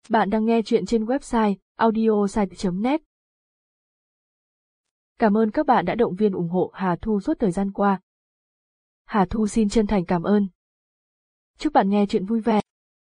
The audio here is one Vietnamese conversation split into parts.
Bạn đang nghe chuyện trên website audiosite.net. Cảm ơn các bạn đã động viên ủng hộ Hà Thu suốt thời gian qua. Hà Thu xin chân thành cảm ơn. Chúc bạn nghe chuyện vui vẻ.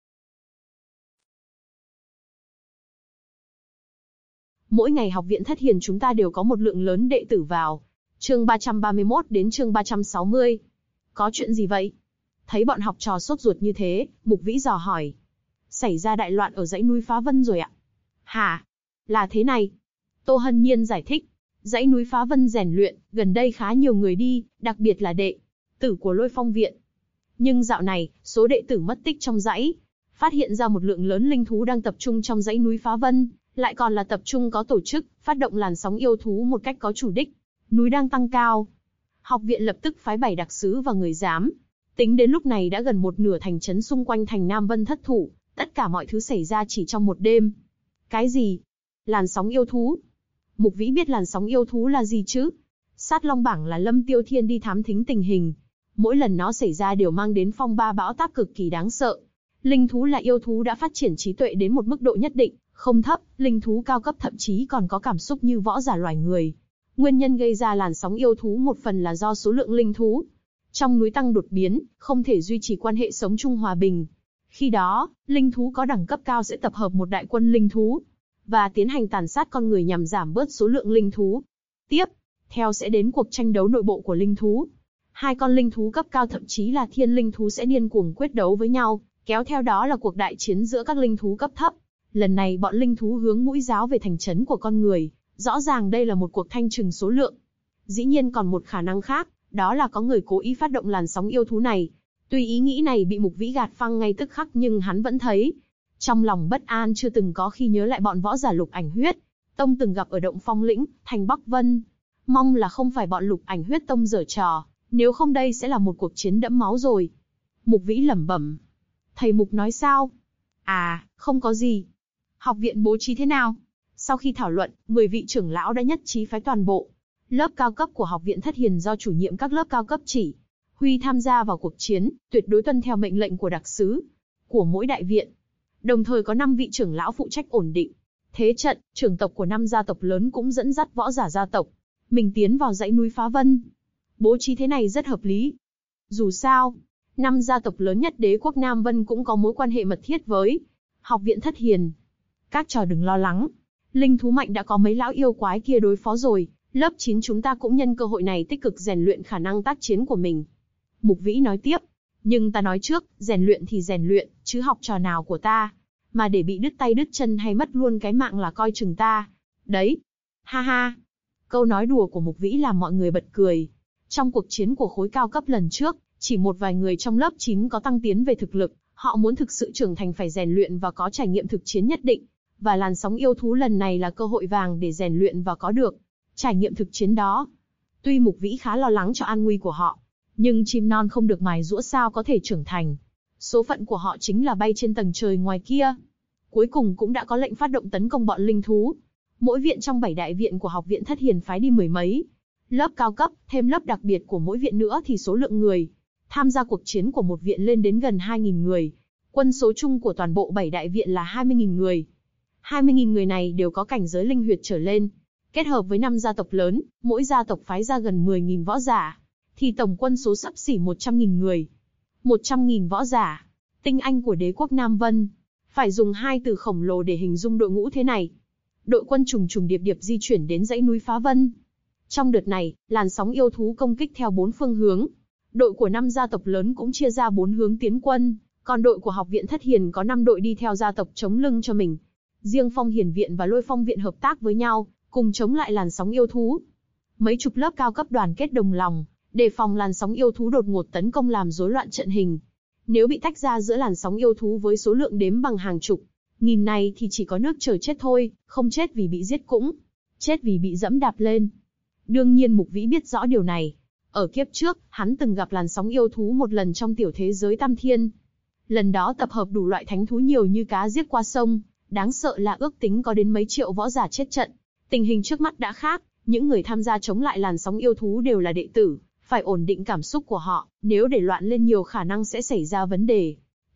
Mỗi ngày học viện Thất Hiền chúng ta đều có một lượng lớn đệ tử vào. Chương 331 đến chương 360. Có chuyện gì vậy? Thấy bọn học trò sốt ruột như thế, Mục Vĩ dò hỏi. Xảy ra đại loạn ở dãy núi Phá Vân rồi ạ. Hả? Là thế này. Tô Hân Nhiên giải thích. Dãy núi Phá Vân rèn luyện, gần đây khá nhiều người đi, đặc biệt là đệ tử của Lôi Phong viện. Nhưng dạo này, số đệ tử mất tích trong dãy, phát hiện ra một lượng lớn linh thú đang tập trung trong dãy núi Phá Vân, lại còn là tập trung có tổ chức, phát động làn sóng yêu thú một cách có chủ đích. Núi đang tăng cao. Học viện lập tức phái 7 đặc sứ và người giám. Tính đến lúc này đã gần một nửa thành trấn xung quanh thành Nam Vân thất thủ, tất cả mọi thứ xảy ra chỉ trong một đêm. Cái gì? Làn sóng yêu thú? Mục Vĩ biết làn sóng yêu thú là gì chứ? Sát Long Bảng là Lâm Tiêu Thiên đi thám thính tình hình. Mỗi lần nó xảy ra đều mang đến phong ba bão táp cực kỳ đáng sợ. Linh thú là yêu thú đã phát triển trí tuệ đến một mức độ nhất định, không thấp, linh thú cao cấp thậm chí còn có cảm xúc như võ giả loài người. Nguyên nhân gây ra làn sóng yêu thú một phần là do số lượng linh thú trong núi tăng đột biến, không thể duy trì quan hệ sống chung hòa bình. Khi đó, linh thú có đẳng cấp cao sẽ tập hợp một đại quân linh thú và tiến hành tàn sát con người nhằm giảm bớt số lượng linh thú. Tiếp theo sẽ đến cuộc tranh đấu nội bộ của linh thú. Hai con linh thú cấp cao thậm chí là thiên linh thú sẽ điên cuồng quyết đấu với nhau, kéo theo đó là cuộc đại chiến giữa các linh thú cấp thấp. Lần này bọn linh thú hướng mũi giáo về thành trấn của con người, rõ ràng đây là một cuộc thanh trừng số lượng. Dĩ nhiên còn một khả năng khác, đó là có người cố ý phát động làn sóng yêu thú này. Tuy ý nghĩ này bị Mục Vĩ gạt phăng ngay tức khắc nhưng hắn vẫn thấy trong lòng bất an chưa từng có khi nhớ lại bọn võ giả Lục Ảnh Huyết Tông từng gặp ở Động Phong Lĩnh, thành Bắc Vân. Mong là không phải bọn Lục Ảnh Huyết Tông giở trò, nếu không đây sẽ là một cuộc chiến đẫm máu rồi. Mục Vĩ lẩm bẩm. Thầy Mục nói sao? À, không có gì. Học viện bố trí thế nào? Sau khi thảo luận, 10 vị trưởng lão đã nhất trí phái toàn bộ lớp cao cấp của học viện Thất Hiền do chủ nhiệm các lớp cao cấp chỉ huy tham gia vào cuộc chiến, tuyệt đối tuân theo mệnh lệnh của đặc sứ của mỗi đại viện. Đồng thời có 5 vị trưởng lão phụ trách ổn định thế trận, trưởng tộc của 5 gia tộc lớn cũng dẫn dắt võ giả gia tộc mình tiến vào dãy núi Phá Vân. Bố trí thế này rất hợp lý. Dù sao, 5 gia tộc lớn nhất đế quốc Nam Vân cũng có mối quan hệ mật thiết với học viện Thất Hiền. Các trò đừng lo lắng, linh thú mạnh đã có mấy lão yêu quái kia đối phó rồi, lớp 9 chúng ta cũng nhân cơ hội này tích cực rèn luyện khả năng tác chiến của mình. Mục Vĩ nói tiếp, nhưng ta nói trước, rèn luyện thì rèn luyện, chứ học trò nào của ta mà để bị đứt tay đứt chân hay mất luôn cái mạng là coi chừng ta. Đấy. Ha ha. Câu nói đùa của Mục Vĩ làm mọi người bật cười. Trong cuộc chiến của khối cao cấp lần trước, chỉ một vài người trong lớp 9 có tăng tiến về thực lực, họ muốn thực sự trưởng thành phải rèn luyện và có trải nghiệm thực chiến nhất định. Và làn sóng yêu thú lần này là cơ hội vàng để rèn luyện và có được trải nghiệm thực chiến đó. Tuy Mục Vĩ khá lo lắng cho an nguy của họ, nhưng chim non không được mài giũa sao có thể trưởng thành. Số phận của họ chính là bay trên tầng trời ngoài kia. Cuối cùng cũng đã có lệnh phát động tấn công bọn linh thú. Mỗi viện trong 7 đại viện của học viện Thất Hiền phái đi 10 mấy lớp cao cấp, thêm lớp đặc biệt của mỗi viện nữa thì số lượng người tham gia cuộc chiến của một viện lên đến gần 2.000 người. Quân số chung của toàn bộ 7 đại viện là 20.000 người. 20.000 người này đều có cảnh giới linh huyệt trở lên. Kết hợp với 5 gia tộc lớn, mỗi gia tộc phái ra gần 10.000 võ giả, thì tổng quân số xấp xỉ 100.000 người. 100.000 võ giả, tinh anh của đế quốc Nam Vân. Phải dùng 2 từ khổng lồ để hình dung đội ngũ thế này. Đội quân trùng trùng điệp điệp di chuyển đến dãy núi Phá Vân. Trong đợt này, làn sóng yêu thú công kích theo 4 phương hướng. Đội của 5 gia tộc lớn cũng chia ra 4 hướng tiến quân, còn đội của học viện Thất Hiền có 5 đội đi theo gia tộc chống lưng cho mình. Riêng Phong Hiền viện và Lôi Phong viện hợp tác với nhau, cùng chống lại làn sóng yêu thú. Mấy chục lớp cao cấp đoàn kết đồng lòng, đề phòng làn sóng yêu thú đột ngột tấn công làm rối loạn trận hình. Nếu bị tách ra giữa làn sóng yêu thú với số lượng đếm bằng hàng chục nghìn này thì chỉ có nước chờ chết thôi, không chết vì bị giết cũng chết vì bị dẫm đạp lên. Đương nhiên Mục Vĩ biết rõ điều này. Ở kiếp trước, hắn từng gặp làn sóng yêu thú một lần trong tiểu thế giới Tam Thiên. Lần đó tập hợp đủ loại thánh thú nhiều như cá giết qua sông, đáng sợ là ước tính có đến mấy triệu võ giả chết trận. Tình hình trước mắt đã khác, những người tham gia chống lại làn sóng yêu thú đều là đệ tử, phải ổn định cảm xúc của họ, nếu để loạn lên nhiều khả năng sẽ xảy ra vấn đề.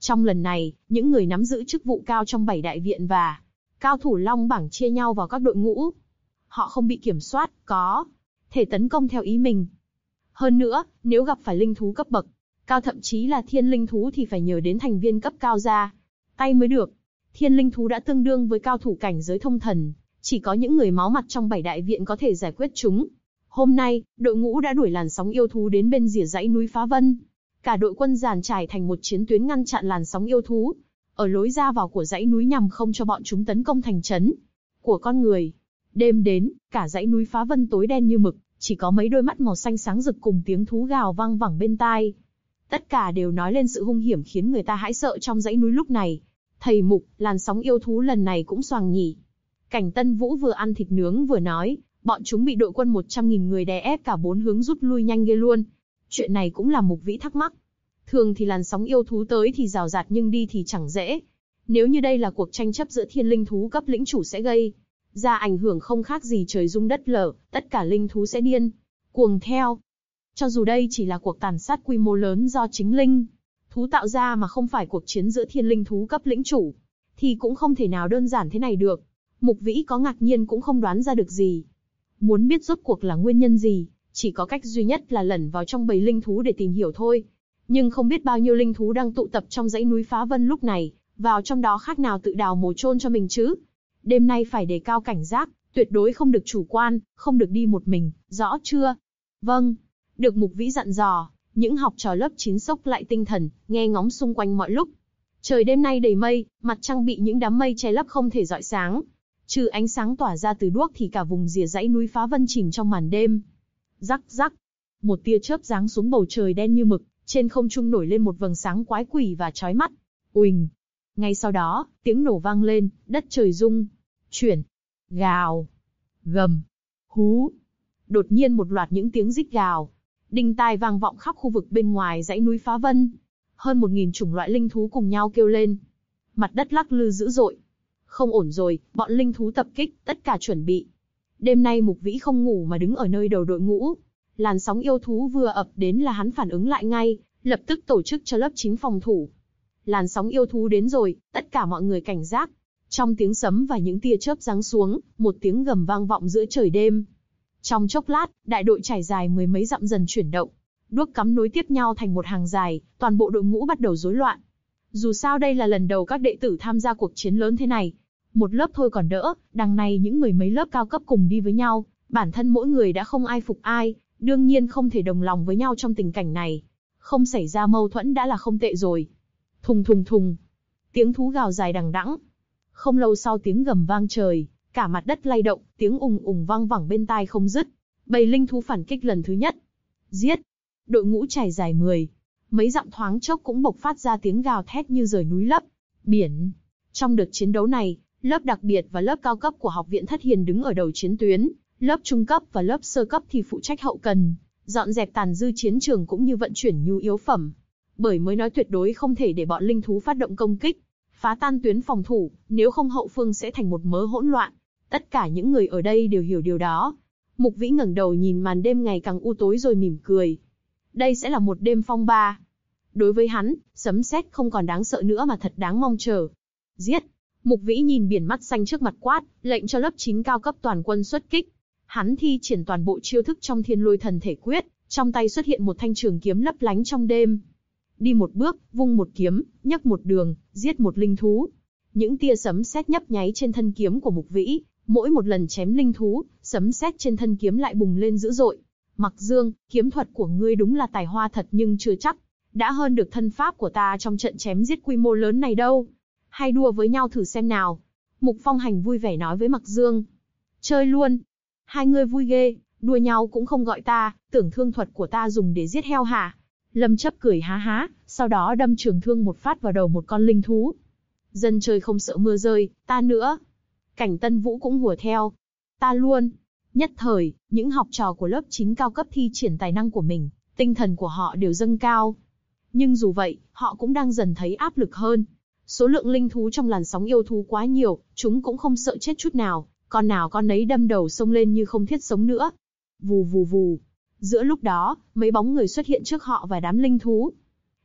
Trong lần này, những người nắm giữ chức vụ cao trong 7 đại viện và cao thủ long bảng chia nhau vào các đội ngũ. Họ không bị kiểm soát, có thể tấn công theo ý mình. Hơn nữa, nếu gặp phải linh thú cấp bậc cao thậm chí là thiên linh thú thì phải nhờ đến thành viên cấp cao ra tay mới được. Thiên linh thú đã tương đương với cao thủ cảnh giới thông thần, chỉ có những người máu mặt trong 7 đại viện có thể giải quyết chúng. Hôm nay, đội ngũ đã đuổi làn sóng yêu thú đến bên rìa dãy núi Phá Vân. Cả đội quân dàn trải thành một chiến tuyến ngăn chặn làn sóng yêu thú ở lối ra vào của dãy núi nhằm không cho bọn chúng tấn công thành trấn của con người. Đêm đến, cả dãy núi Phá Vân tối đen như mực, chỉ có mấy đôi mắt màu xanh sáng rực cùng tiếng thú gào vang vẳng bên tai. Tất cả đều nói lên sự hung hiểm khiến người ta hãi sợ trong dãy núi lúc này. Thầy Mục, làn sóng yêu thú lần này cũng xoàng nhỉ. Cảnh Tân Vũ vừa ăn thịt nướng vừa nói, bọn chúng bị đội quân 100.000 người đè ép cả 4 hướng rút lui nhanh ghê luôn. Chuyện này cũng làm Mục Vĩ thắc mắc. Thường thì làn sóng yêu thú tới thì rào rạt nhưng đi thì chẳng dễ. Nếu như đây là cuộc tranh chấp giữa thiên linh thú cấp lĩnh chủ sẽ gây ra ảnh hưởng không khác gì trời rung đất lở, tất cả linh thú sẽ điên cuồng theo. Cho dù đây chỉ là cuộc tàn sát quy mô lớn do chính linh thú tạo ra mà không phải cuộc chiến giữa thiên linh thú cấp lĩnh chủ, thì cũng không thể nào đơn giản thế này được. Mục Vĩ có ngạc nhiên cũng không đoán ra được gì. Muốn biết rốt cuộc là nguyên nhân gì, chỉ có cách duy nhất là lẩn vào trong bầy linh thú để tìm hiểu thôi. Nhưng không biết bao nhiêu linh thú đang tụ tập trong dãy núi Phá Vân lúc này, vào trong đó khác nào tự đào mồ chôn cho mình chứ. Đêm nay phải đề cao cảnh giác, tuyệt đối không được chủ quan, không được đi một mình, rõ chưa? Vâng. Được Mục Vĩ dặn dò, những học trò lớp 9 xốc lại tinh thần, nghe ngóng xung quanh mọi lúc. Trời đêm nay đầy mây, mặt trăng bị những đám mây che lấp không thể rọi sáng. Trừ ánh sáng tỏa ra từ đuốc thì cả vùng rìa dãy núi Phá Vân chìm trong màn đêm. Rắc rắc, một tia chớp giáng xuống bầu trời đen như mực, trên không trung nổi lên một vầng sáng quái quỷ và chói mắt. Uỳnh. Ngay sau đó, tiếng nổ vang lên, đất trời rung chuyển, gào, gầm, hú. Đột nhiên một loạt những tiếng rít gào, đinh tai vang vọng khắp khu vực bên ngoài dãy núi Phá Vân. Hơn 1.000 chủng loại linh thú cùng nhau kêu lên. Mặt đất lắc lư dữ dội. Không ổn rồi, bọn linh thú tập kích, tất cả chuẩn bị. Đêm nay Mục Vĩ không ngủ mà đứng ở nơi đầu đội ngũ. Làn sóng yêu thú vừa ập đến là hắn phản ứng lại ngay, lập tức tổ chức cho lớp 9 phòng thủ. Làn sóng yêu thú đến rồi, tất cả mọi người cảnh giác. Trong tiếng sấm và những tia chớp giáng xuống, một tiếng gầm vang vọng giữa trời đêm. Trong chốc lát, đại đội trải dài mười mấy dặm dần chuyển động. Đuốc cắm nối tiếp nhau thành một hàng dài, toàn bộ đội ngũ bắt đầu rối loạn. Dù sao đây là lần đầu các đệ tử tham gia cuộc chiến lớn thế này. Một lớp thôi còn đỡ, đằng này những người mấy lớp cao cấp cùng đi với nhau, bản thân mỗi người đã không ai phục ai, đương nhiên không thể đồng lòng với nhau trong tình cảnh này. Không xảy ra mâu thuẫn đã là không tệ rồi. Thùng thùng thùng. Tiếng thú gào dài đằng đẵng. Không lâu sau tiếng gầm vang trời, cả mặt đất lay động, tiếng ùng ùng vang vẳng bên tai không dứt. Bầy linh thú phản kích lần thứ nhất. Giết! Đội ngũ trải dài mấy dặm thoáng chốc cũng bộc phát ra tiếng gào thét như rời núi lấp biển. Trong đợt chiến đấu này, lớp đặc biệt và lớp cao cấp của học viện Thất Hiền đứng ở đầu chiến tuyến, lớp trung cấp và lớp sơ cấp thì phụ trách hậu cần, dọn dẹp tàn dư chiến trường cũng như vận chuyển nhu yếu phẩm. Bởi mới nói tuyệt đối không thể để bọn linh thú phát động công kích, phá tan tuyến phòng thủ, nếu không hậu phương sẽ thành một mớ hỗn loạn. Tất cả những người ở đây đều hiểu điều đó. Mục Vĩ ngẩng đầu nhìn màn đêm ngày càng u tối rồi mỉm cười. Đây sẽ là một đêm phong ba. Đối với hắn, sấm sét không còn đáng sợ nữa mà thật đáng mong chờ. Giết! Mục Vĩ nhìn biển mắt xanh trước mặt quát, lệnh cho lớp 9 cao cấp toàn quân xuất kích. Hắn thi triển toàn bộ chiêu thức trong Thiên Lôi Thần Thể Quyết, trong tay xuất hiện một thanh trường kiếm lấp lánh trong đêm. Đi một bước, vung một kiếm, nhấc một đường, giết một linh thú. Những tia sấm sét nhấp nháy trên thân kiếm của Mục Vĩ, mỗi một lần chém linh thú, sấm sét trên thân kiếm lại bùng lên dữ dội. Mặc Dương, kiếm thuật của ngươi đúng là tài hoa thật nhưng chưa chắc đã hơn được thân pháp của ta trong trận chém giết quy mô lớn này đâu. Hay đua với nhau thử xem nào. Mục Phong Hành vui vẻ nói với Mặc Dương. Chơi luôn. Hai người vui ghê, đua nhau cũng không gọi ta, tưởng thương thuật của ta dùng để giết heo hả? Lâm Chấp cười há há, sau đó đâm trường thương một phát vào đầu một con linh thú. Dân chơi không sợ mưa rơi, ta nữa. Cảnh Tân Vũ cũng hùa theo. Ta luôn. Nhất thời, những học trò của lớp 9 cao cấp thi triển tài năng của mình, tinh thần của họ đều dâng cao. Nhưng dù vậy, họ cũng đang dần thấy áp lực hơn. Số lượng linh thú trong làn sóng yêu thú quá nhiều, chúng cũng không sợ chết chút nào, con nào con nấy đâm đầu xông lên như không thiết sống nữa. Vù vù vù. Giữa lúc đó, mấy bóng người xuất hiện trước họ và đám linh thú.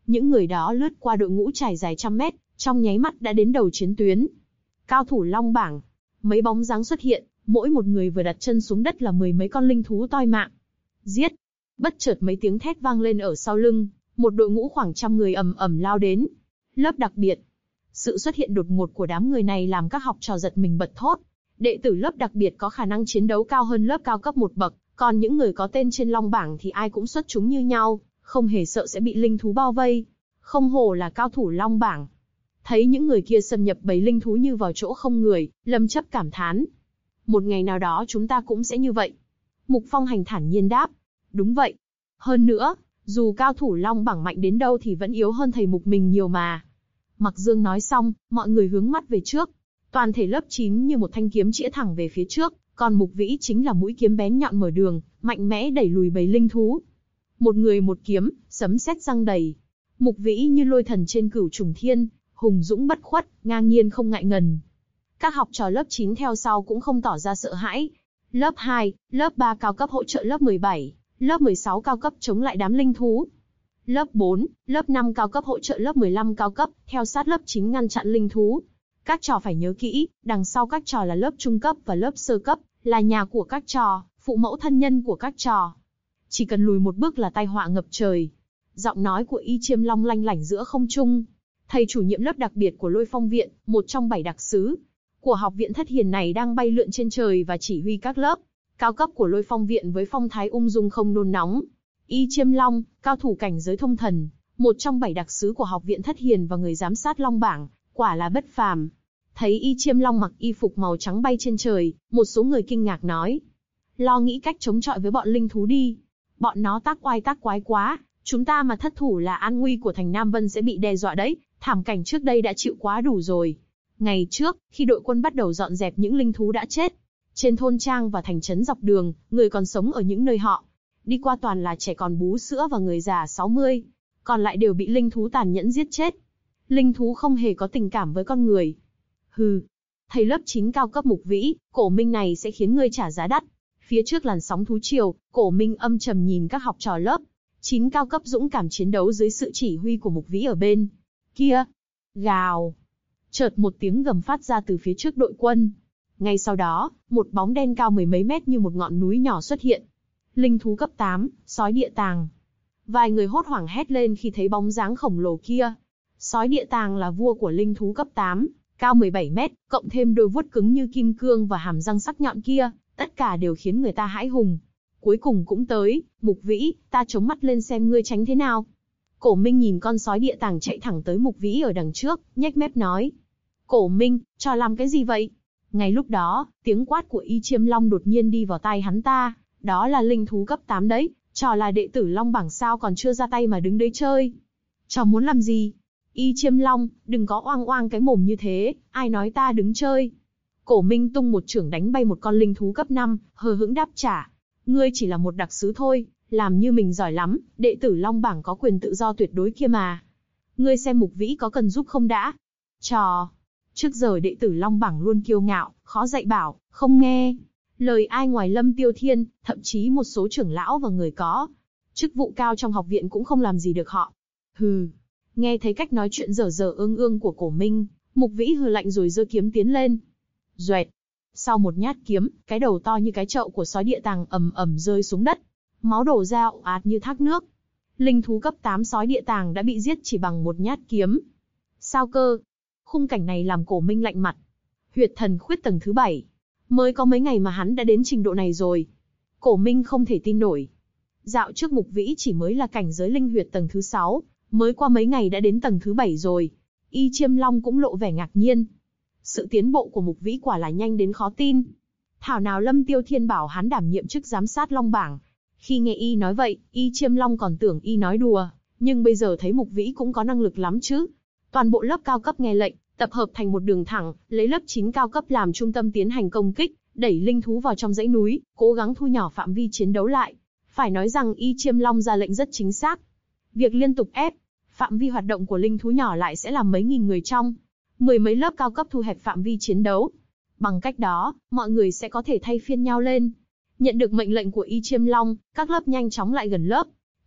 Những người đó lướt qua đội ngũ trải dài trăm mét, trong nháy mắt đã đến đầu chiến tuyến. Cao thủ Long bảng, mấy bóng dáng xuất hiện, mỗi một người vừa đặt chân xuống đất là mười mấy con linh thú toi mạng. Giết! Bất chợt mấy tiếng thét vang lên ở sau lưng, một đội ngũ khoảng trăm người ầm ầm lao đến. Lớp đặc biệt. Sự xuất hiện đột ngột của đám người này làm các học trò giật mình bật thốt. Đệ tử lớp đặc biệt có khả năng chiến đấu cao hơn lớp cao cấp một bậc, còn những người có tên trên Long bảng thì ai cũng xuất chúng như nhau, không hề sợ sẽ bị linh thú bao vây. Không hổ là cao thủ Long bảng. Thấy những người kia xâm nhập bầy linh thú như vào chỗ không người, Lâm Chấp cảm thán. Một ngày nào đó chúng ta cũng sẽ như vậy. Mục Phong Hành thản nhiên đáp. Đúng vậy. Hơn nữa, dù cao thủ Long bảng mạnh đến đâu thì vẫn yếu hơn thầy Mục mình nhiều mà. Mặc Dương nói xong, mọi người hướng mắt về trước. Toàn thể lớp 9 như một thanh kiếm chĩa thẳng về phía trước, còn Mục Vĩ chính là mũi kiếm bén nhọn mở đường, mạnh mẽ đẩy lùi bầy linh thú. Một người một kiếm, sấm sét giăng đầy. Mục Vĩ như lôi thần trên cửu trùng thiên, hùng dũng bất khuất, ngang nhiên không ngại ngần. Các học trò lớp 9 theo sau cũng không tỏ ra sợ hãi. Lớp 2, lớp 3 cao cấp hỗ trợ lớp 17, lớp 16 cao cấp chống lại đám linh thú. Lớp 4, lớp 5 cao cấp hỗ trợ lớp 15 cao cấp, theo sát lớp 9 ngăn chặn linh thú. Các trò phải nhớ kỹ, đằng sau các trò là lớp trung cấp và lớp sơ cấp, là nhà của các trò, phụ mẫu thân nhân của các trò. Chỉ cần lùi một bước là tai họa ngập trời. Giọng nói của Y Chiêm Long lanh lảnh giữa không trung. Thầy chủ nhiệm lớp đặc biệt của Lôi Phong Viện, một trong 7 đặc sứ của học viện Thất Hiền này đang bay lượn trên trời và chỉ huy các lớp cao cấp của Lôi Phong Viện với phong thái ung dung không nôn nóng. Y Chiêm Long, cao thủ cảnh giới thông thần, một trong 7 đặc sứ của học viện Thất Hiền và người giám sát Long bảng, quả là bất phàm. Thấy Y Chiêm Long mặc y phục màu trắng bay trên trời, một số người kinh ngạc nói: lo nghĩ cách chống chọi với bọn linh thú đi. Bọn nó tác oai tác quái quá, chúng ta mà thất thủ là an nguy của thành Nam Vân sẽ bị đe dọa đấy, thảm cảnh trước đây đã chịu quá đủ rồi. Ngày trước, khi đội quân bắt đầu dọn dẹp những linh thú đã chết, trên thôn trang và thành trấn dọc đường, người còn sống ở những nơi họ đi qua toàn là trẻ còn bú sữa và người già 60, còn lại đều bị linh thú tàn nhẫn giết chết. Linh thú không hề có tình cảm với con người. Hừ, thầy lớp 9 cao cấp Mục Vĩ, Cổ Minh này sẽ khiến ngươi trả giá đắt. Phía trước làn sóng thú triều, Cổ Minh âm trầm nhìn các học trò lớp 9 cao cấp dũng cảm chiến đấu dưới sự chỉ huy của Mục Vĩ ở bên kia. Gào. Chợt một tiếng gầm phát ra từ phía trước đội quân. Ngay sau đó, một bóng đen cao mười mấy mét như một ngọn núi nhỏ xuất hiện. Linh thú cấp 8, sói địa tàng. Vài người hốt hoảng hét lên khi thấy bóng dáng khổng lồ kia. Sói địa tàng là vua của linh thú cấp 8, cao 17 mét, cộng thêm đôi vuốt cứng như kim cương và hàm răng sắc nhọn kia, tất cả đều khiến người ta hãi hùng. Cuối cùng cũng tới, Mục Vĩ, ta chống mắt lên xem ngươi tránh thế nào. Cổ Minh nhìn con sói địa tàng chạy thẳng tới Mục Vĩ ở đằng trước, nhếch mép nói: Cổ Minh, trò làm cái gì vậy? Ngay lúc đó, tiếng quát của Y Chiêm Long đột nhiên đi vào tai hắn ta. Đó là linh thú cấp 8 đấy, trò là đệ tử Long bảng sao còn chưa ra tay mà đứng đấy chơi. Trò muốn làm gì? Y Chiêm Long, đừng có oang oang cái mồm như thế, ai nói ta đứng chơi? Cổ Minh tung một chưởng đánh bay một con linh thú cấp 5, hờ hững đáp trả. Ngươi chỉ là một đặc sứ thôi, làm như mình giỏi lắm, đệ tử Long bảng có quyền tự do tuyệt đối kia mà. Ngươi xem Mục Vĩ có cần giúp không đã? Trò. Trước giờ đệ tử Long bảng luôn kiêu ngạo, khó dạy bảo, không nghe lời ai ngoài Lâm Tiêu Thiên, thậm chí một số trưởng lão và người có chức vụ cao trong học viện cũng không làm gì được họ. Hừ. Nghe thấy cách nói chuyện dở dở ương ương của Cổ Minh, Mục Vĩ hừ lạnh rồi giơ kiếm tiến lên. Duệt. Sau một nhát kiếm, cái đầu to như cái chậu của sói địa tàng ầm ầm rơi xuống đất. Máu đổ ra ào ạt như thác nước. Linh thú cấp 8 sói địa tàng đã bị giết chỉ bằng một nhát kiếm. Sao cơ? Khung cảnh này làm Cổ Minh lạnh mặt. Huyệt thần khuyết tầng thứ 7. Mới có mấy ngày mà hắn đã đến trình độ này rồi. Cổ Minh không thể tin nổi. Dạo trước Mục Vĩ chỉ mới là cảnh giới linh huyệt tầng thứ 6, mới qua mấy ngày đã đến tầng thứ 7 rồi. Y Chiêm Long cũng lộ vẻ ngạc nhiên. Sự tiến bộ của Mục Vĩ quả là nhanh đến khó tin. Thảo nào Lâm Tiêu Thiên bảo hắn đảm nhiệm chức giám sát Long bảng. Khi nghe Y nói vậy, Y Chiêm Long còn tưởng Y nói đùa, nhưng bây giờ thấy Mục Vĩ cũng có năng lực lắm chứ. Toàn bộ lớp cao cấp nghe lệnh, tập hợp thành một đường thẳng, lấy lớp 9 cao cấp làm trung tâm tiến hành công kích, đẩy linh thú vào trong dãy núi, cố gắng thu nhỏ phạm vi chiến đấu lại. Phải nói rằng Y Chiêm Long ra lệnh rất chính xác. Việc liên tục ép phạm vi hoạt động của linh thú nhỏ lại sẽ làm mấy nghìn người trong mười mấy lớp cao cấp thu hẹp phạm vi chiến đấu. Bằng cách đó, mọi người sẽ có thể thay phiên nhau lên. Nhận được mệnh lệnh của Y Chiêm Long, các lớp nhanh chóng lại gần lớp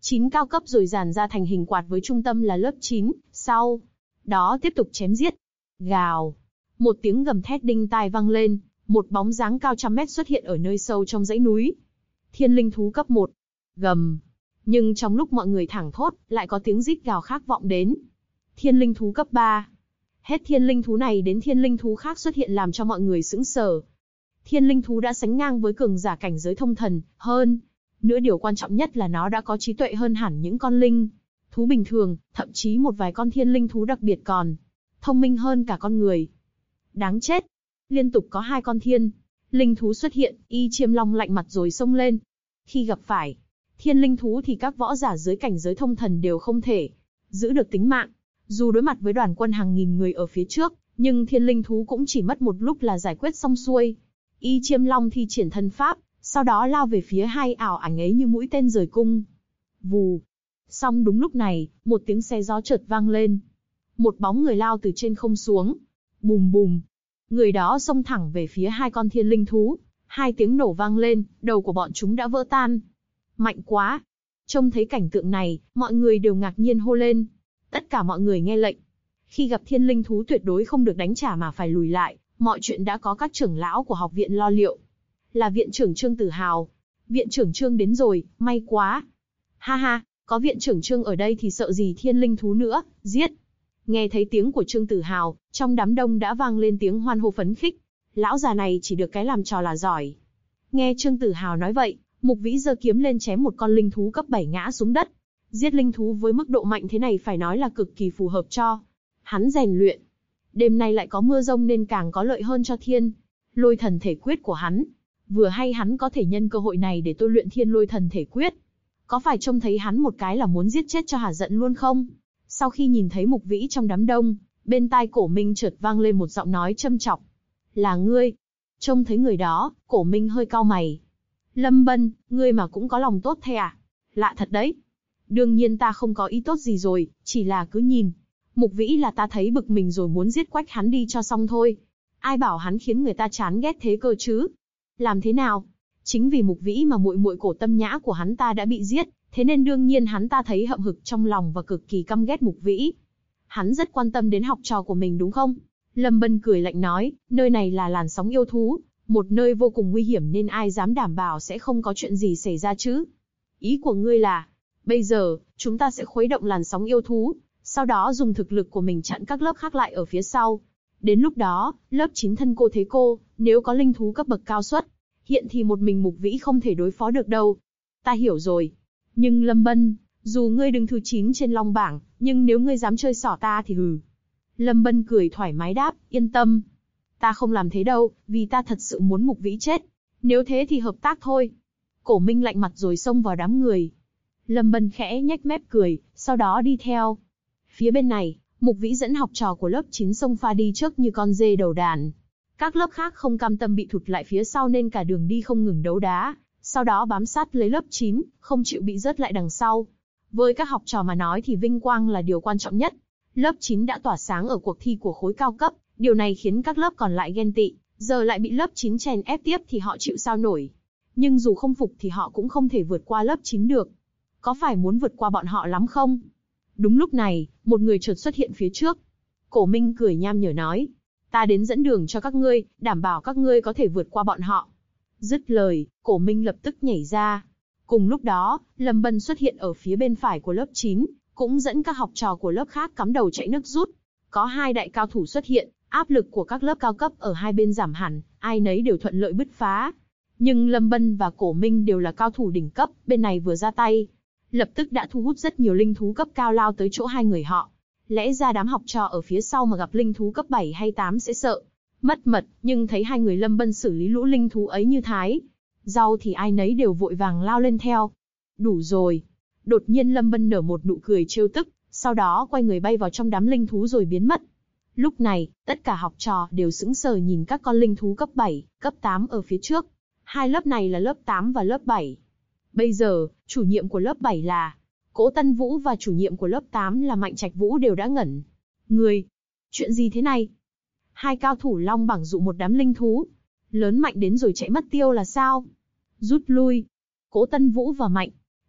9 cao cấp rồi dàn ra thành hình quạt với trung tâm là lớp 9, sau đó tiếp tục chém giết. Gào. Một tiếng gầm thét đinh tai vang lên, một bóng dáng cao trăm mét xuất hiện ở nơi sâu trong dãy núi. Thiên linh thú cấp 1. Gầm. Nhưng trong lúc mọi người thảng thốt, lại có tiếng rít gào khác vọng đến. Thiên linh thú cấp 3. Hết thiên linh thú này đến thiên linh thú khác xuất hiện làm cho mọi người sững sờ. Thiên linh thú đã sánh ngang với cường giả cảnh giới thông thần, hơn nữa điều quan trọng nhất là nó đã có trí tuệ hơn hẳn những con linh thú bình thường, thậm chí một vài con thiên linh thú đặc biệt còn thông minh hơn cả con người. Đáng chết! Liên tục có 2 con thiên linh thú xuất hiện, Y Chiêm Long lạnh mặt rồi xông lên. Khi gặp phải thiên linh thú thì các võ giả dưới cảnh giới thông thần đều không thể giữ được tính mạng. Dù đối mặt với đoàn quân hàng nghìn người ở phía trước, nhưng thiên linh thú cũng chỉ mất một lúc là giải quyết xong xuôi. Y Chiêm Long thi triển thân pháp, sau đó lao về phía 2 ảo ảnh ấy như mũi tên rời cung. Vù. Xong đúng lúc này, một tiếng xé gió chợt vang lên. Một bóng người lao từ trên không xuống. Bùm bùm. Người đó xông thẳng về phía 2 con thiên linh thú. 2 tiếng nổ vang lên, đầu của bọn chúng đã vỡ tan. Mạnh quá. Trông thấy cảnh tượng này, mọi người đều ngạc nhiên hô lên. Tất cả mọi người nghe lệnh. Khi gặp thiên linh thú tuyệt đối không được đánh trả mà phải lùi lại. Mọi chuyện đã có các trưởng lão của học viện lo liệu. Là viện trưởng Trương Tử Hào. Viện trưởng Trương đến rồi, may quá. Ha ha, có viện trưởng Trương ở đây thì sợ gì thiên linh thú nữa, giết. Nghe thấy tiếng của Trương Tử Hào, trong đám đông đã vang lên tiếng hoan hô phấn khích. Lão già này chỉ được cái làm trò là giỏi. Nghe Trương Tử Hào nói vậy, Mục Vĩ giơ kiếm lên chém một con linh thú cấp 7 ngã xuống đất. Giết linh thú với mức độ mạnh thế này phải nói là cực kỳ phù hợp cho hắn rèn luyện. Đêm nay lại có mưa rông nên càng có lợi hơn cho thiên lôi thần thể quyết của hắn. Vừa hay hắn có thể nhân cơ hội này để tôi luyện thiên lôi thần thể quyết. Có phải trông thấy hắn một cái là muốn giết chết cho hả giận luôn không? Sau khi nhìn thấy Mục Vĩ trong đám đông, bên tai Cổ Minh chợt vang lên một giọng nói châm chọc. Là ngươi. Trông thấy người đó, Cổ Minh hơi cau mày. Lâm Bân, ngươi mà cũng có lòng tốt thế à? Lạ thật đấy. Đương nhiên ta không có ý tốt gì rồi, chỉ là cứ nhìn Mục Vĩ là ta thấy bực mình rồi muốn giết quách hắn đi cho xong thôi. Ai bảo hắn khiến người ta chán ghét thế cơ chứ? Làm thế nào? Chính vì Mục Vĩ mà muội muội Cổ Tâm Nhã của hắn ta đã bị giết, thế nên đương nhiên hắn ta thấy hậm hực trong lòng và cực kỳ căm ghét Mục Vĩ. Hắn rất quan tâm đến học trò của mình đúng không? Lâm Bân cười lạnh nói, nơi này là làn sóng yêu thú, một nơi vô cùng nguy hiểm nên ai dám đảm bảo sẽ không có chuyện gì xảy ra chứ? Ý của ngươi là, bây giờ, chúng ta sẽ khuấy động làn sóng yêu thú, sau đó dùng thực lực của mình chặn các lớp khác lại ở phía sau. Đến lúc đó, lớp 9 thân cô thế cô, nếu có linh thú cấp bậc cao xuất hiện thì một mình Mục Vĩ không thể đối phó được đâu. Ta hiểu rồi. Nhưng Lâm Bân, dù ngươi đứng thứ 9 trên long bảng, nhưng nếu ngươi dám chơi xỏ ta thì hừ. Lâm Bân cười thoải mái đáp, yên tâm. Ta không làm thế đâu, vì ta thật sự muốn Mục Vĩ chết. Nếu thế thì hợp tác thôi. Cổ Minh lạnh mặt rồi xông vào đám người. Lâm Bân khẽ nhếch mép cười, sau đó đi theo. Phía bên này, Mục Vĩ dẫn học trò của lớp 9 xông pha đi trước như con dê đầu đàn. Các lớp khác không cam tâm bị thụt lại phía sau nên cả đường đi không ngừng đấu đá, sau đó bám sát lấy lớp 9, không chịu bị rớt lại đằng sau. Với các học trò mà nói thì vinh quang là điều quan trọng nhất. Lớp 9 đã tỏa sáng ở cuộc thi của khối cao cấp, điều này khiến các lớp còn lại ghen tị, giờ lại bị lớp 9 chèn ép tiếp thì họ chịu sao nổi. Nhưng dù không phục thì họ cũng không thể vượt qua lớp 9 được. Có phải muốn vượt qua bọn họ lắm không? Đúng lúc này, một người chợt xuất hiện phía trước. Cổ Minh cười nham nhở nói, ta đến dẫn đường cho các ngươi, đảm bảo các ngươi có thể vượt qua bọn họ. Dứt lời, Cổ Minh lập tức nhảy ra. Cùng lúc đó, Lâm Bân xuất hiện ở phía bên phải của lớp 9, cũng dẫn các học trò của lớp khác cắm đầu chạy nước rút. Có 2 đại cao thủ xuất hiện, áp lực của các lớp cao cấp ở hai bên giảm hẳn, ai nấy đều thuận lợi bứt phá. Nhưng Lâm Bân và Cổ Minh đều là cao thủ đỉnh cấp, bên này vừa ra tay, lập tức đã thu hút rất nhiều linh thú cấp cao lao tới chỗ hai người họ. Lẽ ra đám học trò ở phía sau mà gặp linh thú cấp 7 hay 8 sẽ sợ mất mật, nhưng thấy hai người Lâm Bân xử lý lũ linh thú ấy như thái rau thì ai nấy đều vội vàng lao lên theo. Đủ rồi. Đột nhiên Lâm Bân nở một nụ cười trêu tức, sau đó quay người bay vào trong đám linh thú rồi biến mất. Lúc này, tất cả học trò đều sững sờ nhìn các con linh thú cấp 7, cấp 8 ở phía trước. Hai lớp này là lớp 8 và lớp 7. Bây giờ, chủ nhiệm của lớp 7 là Cố Tân Vũ và chủ nhiệm của lớp 8 là Mạnh Trạch Vũ đều đã ngẩn người. Chuyện gì thế này? Hai cao thủ long bảng dụ một đám linh thú lớn mạnh đến rồi chạy mất tiêu là sao? Rút lui. Cố Tân Vũ và Mạnh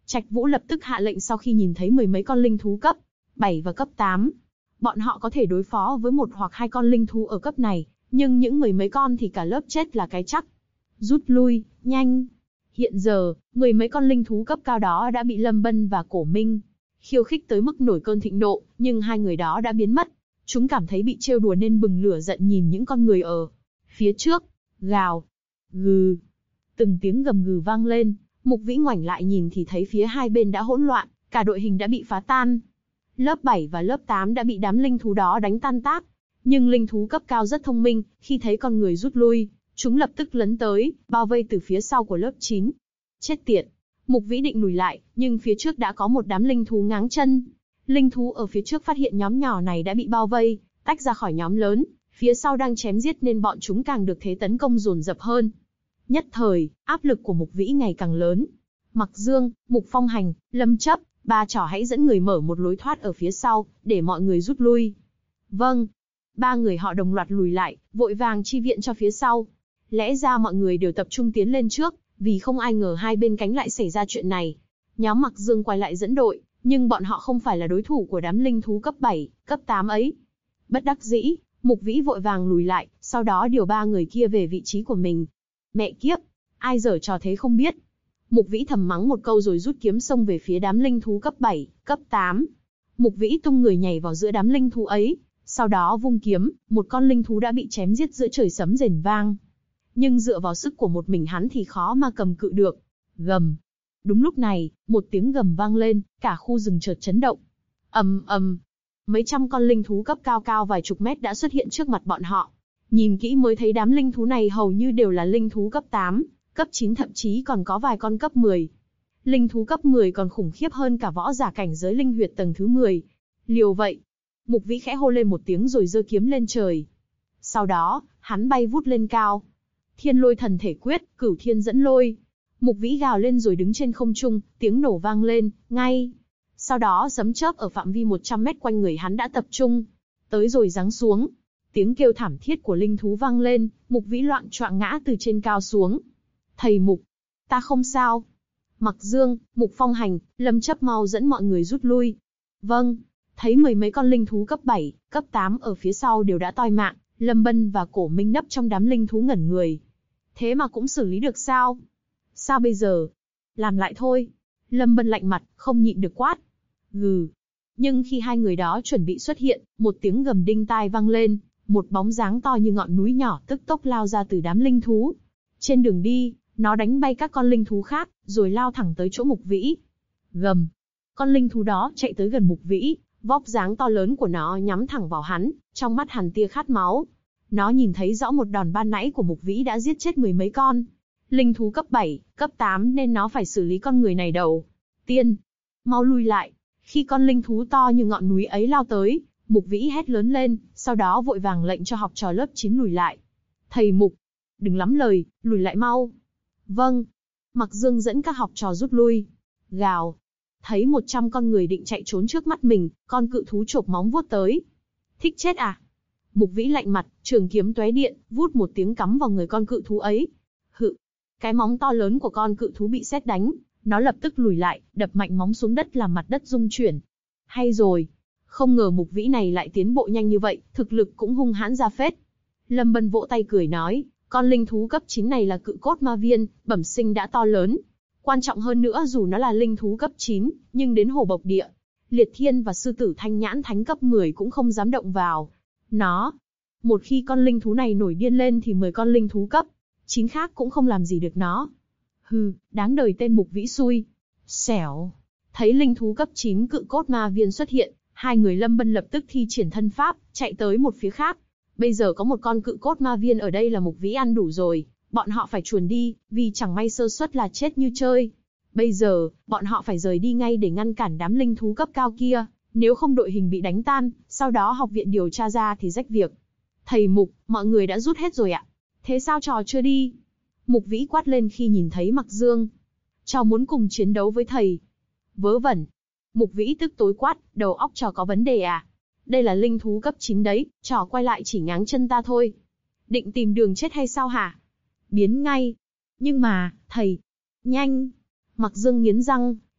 Trạch Vũ lập tức hạ lệnh sau khi nhìn thấy mười mấy con linh thú cấp 7 và cấp 8. Bọn họ có thể đối phó với một hoặc hai con linh thú ở cấp này, nhưng những mười mấy con thì cả lớp chết là cái chắc. Rút lui, nhanh. Hiện giờ, mười mấy con linh thú cấp cao đó đã bị Lâm Bân và Cổ Minh khiêu khích tới mức nổi cơn thịnh nộ, nhưng hai người đó đã biến mất. Chúng cảm thấy bị trêu đùa nên bừng lửa giận nhìn những con người ở phía trước. Gào, gừ. Từng tiếng gầm gừ vang lên, Mục Vĩ ngoảnh lại nhìn thì thấy phía hai bên đã hỗn loạn, cả đội hình đã bị phá tan. Lớp 7 và lớp 8 đã bị đám linh thú đó đánh tan tác. Nhưng linh thú cấp cao rất thông minh, khi thấy con người rút lui, chúng lập tức lấn tới, bao vây từ phía sau của lớp 9. Chết tiệt! Mục Vĩ định lùi lại, nhưng phía trước đã có một đám linh thú ngáng chân. Linh thú ở phía trước phát hiện nhóm nhỏ này đã bị bao vây, tách ra khỏi nhóm lớn, phía sau đang chém giết nên bọn chúng càng được thế tấn công dồn dập hơn. Nhất thời, áp lực của Mục Vĩ ngày càng lớn. Mặc Dương, Mục Phong Hành, Lâm Chấp, ba trò hãy dẫn người mở một lối thoát ở phía sau, để mọi người rút lui. Vâng. Ba người họ đồng loạt lùi lại, vội vàng chi viện cho phía sau. Lẽ ra mọi người đều tập trung tiến lên trước, vì không ai ngờ hai bên cánh lại xảy ra chuyện này. Nhóm Mặc Dương quay lại dẫn đội, nhưng bọn họ không phải là đối thủ của đám linh thú cấp 7, cấp 8 ấy. Bất đắc dĩ, Mục Vĩ vội vàng lùi lại, sau đó điều ba người kia về vị trí của mình. Mẹ kiếp, ai giở trò thế không biết. Mục Vĩ thầm mắng một câu rồi rút kiếm xông về phía đám linh thú cấp 7, cấp 8. Mục Vĩ tung người nhảy vào giữa đám linh thú ấy, sau đó vung kiếm, một con linh thú đã bị chém giết giữa trời sấm rền vang. Nhưng dựa vào sức của một mình hắn thì khó mà cầm cự được. Gầm. Đúng lúc này, một tiếng gầm vang lên, cả khu rừng chợt chấn động. Ầm ầm. Mấy trăm con linh thú cấp cao cao vài chục mét đã xuất hiện trước mặt bọn họ. Nhìn kỹ mới thấy đám linh thú này hầu như đều là linh thú cấp 8, cấp 9 thậm chí còn có vài con cấp 10. Linh thú cấp 10 còn khủng khiếp hơn cả võ giả cảnh giới linh huyệt tầng thứ 10. Liều vậy. Mục Vĩ khẽ hô lên một tiếng rồi giơ kiếm lên trời. Sau đó, hắn bay vút lên cao. Thiên Lôi Thần Thể Quyết, Cửu Thiên Dẫn Lôi. Mục Vĩ gào lên rồi đứng trên không trung, tiếng nổ vang lên, ngay. Sau đó sấm chớp ở phạm vi 100 mét quanh người hắn đã tập trung, tới rồi giáng xuống. Tiếng kêu thảm thiết của linh thú vang lên, Mục Vĩ loạng choạng ngã từ trên cao xuống. Thầy Mục, ta không sao. Mặc Dương, Mục Phong Hành, Lâm Chấp mau dẫn mọi người rút lui. Vâng. Thấy mười mấy con linh thú cấp 7, cấp 8 ở phía sau đều đã toi mạng, Lâm Bân và Cổ Minh nấp trong đám linh thú ngẩn người. Thế mà cũng xử lý được sao? Sao bây giờ? Làm lại thôi. Lâm Bân lạnh mặt, không nhịn được quát. Gừ. Nhưng khi hai người đó chuẩn bị xuất hiện, một tiếng gầm đinh tai vang lên, một bóng dáng to như ngọn núi nhỏ tức tốc lao ra từ đám linh thú. Trên đường đi, nó đánh bay các con linh thú khác, rồi lao thẳng tới chỗ Mục Vĩ. Gầm. Con linh thú đó chạy tới gần Mục Vĩ, vóc dáng to lớn của nó nhắm thẳng vào hắn, trong mắt hằn tia khát máu. Nó nhìn thấy rõ một đòn ban nãy của Mục Vĩ đã giết chết mười mấy con linh thú cấp 7, cấp 8 nên nó phải xử lý con người này đầu tiên. Mau lui lại. Khi con linh thú to như ngọn núi ấy lao tới, Mục Vĩ hét lớn lên, sau đó vội vàng lệnh cho học trò lớp 9 lùi lại. Thầy Mục, đừng lắm lời, lùi lại mau. Vâng. Mặc Dương dẫn các học trò rút lui. Gào. Thấy 100 con người định chạy trốn trước mắt mình, con cự thú chộp móng vuốt tới. Thích chết à? Mục Vĩ lạnh mặt, trường kiếm tóe điện, vút một tiếng cắm vào người con cự thú ấy. Hự. Cái móng to lớn của con cự thú bị sét đánh, nó lập tức lùi lại, đập mạnh móng xuống đất làm mặt đất rung chuyển. Hay rồi. Không ngờ Mục Vĩ này lại tiến bộ nhanh như vậy, thực lực cũng hung hãn ra phết. Lâm Bân vỗ tay cười nói, con linh thú cấp 9 này là cự cốt ma viên, bẩm sinh đã to lớn. Quan trọng hơn nữa dù nó là linh thú cấp 9, nhưng đến Hồ Bộc Địa, Liệt Thiên và Sư Tử Thanh Nhãn Thánh cấp 10 cũng không dám động vào nó. Một khi con linh thú này nổi điên lên thì 10 con linh thú cấp 9 khác cũng không làm gì được nó. Hừ, đáng đời tên Mục Vĩ xui. Xẻo. Thấy linh thú cấp 9 cự cốt ma viên xuất hiện, hai người Lâm Bân lập tức thi triển thân pháp, chạy tới một phía khác. Bây giờ có một con cự cốt ma viên ở đây là Mục Vĩ ăn đủ rồi, bọn họ phải chuồn đi, vì chẳng may sơ suất là chết như chơi. Bây giờ, bọn họ phải rời đi ngay để ngăn cản đám linh thú cấp cao kia, nếu không đội hình bị đánh tan, sau đó học viện điều tra ra thì rách việc. Thầy Mục, mọi người đã rút hết rồi ạ. Thế sao trò chưa đi? Mục Vĩ quát lên khi nhìn thấy Mặc Dương. Trò muốn cùng chiến đấu với thầy. Vớ vẩn. Mục Vĩ tức tối quát, đầu óc trò có vấn đề à? Đây là linh thú cấp 9 đấy, trò quay lại chỉ ngáng chân ta thôi. Định tìm đường chết hay sao hả? Biến ngay. Nhưng mà, thầy. Nhanh. Mặc Dương nghiến răng,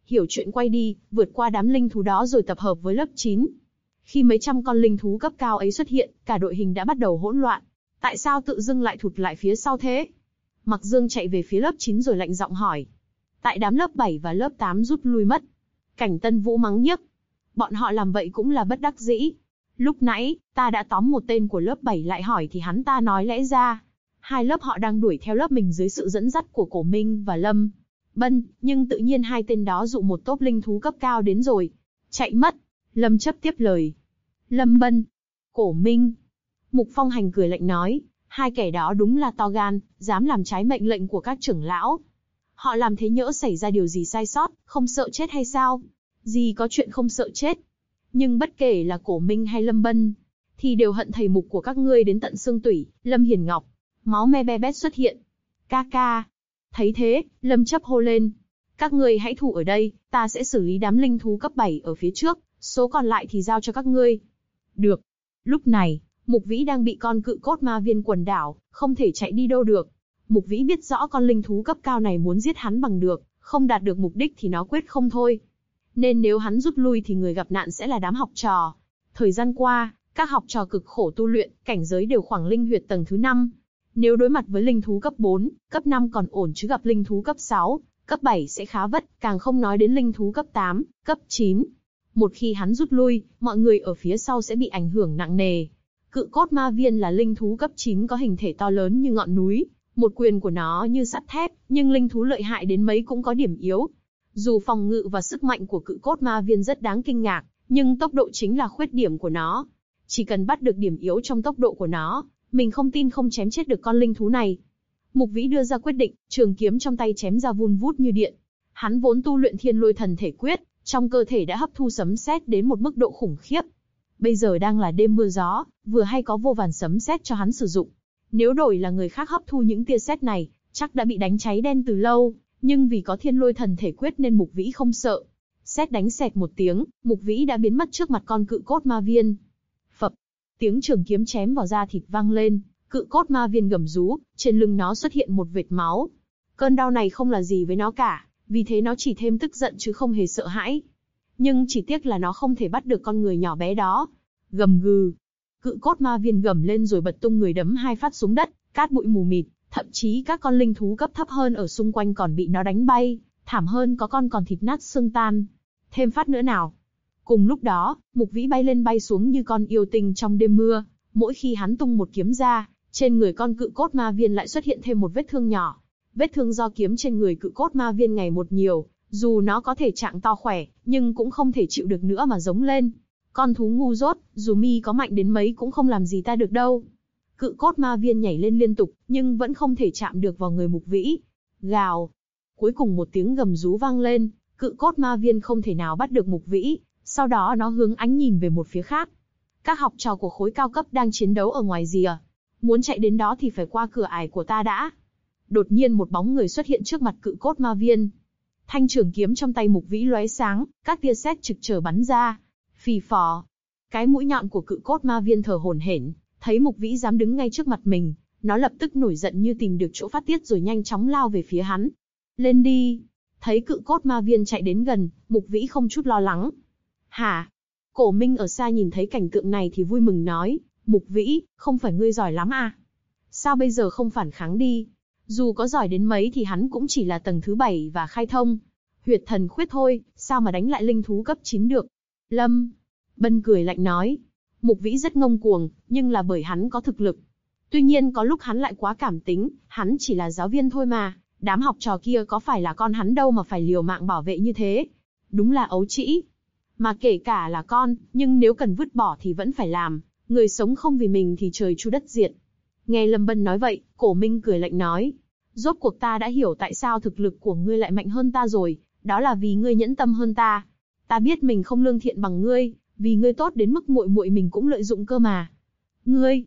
hiểu chuyện quay đi, vượt qua đám linh thú đó rồi tập hợp với lớp 9. Khi mấy trăm con linh thú cấp cao ấy xuất hiện, cả đội hình đã bắt đầu hỗn loạn. Tại sao tự dưng lại thụt lại phía sau thế? Mặc Dương chạy về phía lớp 9 rồi lạnh giọng hỏi. Tại đám lớp 7 và lớp 8 rút lui mất. Cảnh Tân Vũ mắng nhiếc. Bọn họ làm vậy cũng là bất đắc dĩ. Lúc nãy, ta đã tóm một tên của lớp 7 lại hỏi thì hắn ta nói lẽ ra. Hai lớp họ đang đuổi theo lớp mình dưới sự dẫn dắt của Cổ Minh và Lâm Bân, nhưng tự nhiên hai tên đó dụ một tốp linh thú cấp cao đến rồi. Chạy mất. Lâm Chấp tiếp lời. Lâm Bân, Cổ Minh. Mục Phong Hành cười lạnh nói, hai kẻ đó đúng là to gan, dám làm trái mệnh lệnh của các trưởng lão. Họ làm thế nhỡ xảy ra điều gì sai sót, không sợ chết hay sao? Gì có chuyện không sợ chết. Nhưng bất kể là Cổ Minh hay Lâm Bân, thì đều hận thầy Mục của các ngươi đến tận xương tủy. Lâm Hiền Ngọc, máu me be bét xuất hiện. Ca ca. Thấy thế, Lâm Chấp hô lên. Các ngươi hãy thủ ở đây, ta sẽ xử lý đám linh thú cấp 7 ở phía trước, số còn lại thì giao cho các ngươi. Được. Lúc này, Mục Vĩ đang bị con cự cốt ma viên quần đảo, không thể chạy đi đâu được. Mục Vĩ biết rõ con linh thú cấp cao này muốn giết hắn bằng được, không đạt được mục đích thì nó quyết không thôi. Nên nếu hắn rút lui thì người gặp nạn sẽ là đám học trò. Thời gian qua, các học trò cực khổ tu luyện, cảnh giới đều khoảng linh huyệt tầng thứ 5. Nếu đối mặt với linh thú cấp 4, cấp 5 còn ổn chứ gặp linh thú cấp 6, cấp 7 sẽ khá vất, càng không nói đến linh thú cấp 8, cấp 9. Một khi hắn rút lui, mọi người ở phía sau sẽ bị ảnh hưởng nặng nề. Cự cốt ma viên là linh thú cấp 9 có hình thể to lớn như ngọn núi, một quyền của nó như sắt thép, nhưng linh thú lợi hại đến mấy cũng có điểm yếu. Dù phòng ngự và sức mạnh của cự cốt ma viên rất đáng kinh ngạc, nhưng tốc độ chính là khuyết điểm của nó. Chỉ cần bắt được điểm yếu trong tốc độ của nó, mình không tin không chém chết được con linh thú này. Mục Vĩ đưa ra quyết định, trường kiếm trong tay chém ra vun vút như điện. Hắn vốn tu luyện Thiên Lôi Thần Thể Quyết, trong cơ thể đã hấp thu sấm sét đến một mức độ khủng khiếp. Bây giờ đang là đêm mưa gió, vừa hay có vô vàn sấm sét cho hắn sử dụng. Nếu đổi là người khác hấp thu những tia sét này, chắc đã bị đánh cháy đen từ lâu, nhưng vì có Thiên Lôi Thần Thể Quyết nên Mục Vĩ không sợ. Sét đánh xẹt một tiếng, Mục Vĩ đã biến mất trước mặt con cự cốt ma viên. Phập, tiếng trường kiếm chém vào da thịt vang lên, cự cốt ma viên gầm rú, trên lưng nó xuất hiện một vệt máu. Cơn đau này không là gì với nó cả, vì thế nó chỉ thêm tức giận chứ không hề sợ hãi. Nhưng chỉ tiếc là nó không thể bắt được con người nhỏ bé đó. Gầm gừ. Cự cốt ma viên gầm lên rồi bật tung người đấm hai phát xuống đất, cát bụi mù mịt, thậm chí các con linh thú cấp thấp hơn ở xung quanh còn bị nó đánh bay, thảm hơn có con còn thịt nát xương tan. Thêm phát nữa nào. Cùng lúc đó, Mục Vĩ bay lên bay xuống như con yêu tinh trong đêm mưa, mỗi khi hắn tung một kiếm ra, trên người con cự cốt ma viên lại xuất hiện thêm một vết thương nhỏ. Vết thương do kiếm trên người cự cốt ma viên ngày một nhiều, dù nó có thể trạng to khỏe, nhưng cũng không thể chịu được nữa mà giống lên. Con thú ngu dốt, dù mi có mạnh đến mấy cũng không làm gì ta được đâu. Cự cốt ma viên nhảy lên liên tục, nhưng vẫn không thể chạm được vào người Mục Vĩ. Gào. Cuối cùng một tiếng gầm rú vang lên, cự cốt ma viên không thể nào bắt được Mục Vĩ, sau đó nó hướng ánh nhìn về một phía khác. Các học trò của khối cao cấp đang chiến đấu ở ngoài rìa. Muốn chạy đến đó thì phải qua cửa ải của ta đã. Đột nhiên một bóng người xuất hiện trước mặt cự cốt ma viên. Thanh trường kiếm trong tay Mục Vĩ lóe sáng, các tia sét trực trở bắn ra. Phì phò. Cái mũi nhọn của cự cốt ma viên thở hổn hển, thấy Mục Vĩ dám đứng ngay trước mặt mình, nó lập tức nổi giận như tìm được chỗ phát tiết rồi nhanh chóng lao về phía hắn. Lên đi. Thấy cự cốt ma viên chạy đến gần, Mục Vĩ không chút lo lắng. Hả? Cổ Minh ở xa nhìn thấy cảnh tượng này thì vui mừng nói, Mục Vĩ, không phải ngươi giỏi lắm à? Sao bây giờ không phản kháng đi? Dù có giỏi đến mấy thì hắn cũng chỉ là tầng thứ 7 và khai thông huyệt thần khuyết thôi, sao mà đánh lại linh thú cấp 9 được? Lâm Bân cười lạnh nói, Mục Vĩ rất ngông cuồng, nhưng là bởi hắn có thực lực. Tuy nhiên có lúc hắn lại quá cảm tính, hắn chỉ là giáo viên thôi mà, đám học trò kia có phải là con hắn đâu mà phải liều mạng bảo vệ như thế. Đúng là ấu trĩ. Mà kể cả là con, nhưng nếu cần vứt bỏ thì vẫn phải làm, người sống không vì mình thì trời chu đất diệt. Nghe Lâm Bân nói vậy, Cổ Minh cười lạnh nói, rốt cuộc ta đã hiểu tại sao thực lực của ngươi lại mạnh hơn ta rồi, đó là vì ngươi nhẫn tâm hơn ta. Ta biết mình không lương thiện bằng ngươi, vì ngươi tốt đến mức muội muội mình cũng lợi dụng cơ mà. Ngươi,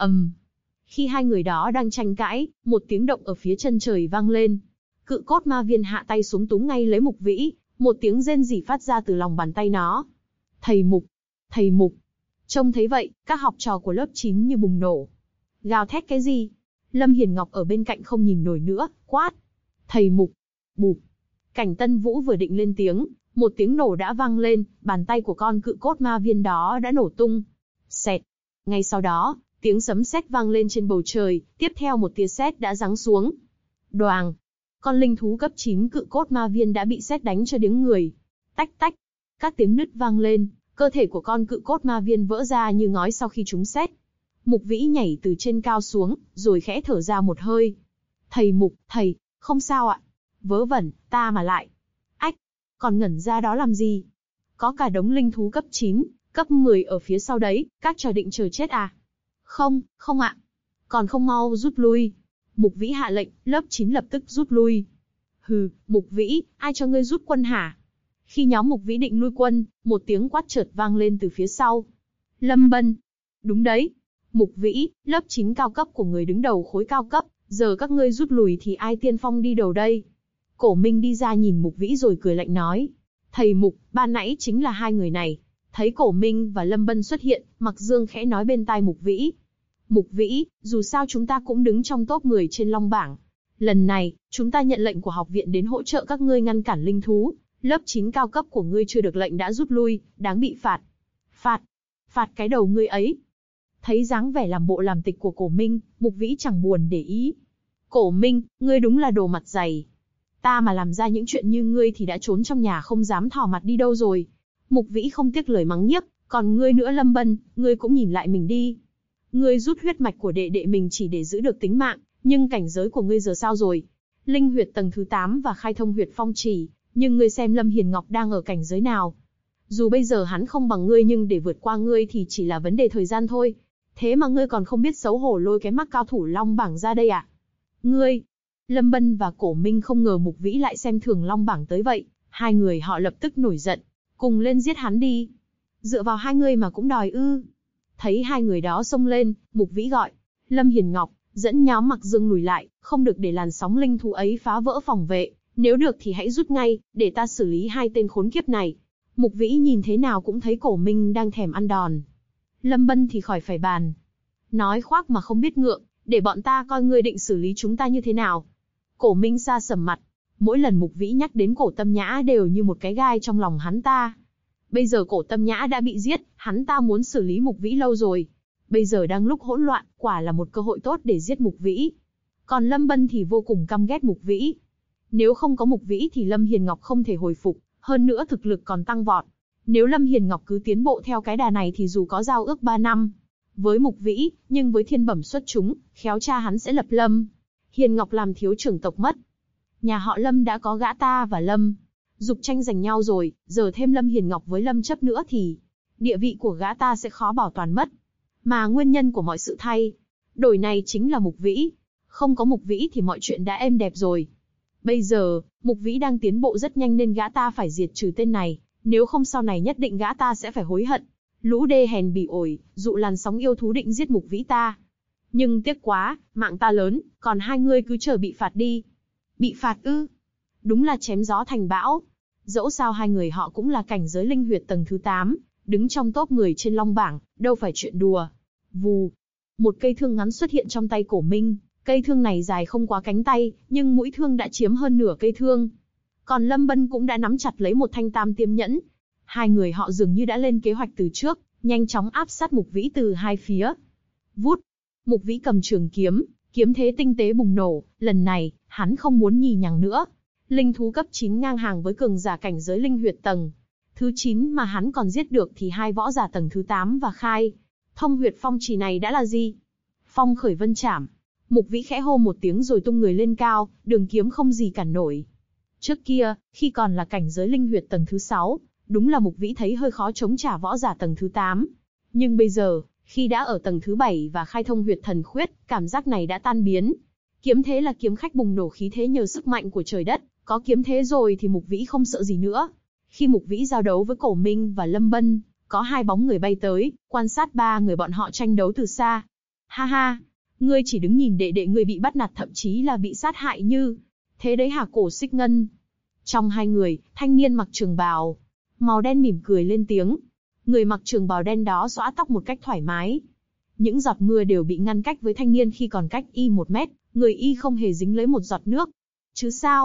Khi hai người đó đang tranh cãi, một tiếng động ở phía chân trời vang lên. Cự cốt ma viên hạ tay xuống túm ngay lấy Mục Vĩ, một tiếng rên rỉ phát ra từ lòng bàn tay nó. Thầy Mục, thầy Mục. Trông thấy vậy, các học trò của lớp 9 như bùng nổ. Gào thét cái gì? Lâm Hiền Ngọc ở bên cạnh không nhìn nổi nữa, quát. Thầy Mục, bụp. Cảnh Tân Vũ vừa định lên tiếng, một tiếng nổ đã vang lên, bàn tay của con cự cốt ma viên đó đã nổ tung. Xẹt. Ngay sau đó, tiếng sấm sét vang lên trên bầu trời, tiếp theo một tia sét đã giáng xuống. Đoàng. Con linh thú cấp 9 cự cốt ma viên đã bị sét đánh cho điếng người. Tách tách. Các tiếng nứt vang lên, cơ thể của con cự cốt ma viên vỡ ra như ngói sau khi trúng sét. Mục Vĩ nhảy từ trên cao xuống, rồi khẽ thở ra một hơi. Thầy Mục, thầy, không sao ạ. Vớ vẩn, ta mà lại. Ách, còn ngẩn ra đó làm gì? Có cả đống linh thú cấp 9, cấp 10 ở phía sau đấy, các trò định chờ chết à? Không, không ạ. Còn không mau rút lui. Mục Vĩ hạ lệnh, lớp 9 lập tức rút lui. Hừ, Mục Vĩ, ai cho ngươi rút quân hả? Khi nhóm Mục Vĩ định lui quân, một tiếng quát chợt vang lên từ phía sau. Lâm Bân. Đúng đấy. Mục Vĩ, lớp 9 cao cấp của người đứng đầu khối cao cấp, giờ các ngươi rút lui thì ai tiên phong đi đầu đây? Cổ Minh đi ra nhìn Mục Vĩ rồi cười lạnh nói. Thầy Mục, ban nãy chính là hai người này. Thấy Cổ Minh và Lâm Bân xuất hiện, Mặc Dương khẽ nói bên tai Mục Vĩ. Mục Vĩ, dù sao chúng ta cũng đứng trong top 10 trên Long bảng. Lần này, chúng ta nhận lệnh của học viện đến hỗ trợ các ngươi ngăn cản linh thú. Lớp 9 cao cấp của ngươi chưa được lệnh đã rút lui, đáng bị phạt. Phạt? Phạt cái đầu ngươi ấy. Thấy dáng vẻ làm bộ làm tịch của Cổ Minh, Mục Vĩ chẳng buồn để ý. Cổ Minh, ngươi đúng là đồ mặt dày. Ta mà làm ra những chuyện như ngươi thì đã trốn trong nhà không dám thò mặt đi đâu rồi. Mục Vĩ không tiếc lời mắng nhiếc, còn ngươi nữa Lâm Bân, ngươi cũng nhìn lại mình đi. Ngươi rút huyết mạch của đệ đệ mình chỉ để giữ được tính mạng, nhưng cảnh giới của ngươi giờ sao rồi? Linh huyệt tầng thứ 8 và khai thông huyệt phong chỉ, nhưng ngươi xem Lâm Hiền Ngọc đang ở cảnh giới nào? Dù bây giờ hắn không bằng ngươi nhưng để vượt qua ngươi thì chỉ là vấn đề thời gian thôi. Thế mà ngươi còn không biết xấu hổ lôi cái mắc cao thủ Long bảng ra đây à? Ngươi! Lâm Bân và Cổ Minh không ngờ Mục Vĩ lại xem thường Long bảng tới vậy, hai người họ lập tức nổi giận, cùng lên giết hắn đi. Dựa vào hai người mà cũng đòi ư? Thấy hai người đó xông lên, Mục Vĩ gọi, Lâm Hiền Ngọc, dẫn nhóm Mặc Dương lùi lại, không được để làn sóng linh thú ấy phá vỡ phòng vệ, nếu được thì hãy rút ngay, để ta xử lý hai tên khốn kiếp này. Mục Vĩ nhìn thế nào cũng thấy Cổ Minh đang thèm ăn đòn. Lâm Bân thì khỏi phải bàn. Nói khoác mà không biết ngượng, để bọn ta coi ngươi định xử lý chúng ta như thế nào. Cổ Minh xa sầm mặt, mỗi lần Mục Vĩ nhắc đến Cổ Tâm Nhã đều như một cái gai trong lòng hắn ta. Bây giờ Cổ Tâm Nhã đã bị giết, hắn ta muốn xử lý Mục Vĩ lâu rồi. Bây giờ đang lúc hỗn loạn, quả là một cơ hội tốt để giết Mục Vĩ. Còn Lâm Bân thì vô cùng căm ghét Mục Vĩ. Nếu không có Mục Vĩ thì Lâm Hiền Ngọc không thể hồi phục, hơn nữa thực lực còn tăng vọt. Nếu Lâm Hiền Ngọc cứ tiến bộ theo cái đà này thì dù có giao ước 3 năm với Mục Vĩ, nhưng với thiên bẩm xuất chúng, khéo cha hắn sẽ lập Lâm Hiền Ngọc làm thiếu trưởng tộc mất. Nhà họ Lâm đã có gã ta và Lâm Dục tranh giành nhau rồi, giờ thêm Lâm Hiền Ngọc với Lâm Chấp nữa thì địa vị của gã ta sẽ khó bảo toàn mất. Mà nguyên nhân của mọi sự thay đổi này chính là Mục Vĩ. Không có Mục Vĩ thì mọi chuyện đã êm đẹp rồi. Bây giờ, Mục Vĩ đang tiến bộ rất nhanh nên gã ta phải diệt trừ tên này, nếu không sau này nhất định gã ta sẽ phải hối hận. Lũ đê hèn bỉ ổi, dụ làn sóng yêu thú định giết Mục Vĩ ta. Nhưng tiếc quá, mạng ta lớn, còn hai ngươi cứ chờ bị phạt đi. Bị phạt ư? Đúng là chém gió thành bão. Dẫu sao hai người họ cũng là cảnh giới linh huyệt tầng thứ 8, đứng trong top 10 trên Long bảng, đâu phải chuyện đùa. Vù. Một cây thương ngắn xuất hiện trong tay Cổ Minh, cây thương này dài không quá cánh tay, nhưng mũi thương đã chiếm hơn nửa cây thương. Còn Lâm Bân cũng đã nắm chặt lấy một thanh tam tiêm nhẫn. Hai người họ dường như đã lên kế hoạch từ trước, nhanh chóng áp sát Mục Vĩ từ hai phía. Vút. Mục Vĩ cầm trường kiếm, kiếm thế tinh tế bùng nổ, lần này, hắn không muốn nhì nhằng nữa. Linh thú cấp 9 ngang hàng với cường giả cảnh giới linh huyệt tầng thứ 9 mà hắn còn giết được thì hai võ giả tầng thứ 8 và khai thông huyệt phong chỉ này đã là gì? Phong khởi vân chảm. Mục Vĩ khẽ hô một tiếng rồi tung người lên cao, đường kiếm không gì cản nổi. Trước kia, khi còn là cảnh giới linh huyệt tầng thứ 6, đúng là Mục Vĩ thấy hơi khó chống trả võ giả tầng thứ 8. Nhưng bây giờ, khi đã ở tầng thứ 7 và khai thông huyệt thần khuyết, cảm giác này đã tan biến. Kiếm thế là kiếm khách bùng nổ khí thế nhờ sức mạnh của trời đất, có kiếm thế rồi thì Mục Vĩ không sợ gì nữa. Khi Mục Vĩ giao đấu với Cổ Minh và Lâm Bân, có hai bóng người bay tới, quan sát ba người bọn họ tranh đấu từ xa. Ha ha, ngươi chỉ đứng nhìn đệ đệ ngươi bị bắt nạt thậm chí là bị sát hại như thế đấy hả Cổ Xích Ngân? Trong hai người, thanh niên mặc trường bào màu đen mỉm cười lên tiếng. Người mặc trường bào đen đó xõa tóc một cách thoải mái. Những giọt mưa đều bị ngăn cách với thanh niên khi còn cách y 1 mét, người y không hề dính lấy một giọt nước. Chứ sao?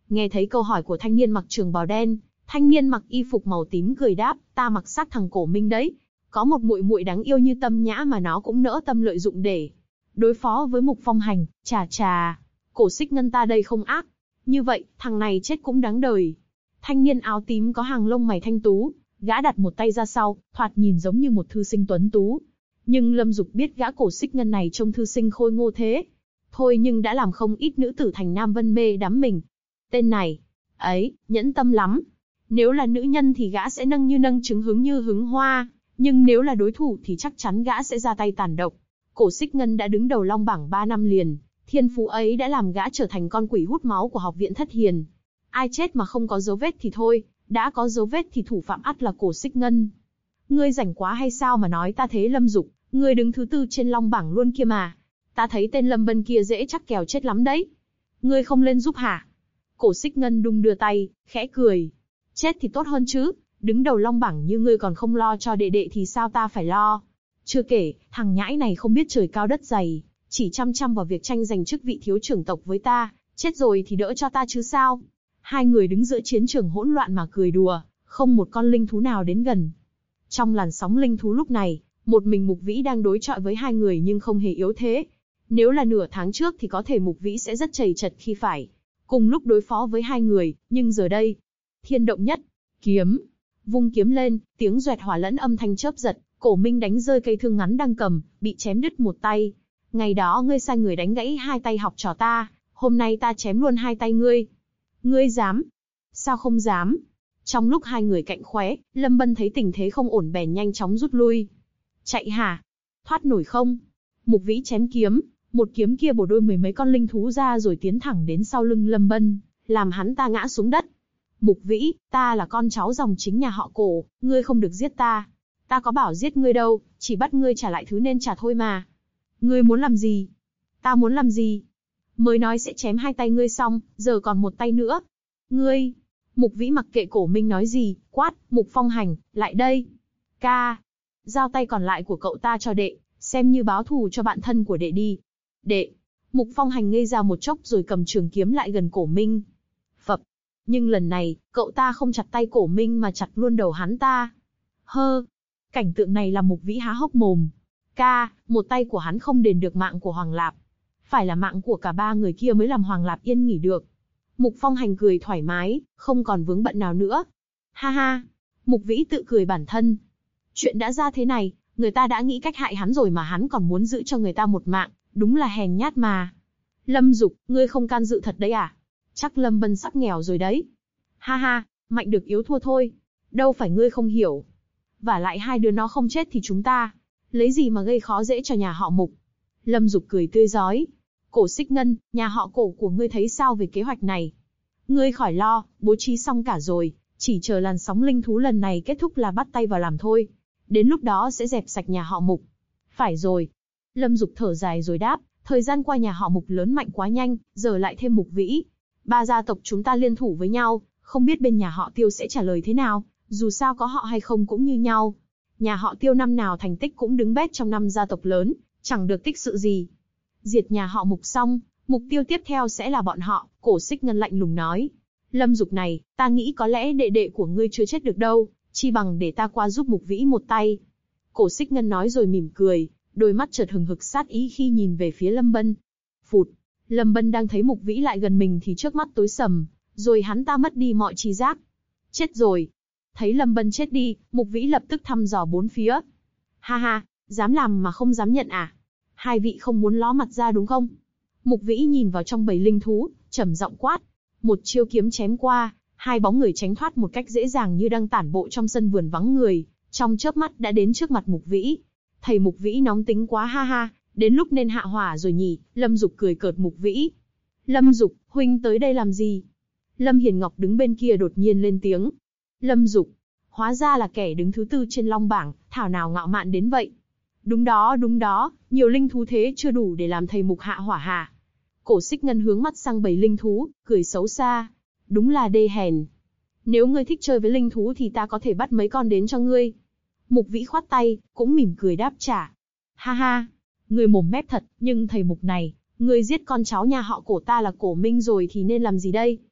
Nghe thấy câu hỏi của thanh niên mặc trường bào đen, thanh niên mặc y phục màu tím cười đáp, ta mặc xác thằng Cổ Minh đấy. Có một muội muội đáng yêu như Tâm Nhã mà nó cũng nỡ tâm lợi dụng để đối phó với Mục Phong Hành, chà chà. Cổ Xích Ngân ta đây không ác. Như vậy, thằng này chết cũng đáng đời. Thanh niên áo tím có hàng lông mày thanh tú, gã đặt một tay ra sau, thoạt nhìn giống như một thư sinh tuấn tú. Nhưng Lâm Dục biết gã Cổ Xích Ngân này trông thư sinh khôi ngô thế. Thôi nhưng đã làm không ít nữ tử thành nam vân mê đắm mình. Tên này, ấy, nhẫn tâm lắm. Nếu là nữ nhân thì gã sẽ nâng như nâng trứng hứng như hứng hoa, nhưng nếu là đối thủ thì chắc chắn gã sẽ ra tay tàn độc. Cổ Xích Ngân đã đứng đầu Long bảng 3 năm liền, thiên phú ấy đã làm gã trở thành con quỷ hút máu của học viện Thất Hiền. Ai chết mà không có dấu vết thì thôi, đã có dấu vết thì thủ phạm ắt là Cổ Xích Ngân. Ngươi rảnh quá hay sao mà nói ta thế Lâm Dục, ngươi đứng thứ 4 trên Long bảng luôn kia mà. Ta thấy tên Lâm Bân kia dễ chắc kèo chết lắm đấy. Ngươi không lên giúp hả? Cổ Xích Ngân đung đưa tay, khẽ cười. Chết thì tốt hơn chứ, đứng đầu Long bảng như ngươi còn không lo cho đệ đệ thì sao ta phải lo. Chưa kể, thằng nhãi này không biết trời cao đất dày, chỉ chăm chăm vào việc tranh giành chức vị thiếu trưởng tộc với ta, chết rồi thì đỡ cho ta chứ sao. Hai người đứng giữa chiến trường hỗn loạn mà cười đùa, không một con linh thú nào đến gần. Trong làn sóng linh thú lúc này, một mình Mục Vĩ đang đối chọi với hai người nhưng không hề yếu thế. Nếu là nửa tháng trước thì có thể Mục Vĩ sẽ rất chầy chật khi phải cùng lúc đối phó với hai người, nhưng giờ đây, thiên động nhất, kiếm, vung kiếm lên, tiếng doẹt hỏa lẫn âm thanh chớp giật, Cổ Minh đánh rơi cây thương ngắn đang cầm, bị chém đứt một tay. Ngày đó ngươi sai người đánh gãy hai tay học trò ta, hôm nay ta chém luôn hai tay ngươi. Ngươi dám? Sao không dám? Trong lúc hai người cạnh khóe, Lâm Bân thấy tình thế không ổn bèn nhanh chóng rút lui. Chạy hả? Thoát nổi không? Mục Vĩ chém kiếm, một kiếm kia bổ đôi mười mấy con linh thú ra rồi tiến thẳng đến sau lưng Lâm Bân, làm hắn ta ngã xuống đất. Mục Vĩ, ta là con cháu dòng chính nhà họ Cổ, ngươi không được giết ta. Ta có bảo giết ngươi đâu, chỉ bắt ngươi trả lại thứ nên trả thôi mà. Ngươi muốn làm gì? Ta muốn làm gì? Mới nói sẽ chém hai tay ngươi xong, giờ còn một tay nữa. Ngươi! Mục Vĩ mặc kệ Cổ Minh nói gì, quát, Mục Phong Hành, lại đây. Ca! Giao tay còn lại của cậu ta cho đệ, xem như báo thù cho bạn thân của đệ đi. Đệ! Mục Phong Hành ngây ra một chốc rồi cầm trường kiếm lại gần Cổ Minh. Phập! Nhưng lần này, cậu ta không chặt tay Cổ Minh mà chặt luôn đầu hắn ta. Hơ! Cảnh tượng này làm Mục Vĩ há hốc mồm. Ca, một tay của hắn không đền được mạng của Hoàng Lạp. Phải là mạng của cả ba người kia mới làm Hoàng Lạp yên nghỉ được. Mục Phong Hành cười thoải mái, không còn vướng bận nào nữa. Ha ha! Mục Vĩ tự cười bản thân. Chuyện đã ra thế này, người ta đã nghĩ cách hại hắn rồi mà hắn còn muốn giữ cho người ta một mạng, đúng là hèn nhát mà. Lâm Dục, ngươi không can dự thật đấy à? Chắc Lâm Bân sắp nghèo rồi đấy. Ha ha, mạnh được yếu thua thôi. Đâu phải ngươi không hiểu. Và lại hai đứa nó không chết thì chúng ta lấy gì mà gây khó dễ cho nhà họ Mục. Lâm Dục cười tươi rói. Cổ Xích Ngân, nhà họ Cổ của ngươi thấy sao về kế hoạch này? Ngươi khỏi lo, bố trí xong cả rồi, chỉ chờ làn sóng linh thú lần này kết thúc là bắt tay vào làm thôi. Đến lúc đó sẽ dẹp sạch nhà họ Mục. Phải rồi. Lâm Dục thở dài rồi đáp, thời gian qua nhà họ Mục lớn mạnh quá nhanh, giờ lại thêm Mục Vĩ. Ba gia tộc chúng ta liên thủ với nhau, không biết bên nhà họ Tiêu sẽ trả lời thế nào, dù sao có họ hay không cũng như nhau. Nhà họ Tiêu năm nào thành tích cũng đứng bét trong năm gia tộc lớn, chẳng được tích sự gì. Diệt nhà họ Mục xong, mục tiêu tiếp theo sẽ là bọn họ, Cổ Xích Ngân lạnh lùng nói. Lâm Dục này, ta nghĩ có lẽ đệ đệ của ngươi chưa chết được đâu, chi bằng để ta qua giúp Mục Vĩ một tay. Cổ Xích Ngân nói rồi mỉm cười, đôi mắt chợt hừng hực sát ý khi nhìn về phía Lâm Bân. Phụt, Lâm Bân đang thấy Mục Vĩ lại gần mình thì trước mắt tối sầm, rồi hắn ta mất đi mọi tri giác. Chết rồi. Thấy Lâm Bân chết đi, Mục Vĩ lập tức thăm dò bốn phía. Ha ha, dám làm mà không dám nhận à? Hai vị không muốn ló mặt ra đúng không? Mục Vĩ nhìn vào trong bầy linh thú, trầm giọng quát. Một chiêu kiếm chém qua, hai bóng người tránh thoát một cách dễ dàng như đang tản bộ trong sân vườn vắng người, trong chớp mắt đã đến trước mặt Mục Vĩ. Thầy Mục Vĩ nóng tính quá ha ha, đến lúc nên hạ hỏa rồi nhỉ? Lâm Dục cười cợt Mục Vĩ. Lâm Dục, huynh tới đây làm gì? Lâm Hiền Ngọc đứng bên kia đột nhiên lên tiếng. Lâm Dục, hóa ra là kẻ đứng thứ 4 trên Long bảng, thảo nào ngạo mạn đến vậy. Đúng đó, nhiều linh thú thế chưa đủ để làm thầy Mục hạ hỏa hả? Cổ Xích Ngân hướng mắt sang bầy linh thú, cười xấu xa. Đúng là đê hèn. Nếu ngươi thích chơi với linh thú thì ta có thể bắt mấy con đến cho ngươi. Mục Vĩ khoát tay, cũng mỉm cười đáp trả. Ha ha, ngươi mồm mép thật, nhưng thầy Mục này, ngươi giết con cháu nhà họ Cổ ta là Cổ Minh rồi thì nên làm gì đây?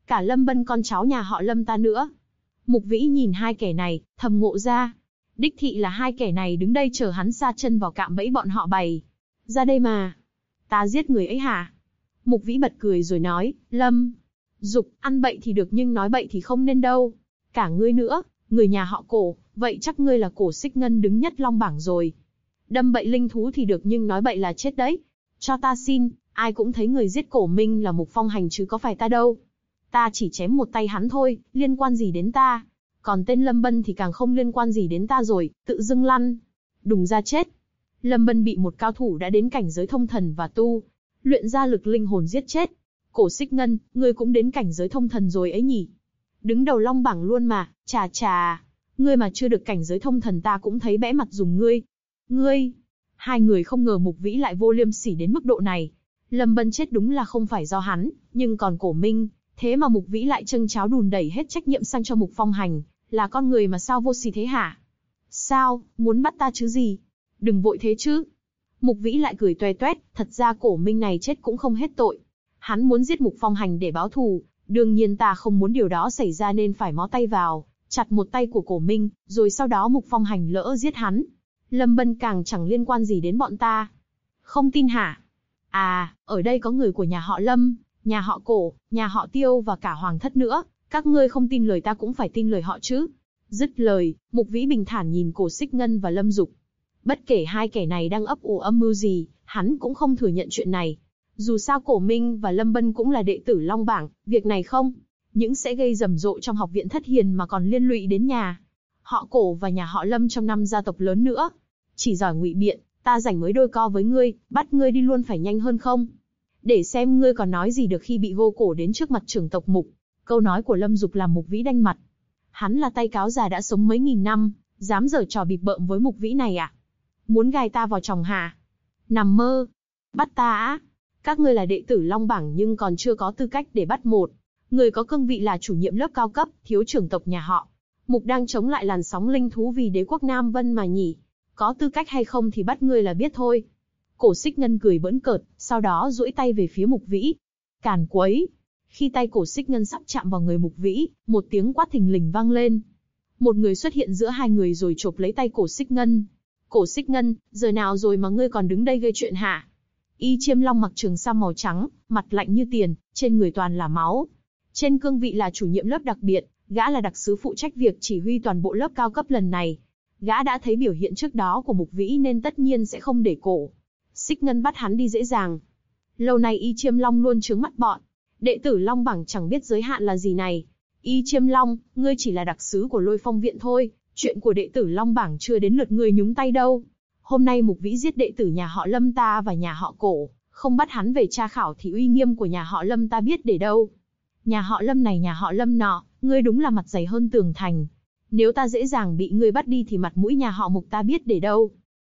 cả Lâm Bân con cháu nhà họ Lâm ta nữa. Mục Vĩ nhìn hai kẻ này, thầm ngộ ra. Đích thị là hai kẻ này đứng đây chờ hắn sa chân vào cạm bẫy bọn họ bày. Ra đây mà. Ta giết người ấy hả? Mục Vĩ bật cười rồi nói, Lâm Dục, ăn bậy thì được nhưng nói bậy thì không nên đâu. Cả ngươi nữa, người nhà họ Cổ, vậy chắc ngươi là Cổ Xích Ngân đứng nhất long bảng rồi. Đâm bậy linh thú thì được nhưng nói bậy là chết đấy. Cho ta xin, ai cũng thấy người giết Cổ Minh là Mục Phong Hành chứ có phải ta đâu. Ta chỉ chém một tay hắn thôi, liên quan gì đến ta. Còn tên Lâm Bân thì càng không liên quan gì đến ta rồi, tự dưng lăn. Đùng ra chết. Lâm Bân bị một cao thủ đã đến cảnh giới thông thần và tu luyện ra lực linh hồn giết chết. Cổ Xích Ngân, ngươi cũng đến cảnh giới thông thần rồi ấy nhỉ? Đứng đầu long bảng luôn mà, chà chà. Ngươi mà chưa được cảnh giới thông thần ta cũng thấy bẽ mặt dùng ngươi. Ngươi! Hai người không ngờ Mục Vĩ lại vô liêm sỉ đến mức độ này. Lâm Bân chết đúng là không phải do hắn, nhưng còn Cổ Minh, thế mà Mục Vĩ lại châng cháo đùn đẩy hết trách nhiệm sang cho Mục Phong Hành, là con người mà sao vô sỉ thế hả? Sao, muốn bắt ta chứ gì? Đừng vội thế chứ. Mục Vĩ lại cười toe toét, thật ra Cổ Minh này chết cũng không hết tội. Hắn muốn giết Mục Phong Hành để báo thù, đương nhiên ta không muốn điều đó xảy ra nên phải mó tay vào, chặt một tay của Cổ Minh, rồi sau đó Mục Phong Hành lỡ giết hắn. Lâm Bân càng chẳng liên quan gì đến bọn ta. Không tin hả? À, ở đây có người của nhà họ Lâm, nhà họ Cổ, nhà họ Tiêu và cả Hoàng thất nữa, các ngươi không tin lời ta cũng phải tin lời họ chứ. Dứt lời, Mục Vĩ bình thản nhìn Cổ Xích Ngân và Lâm Dục. Bất kể hai kẻ này đang ấp ủ âm mưu gì, hắn cũng không thừa nhận chuyện này. Dù sao Cổ Minh và Lâm Bân cũng là đệ tử Long Bảng, việc này không những sẽ gây rầm rộ trong học viện Thất Hiền mà còn liên lụy đến nhà họ Cổ và nhà họ Lâm trong năm gia tộc lớn nữa. Chỉ giỏi ngụy biện, ta rảnh mới đôi co với ngươi, bắt ngươi đi luôn phải nhanh hơn không? Để xem ngươi còn nói gì được khi bị vô cổ đến trước mặt trưởng tộc Mục. Câu nói của Lâm Dục làm Mục Vĩ đanh mặt. Hắn là tay cáo già đã sống mấy nghìn năm, dám giở trò bịp bợm với Mục Vĩ này à? Muốn gài ta vào chòng hả? Nằm mơ! Bắt ta á? Các ngươi là đệ tử Long Bảng nhưng còn chưa có tư cách để bắt một người có cương vị là chủ nhiệm lớp cao cấp, thiếu trưởng tộc nhà họ Mục đang chống lại làn sóng linh thú vì đế quốc Nam Vân mà nhỉ? Có tư cách hay không thì bắt ngươi là biết thôi. Cổ Xích Ngân cười bỡn cợt, sau đó duỗi tay về phía Mục Vĩ. Càn quấy! Khi tay Cổ Xích Ngân sắp chạm vào người Mục Vĩ, một tiếng quát thình lình vang lên. Một người xuất hiện giữa hai người rồi chộp lấy tay Cổ Xích Ngân. Cổ Xích Ngân, giờ nào rồi mà ngươi còn đứng đây gây chuyện hả? Y Chiêm Long mặc trường sam màu trắng, mặt lạnh như tiền, trên người toàn là máu. Trên cương vị là chủ nhiệm lớp đặc biệt, gã là đặc sứ phụ trách việc chỉ huy toàn bộ lớp cao cấp lần này. Gã đã thấy biểu hiện trước đó của Mục Vĩ nên tất nhiên sẽ không để Cổ Xích Ngân bắt hắn đi dễ dàng. Lâu nay Y Chiêm Long luôn trướng mắt bọn đệ tử Long Bảng chẳng biết giới hạn là gì này. Y Chiêm Long, ngươi chỉ là đặc sứ của Lôi Phong viện thôi, chuyện của đệ tử Long Bảng chưa đến lượt ngươi nhúng tay đâu. Hôm nay Mục Vĩ giết đệ tử nhà họ Lâm ta và nhà họ Cổ, không bắt hắn về tra khảo thì uy nghiêm của nhà họ Lâm ta biết để đâu. Nhà họ Lâm này nhà họ Lâm nọ, ngươi đúng là mặt dày hơn tường thành. Nếu ta dễ dàng bị ngươi bắt đi thì mặt mũi nhà họ Mục ta biết để đâu.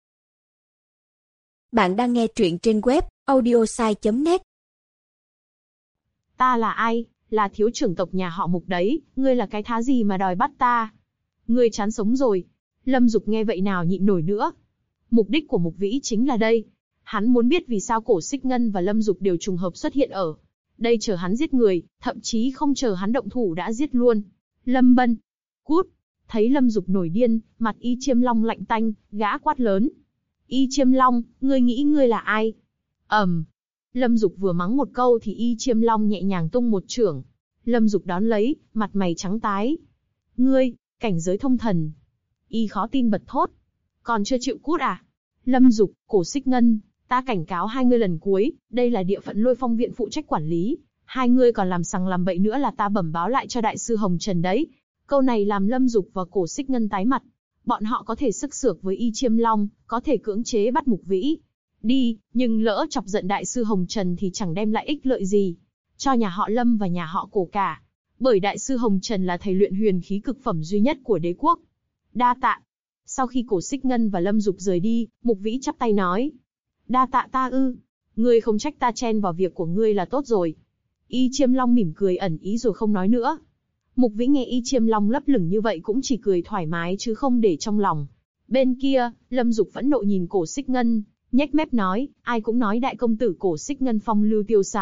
Bạn đang nghe truyện trên web audiosai.net. Ta là ai? Là thiếu trưởng tộc nhà họ Mục đấy, ngươi là cái thá gì mà đòi bắt ta? Ngươi chán sống rồi. Lâm Dục nghe vậy nào nhịn nổi nữa. Mục đích của Mục Vĩ chính là đây. Hắn muốn biết vì sao Cổ Xích Ngân và Lâm Dục đều trùng hợp xuất hiện ở đây chờ hắn giết người, thậm chí không chờ hắn động thủ đã giết luôn. Lâm Bân! Cút! Thấy Lâm Dục nổi điên, mặt Y Chiêm Long lạnh tanh, gã quát lớn. Y Chiêm Long, ngươi nghĩ ngươi là ai? Lâm Dục vừa mắng một câu thì Y Chiêm Long nhẹ nhàng tung một chưởng. Lâm Dục đón lấy, mặt mày trắng tái. Ngươi, cảnh giới thông thần. Y khó tin bật thốt. Còn chưa chịu cút à? Lâm Dục, Cổ Xích Ngân, ta cảnh cáo hai ngươi lần cuối, đây là địa phận Lôi Phong viện phụ trách quản lý. Hai ngươi còn làm sằng làm bậy nữa là ta bẩm báo lại cho đại sư Hồng Trần đấy. Câu này làm Lâm Dục và Cổ Xích Ngân tái mặt. Bọn họ có thể sức sược với Y Chiêm Long, có thể cưỡng chế bắt Mục Vĩ đi, nhưng lỡ chọc giận đại sư Hồng Trần thì chẳng đem lại ích lợi gì cho nhà họ Lâm và nhà họ Cổ cả. Bởi đại sư Hồng Trần là thầy luyện huyền khí cực phẩm duy nhất của đế quốc. Đa tạ. Sau khi Cổ Xích Ngân và Lâm Dục rời đi, Mục Vĩ chắp tay nói. Đa tạ ta ư? Ngươi không trách ta chen vào việc của ngươi là tốt rồi. Y Chiêm Long mỉm cười ẩn ý rồi không nói nữa. Mục Vĩ nghe Y Chiêm Long lấp lửng như vậy cũng chỉ cười thoải mái chứ không để trong lòng. Bên kia, Lâm Dục phẫn nộ nhìn Cổ Xích Ngân, nhếch mép nói, ai cũng nói đại công tử Cổ Xích Ngân phong lưu tiêu sái,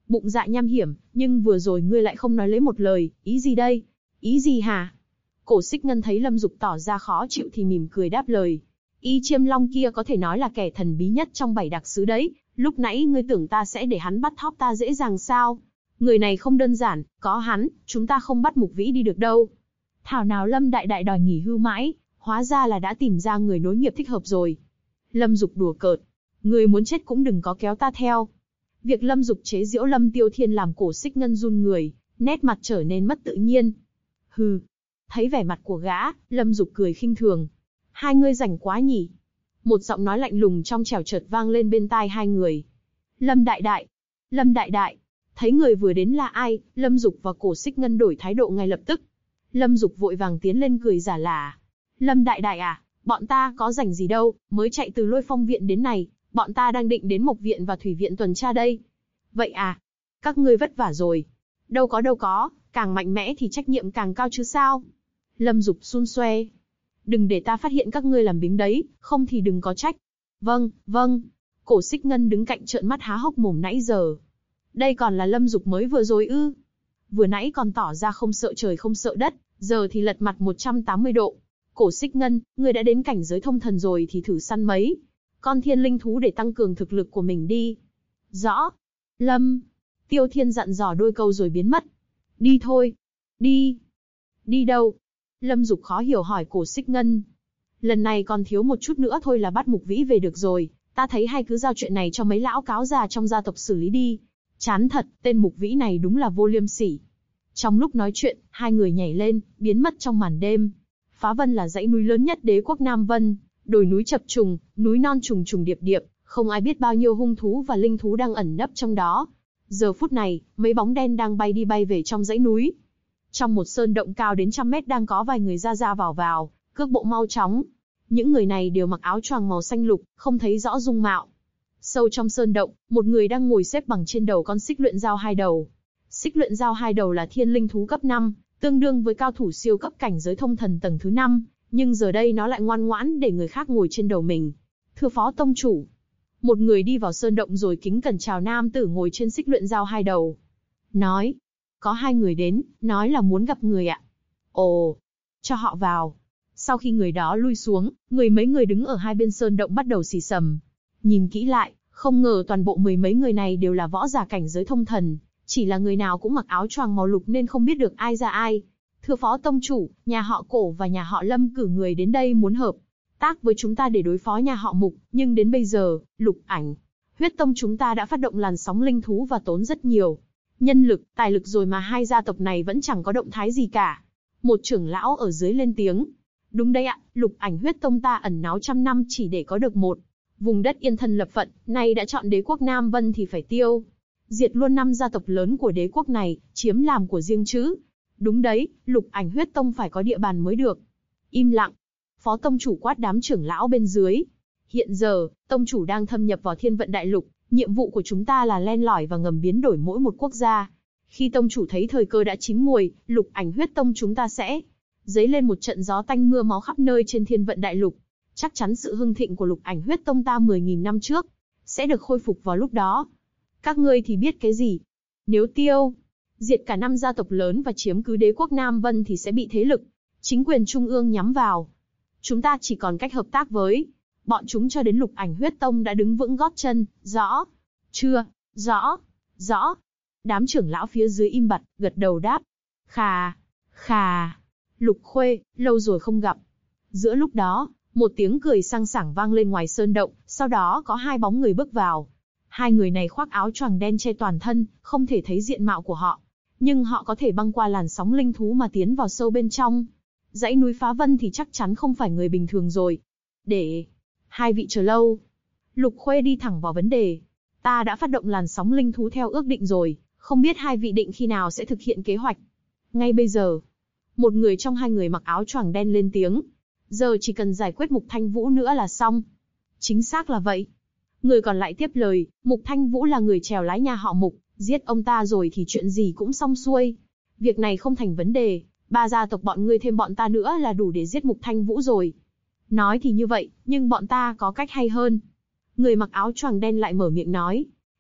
Bụng dạ nham hiểm, nhưng vừa rồi ngươi lại không nói lấy một lời, ý gì đây? Ý gì hả? Cổ Xích Ngân thấy Lâm Dục tỏ ra khó chịu thì mỉm cười đáp lời. Y Chiêm Long kia có thể nói là kẻ thần bí nhất trong 7 đặc sứ đấy, lúc nãy ngươi tưởng ta sẽ để hắn bắt thóp ta dễ dàng sao? Người này không đơn giản, có hắn, chúng ta không bắt Mục Vĩ đi được đâu. Thảo nào Lâm đại đại đòi nghỉ hưu mãi, hóa ra là đã tìm ra người nối nghiệp thích hợp rồi. Lâm Dục đùa cợt, người muốn chết cũng đừng có kéo ta theo. Việc Lâm Dục chế giễu Lâm Tiêu Thiên làm Cổ Xích Ngân run người, nét mặt trở nên mất tự nhiên. Hừ. Thấy vẻ mặt của gã, Lâm Dục cười khinh thường. Hai ngươi rảnh quá nhỉ? Một giọng nói lạnh lùng trong trẻo chợt vang lên bên tai hai người. Lâm đại đại, Lâm đại đại. Thấy người vừa đến là ai, Lâm Dục và Cổ Xích Ngân đổi thái độ ngay lập tức. Lâm Dục vội vàng tiến lên cười giả lả. Lâm đại đại à, bọn ta có rảnh gì đâu, mới chạy từ Lôi Phong viện đến này, bọn ta đang định đến Mộc viện và Thủy viện tuần tra đây. Vậy à, các ngươi vất vả rồi. Đâu có, càng mạnh mẽ thì trách nhiệm càng cao chứ sao. Lâm Dục xun xoe. Đừng để ta phát hiện các ngươi làm biếng đấy, không thì đừng có trách. Vâng. Cổ Xích Ngân đứng cạnh trợn mắt há hốc mồm nãy giờ. Đây còn là Lâm Dục mới vừa rồi ư? Vừa nãy còn tỏ ra không sợ trời không sợ đất, giờ thì lật mặt 180 độ. Cổ Xích Ngân, ngươi đã đến cảnh giới thông thần rồi thì thử săn mấy con thiên linh thú để tăng cường thực lực của mình đi. Rõ. Lâm. Tiêu Thiên dặn dò đôi câu rồi biến mất. Đi thôi. Đi. Đi đâu? Lâm Dục khó hiểu hỏi Cổ Xích Ngân. Lần này còn thiếu một chút nữa thôi là bắt Mục Vĩ về được rồi, ta thấy hay cứ giao chuyện này cho mấy lão cáo già trong gia tộc xử lý đi. Chán thật, tên Mục Vĩ này đúng là vô liêm sỉ. Trong lúc nói chuyện, hai người nhảy lên, biến mất trong màn đêm. Phá Vân là dãy núi lớn nhất đế quốc Nam Vân, đồi núi chập trùng, núi non trùng trùng điệp điệp, không ai biết bao nhiêu hung thú và linh thú đang ẩn nấp trong đó. Giờ phút này, mấy bóng đen đang bay đi bay về trong dãy núi. Trong một sơn động cao đến 100 mét đang có vài người ra vào, cước bộ mau chóng. Những người này đều mặc áo choàng màu xanh lục, không thấy rõ dung mạo. Sâu trong sơn động, một người đang ngồi xếp bằng trên đầu con xích luyện dao hai đầu. Xích luyện dao hai đầu là thiên linh thú cấp 5, tương đương với cao thủ siêu cấp cảnh giới thông thần tầng thứ 5, nhưng giờ đây nó lại ngoan ngoãn để người khác ngồi trên đầu mình. Thưa phó tông chủ. Một người đi vào sơn động rồi kính cẩn chào nam tử ngồi trên xích luyện dao hai đầu. Nói, có hai người đến, nói là muốn gặp người ạ. Ồ, cho họ vào. Sau khi người đó lui xuống, mấy người đứng ở hai bên sơn động bắt đầu xì xầm. Nhìn kỹ lại, không ngờ toàn bộ mười mấy người này đều là võ giả cảnh giới thông thần, chỉ là người nào cũng mặc áo choàng màu lục nên không biết được ai ra ai. Thưa phó tông chủ, nhà họ Cổ và nhà họ Lâm cử người đến đây muốn hợp tác với chúng ta để đối phó nhà họ Mục, nhưng đến bây giờ, Lục Ảnh, Huyết Tông chúng ta đã phát động làn sóng linh thú và tốn rất nhiều nhân lực, tài lực rồi mà hai gia tộc này vẫn chẳng có động thái gì cả. Một trưởng lão ở dưới lên tiếng. Đúng đấy ạ, Lục Ảnh Huyết Tông ta ẩn náu 100 năm chỉ để có được một vùng đất yên thân lập phận, nay đã chọn đế quốc Nam Vân thì phải tiêu diệt luôn 5 gia tộc lớn của đế quốc này, chiếm làm của riêng chứ. Đúng đấy, Lục Ảnh Huyết Tông phải có địa bàn mới được. Im lặng. Phó tông chủ quát đám trưởng lão bên dưới. Hiện giờ, tông chủ đang thâm nhập vào Thiên Vận Đại Lục, nhiệm vụ của chúng ta là len lỏi và ngầm biến đổi mỗi một quốc gia. Khi tông chủ thấy thời cơ đã chín muồi, Lục Ảnh Huyết Tông chúng ta sẽ dấy lên một trận gió tanh mưa máu khắp nơi trên Thiên Vận Đại Lục. Chắc chắn sự hưng thịnh của Lục Ảnh Huyết Tông ta 10.000 năm trước sẽ được khôi phục vào lúc đó. Các ngươi thì biết cái gì? Nếu tiêu diệt cả 5 gia tộc lớn và chiếm cứ đế quốc Nam Vân thì sẽ bị thế lực chính quyền trung ương nhắm vào. Chúng ta chỉ còn cách hợp tác với bọn chúng cho đến Lục Ảnh Huyết Tông đã đứng vững gót chân. Rõ? Chưa? Rõ. Đám trưởng lão phía dưới im bặt, gật đầu đáp. Khà. Lục Khuê, lâu rồi không gặp. Giữa lúc đó, một tiếng cười sang sảng vang lên ngoài sơn động, sau đó có hai bóng người bước vào. Hai người này khoác áo choàng đen che toàn thân, không thể thấy diện mạo của họ. Nhưng họ có thể băng qua làn sóng linh thú mà tiến vào sâu bên trong dãy núi Phá Vân thì chắc chắn không phải người bình thường rồi. Để hai vị chờ lâu. Lục Khuê đi thẳng vào vấn đề. Ta đã phát động làn sóng linh thú theo ước định rồi, không biết hai vị định khi nào sẽ thực hiện kế hoạch. Ngay bây giờ. Một người trong hai người mặc áo choàng đen lên tiếng. Giờ chỉ cần giải quyết Mục Thanh Vũ nữa là xong. Chính xác là vậy. Người còn lại tiếp lời, Mục Thanh Vũ là người chèo lái nhà họ Mục, giết ông ta rồi thì chuyện gì cũng xong xuôi. Việc này không thành vấn đề, 3 gia tộc bọn ngươi thêm bọn ta nữa là đủ để giết Mục Thanh Vũ rồi. Nói thì như vậy, nhưng bọn ta có cách hay hơn. Người mặc áo choàng đen lại mở miệng nói.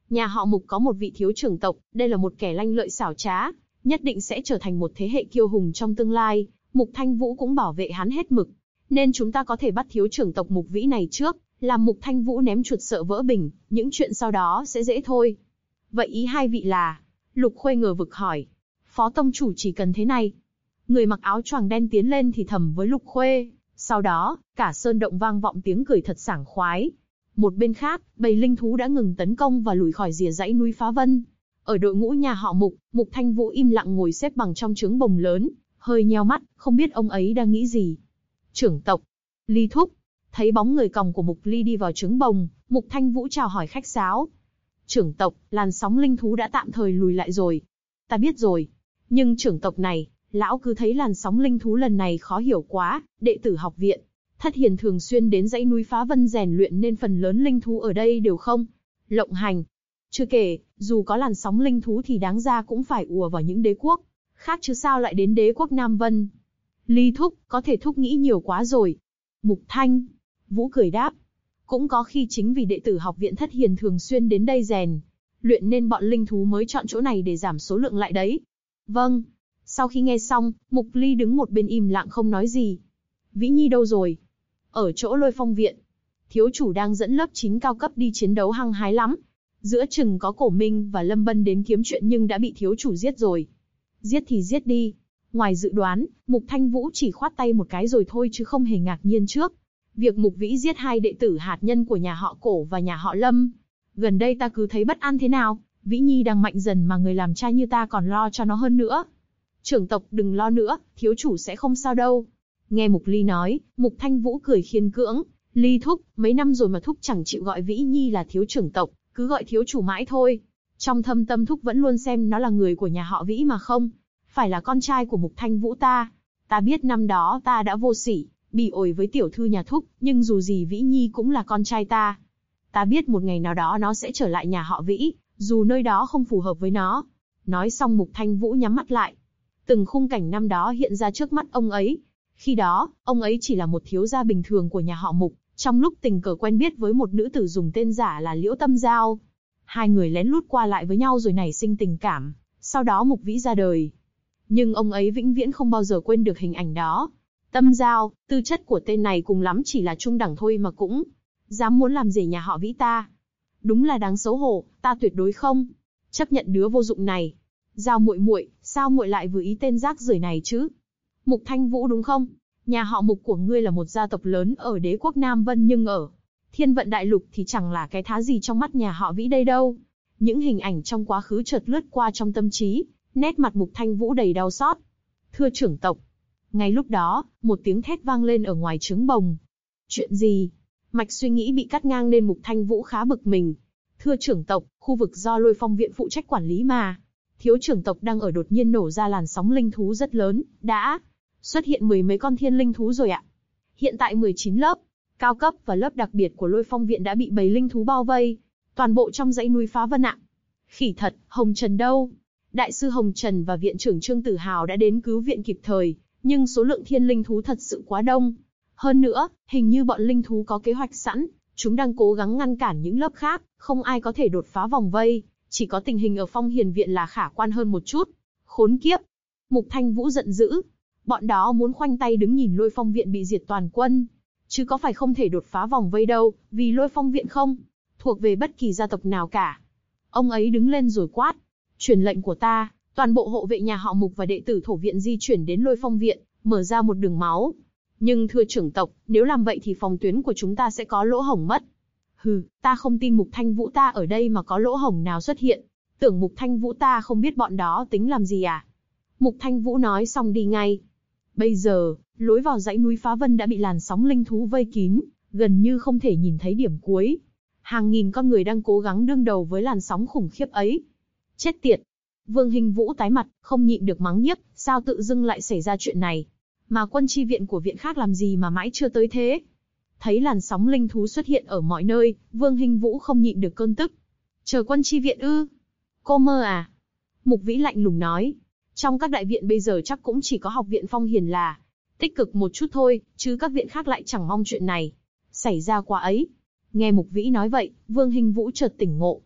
Nhà họ Mục có một vị thiếu trưởng tộc, đây là một kẻ lanh lợi xảo trá, nhất định sẽ trở thành một thế hệ kiêu hùng trong tương lai. Mục Thanh Vũ cũng bảo vệ hắn hết mực, nên chúng ta có thể bắt thiếu trưởng tộc Mục Vĩ này trước, làm Mục Thanh Vũ ném chuột sợ vỡ bình, những chuyện sau đó sẽ dễ thôi. Vậy ý hai vị là? Lục Khuê ngờ vực hỏi. Phó tông chủ chỉ cần thế này. Người mặc áo choàng đen tiến lên thì thầm với Lục Khuê. Sau đó, cả sơn động vang vọng tiếng cười thật sảng khoái. Một bên khác, bầy linh thú đã ngừng tấn công và lùi khỏi rìa dãy núi Phá Vân. Ở đội ngũ nhà họ Mục, Mục Thanh Vũ im lặng ngồi xếp bằng trong trướng bồng lớn, hơi nheo mắt, không biết ông ấy đang nghĩ gì. Trưởng tộc, Ly thúc. Thấy bóng người còng của Mục Ly đi vào trướng bồng, Mục Thanh Vũ chào hỏi khách sáo. Trưởng tộc, làn sóng linh thú đã tạm thời lùi lại rồi. Ta biết rồi. Nhưng trưởng tộc này, lão cứ thấy làn sóng linh thú lần này khó hiểu quá, đệ tử học viện. Thất Hiền thường xuyên đến dãy núi Phá Vân rèn luyện nên phần lớn linh thú ở đây đều không lộng hành. Chưa kể, dù có làn sóng linh thú thì đáng ra cũng phải ùa vào những đế quốc khác chứ sao lại đến đế quốc Nam Vân. Ly thúc, có thể thúc nghĩ nhiều quá rồi. Mục Thanh Vũ cười đáp. Cũng có khi chính vì đệ tử học viện Thất Hiền thường xuyên đến đây rèn luyện nên bọn linh thú mới chọn chỗ này để giảm số lượng lại đấy. Vâng. Sau khi nghe xong, Mục Ly đứng một bên im lặng không nói gì. Vĩ Nhi đâu rồi? Ở chỗ Lôi Phong viện. Thiếu chủ đang dẫn lớp 9 cao cấp đi chiến đấu hăng hái lắm. Giữa chừng có Cổ Minh và Lâm Bân đến kiếm chuyện nhưng đã bị thiếu chủ giết rồi. Giết thì giết đi. Ngoài dự đoán, Mục Thanh Vũ chỉ khoát tay một cái rồi thôi chứ không hề ngạc nhiên trước việc Mục Vĩ giết hai đệ tử hạt nhân của nhà họ Cổ và nhà họ Lâm. Gần đây ta cứ thấy bất an thế nào, Vĩ Nhi đang mạnh dần mà người làm cha như ta còn lo cho nó hơn nữa. Trưởng tộc đừng lo nữa, thiếu chủ sẽ không sao đâu. Nghe Mục Ly nói, Mục Thanh Vũ cười khiên cưỡng. Ly thúc, mấy năm rồi mà thúc chẳng chịu gọi Vĩ Nhi là thiếu trưởng tộc, cứ gọi thiếu chủ mãi thôi. Trong thâm tâm thúc vẫn luôn xem nó là người của nhà họ Vĩ mà không phải là con trai của Mục Thanh Vũ ta. Ta biết năm đó ta đã vô sỉ, bị ổi với tiểu thư nhà thúc, nhưng dù gì Vĩ Nhi cũng là con trai ta. Ta biết một ngày nào đó nó sẽ trở lại nhà họ Vĩ, dù nơi đó không phù hợp với nó. Nói xong Mục Thanh Vũ nhắm mắt lại. Từng khung cảnh năm đó hiện ra trước mắt ông ấy. Khi đó, ông ấy chỉ là một thiếu gia bình thường của nhà họ Mục, trong lúc tình cờ quen biết với một nữ tử dùng tên giả là Liễu Tâm Giao. Hai người lén lút qua lại với nhau rồi nảy sinh tình cảm, sau đó Mục Vĩ ra đời. Nhưng ông ấy vĩnh viễn không bao giờ quên được hình ảnh đó. Tâm Giao, tư chất của tên này cùng lắm chỉ là trung đẳng thôi mà cũng dám muốn làm rể nhà họ Vĩ ta. Đúng là đáng xấu hổ, ta tuyệt đối không chấp nhận đứa vô dụng này. Giao muội muội, sao muội lại vừa ý tên rác rưởi này chứ? Mục Thanh Vũ đúng không? Nhà họ Mục của ngươi là một gia tộc lớn ở đế quốc Nam Vân nhưng ở Thiên Vận Đại Lục thì chẳng là cái thá gì trong mắt nhà họ Vĩ đây đâu. Những hình ảnh trong quá khứ chợt lướt qua trong tâm trí, nét mặt Mục Thanh Vũ đầy đau xót. Thưa trưởng tộc. Ngay lúc đó, một tiếng thét vang lên ở ngoài trướng bồng. Chuyện gì? Mạch suy nghĩ bị cắt ngang nên Mục Thanh Vũ khá bực mình. Thưa trưởng tộc, khu vực do Lôi Phong viện phụ trách quản lý mà. Thiếu trưởng tộc đang ở đột nhiên nổ ra làn sóng linh thú rất lớn, đã xuất hiện mười mấy con thiên linh thú rồi ạ. Hiện tại 19 lớp cao cấp và lớp đặc biệt của Lôi Phong viện đã bị bầy linh thú bao vây, toàn bộ trong dãy núi Phá Vân ạ. Khỉ thật, Hồng Trần đâu? Đại sư Hồng Trần và viện trưởng Trương Tử Hào đã đến cứu viện kịp thời, nhưng số lượng thiên linh thú thật sự quá đông. Hơn nữa, hình như bọn linh thú có kế hoạch sẵn, chúng đang cố gắng ngăn cản những lớp khác, không ai có thể đột phá vòng vây, chỉ có tình hình ở Phong Hiền viện là khả quan hơn một chút. Khốn kiếp! Mục Thanh Vũ giận dữ. Bọn đó muốn khoanh tay đứng nhìn Lôi Phong viện bị diệt toàn quân, chứ có phải không thể đột phá vòng vây đâu, vì Lôi Phong viện không thuộc về bất kỳ gia tộc nào cả. Ông ấy đứng lên rồi quát. Truyền lệnh của ta, toàn bộ hộ vệ nhà họ Mục và đệ tử thổ viện di chuyển đến Lôi Phong viện, mở ra một đường máu. Nhưng thưa trưởng tộc, nếu làm vậy thì phòng tuyến của chúng ta sẽ có lỗ hổng mất. Hừ, ta không tin Mục Thanh Vũ ta ở đây mà có lỗ hổng nào xuất hiện. Tưởng Mục Thanh Vũ ta không biết bọn đó tính làm gì à? Mục Thanh Vũ nói xong đi ngay. Bây giờ, lối vào dãy núi Phá Vân đã bị làn sóng linh thú vây kín, gần như không thể nhìn thấy điểm cuối. Hàng nghìn con người đang cố gắng đương đầu với làn sóng khủng khiếp ấy. Chết tiệt! Vương Hình Vũ tái mặt, không nhịn được mắng nhiếc, sao tự dưng lại xảy ra chuyện này? Mà quân chi viện của viện khác làm gì mà mãi chưa tới thế? Thấy làn sóng linh thú xuất hiện ở mọi nơi, Vương Hình Vũ không nhịn được cơn tức. Chờ quân chi viện ư? Cô mơ à? Mục Vĩ lạnh lùng nói. Trong các đại viện bây giờ chắc cũng chỉ có học viện Phong Hiền là tích cực một chút thôi, chứ các viện khác lại chẳng mong chuyện này xảy ra quá ấy. Nghe Mục Vĩ nói vậy, Vương Hình Vũ chợt tỉnh ngộ.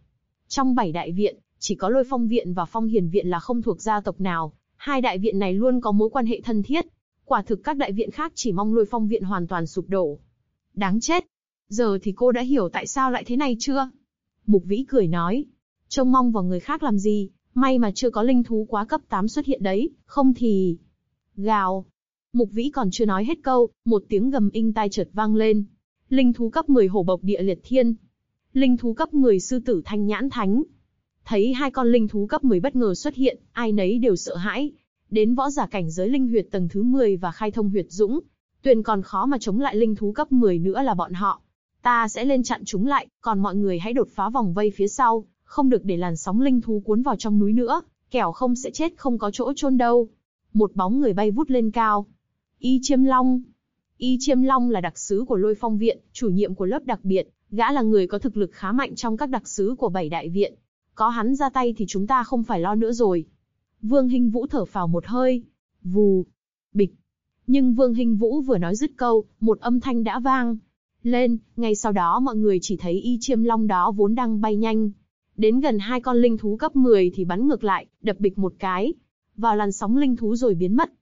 Trong 7 đại viện, chỉ có Lôi Phong viện và Phong Hiền viện là không thuộc gia tộc nào, hai đại viện này luôn có mối quan hệ thân thiết. Quả thực các đại viện khác chỉ mong Lôi Phong viện hoàn toàn sụp đổ. Đáng chết! Giờ thì cô đã hiểu tại sao lại thế này chưa? Mục Vĩ cười nói. Trông mong vào người khác làm gì, may mà chưa có linh thú quá cấp 8 xuất hiện đấy, không thì... Gào! Mục Vĩ còn chưa nói hết câu, một tiếng gầm inh tai chợt vang lên. Linh thú cấp 10 hổ bộc địa liệt thiên. Linh thú cấp 10 sư tử thanh nhãn thánh. Thấy hai con linh thú cấp 10 bất ngờ xuất hiện, ai nấy đều sợ hãi. Đến võ giả cảnh giới linh huyệt tầng thứ 10 và khai thông huyệt dũng, Tuyền còn khó mà chống lại linh thú cấp 10 nữa là bọn họ. Ta sẽ lên chặn chúng lại, còn mọi người hãy đột phá vòng vây phía sau, không được để làn sóng linh thú cuốn vào trong núi nữa, kẻo không sẽ chết không có chỗ chôn đâu. Một bóng người bay vút lên cao. Y Chiêm Long. Y Chiêm Long là đặc sứ của Lôi Phong viện, chủ nhiệm của lớp đặc biệt, gã là người có thực lực khá mạnh trong các đặc sứ của 7 đại viện. Có hắn ra tay thì chúng ta không phải lo nữa rồi. Vương Hinh Vũ thở phào một hơi. Vù, bịch. Nhưng Vương Hinh Vũ vừa nói dứt câu, một âm thanh đã vang lên, ngay sau đó mọi người chỉ thấy Y Chiêm Long đó vốn đang bay nhanh. Đến gần hai con linh thú cấp 10 thì bắn ngược lại, đập bịch một cái, vào làn sóng linh thú rồi biến mất.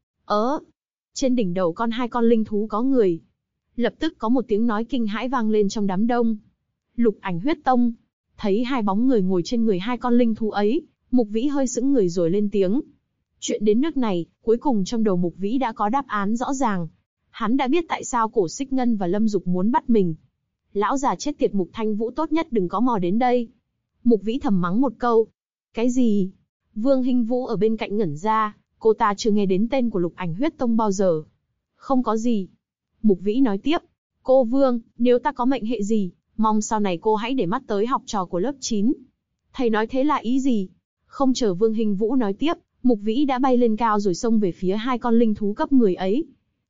Trên đỉnh đầu hai con linh thú có người. Lập tức có một tiếng nói kinh hãi vang lên trong đám đông. Lục Ảnh Huyết Tông. Thấy hai bóng người ngồi trên người hai con linh thú ấy, Mục Vĩ hơi sững người rồi lên tiếng. Chuyện đến nước này, cuối cùng trong đầu Mục Vĩ đã có đáp án rõ ràng. Hắn đã biết tại sao Cổ Xích Ngân và Lâm Dục muốn bắt mình. Lão già chết tiệt Mục Thanh Vũ tốt nhất đừng có mò đến đây. Mục Vĩ thầm mắng một câu. Cái gì? Vương Hinh Vũ ở bên cạnh ngẩn ra, cô ta chưa nghe đến tên của Lục Ảnh Huyết Tông bao giờ. Không có gì. Mục Vĩ nói tiếp. Cô Vương, nếu ta có mệnh hệ gì, mong sau này cô hãy để mắt tới học trò của lớp 9. Thầy nói thế là ý gì? Không chờ Vương Hinh Vũ nói tiếp, Mục Vĩ đã bay lên cao rồi xông về phía hai con linh thú cấp 10 ấy.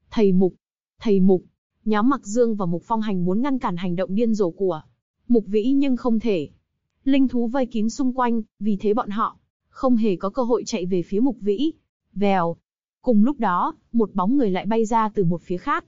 Thầy Mục, nhóm Mặc Dương và Mục Phong Hành muốn ngăn cản hành động điên rồ của Mục Vĩ nhưng không thể. Linh thú vây kín xung quanh, vì thế bọn họ không hề có cơ hội chạy về phía Mục Vĩ. Vèo. Cùng lúc đó, một bóng người lại bay ra từ một phía khác.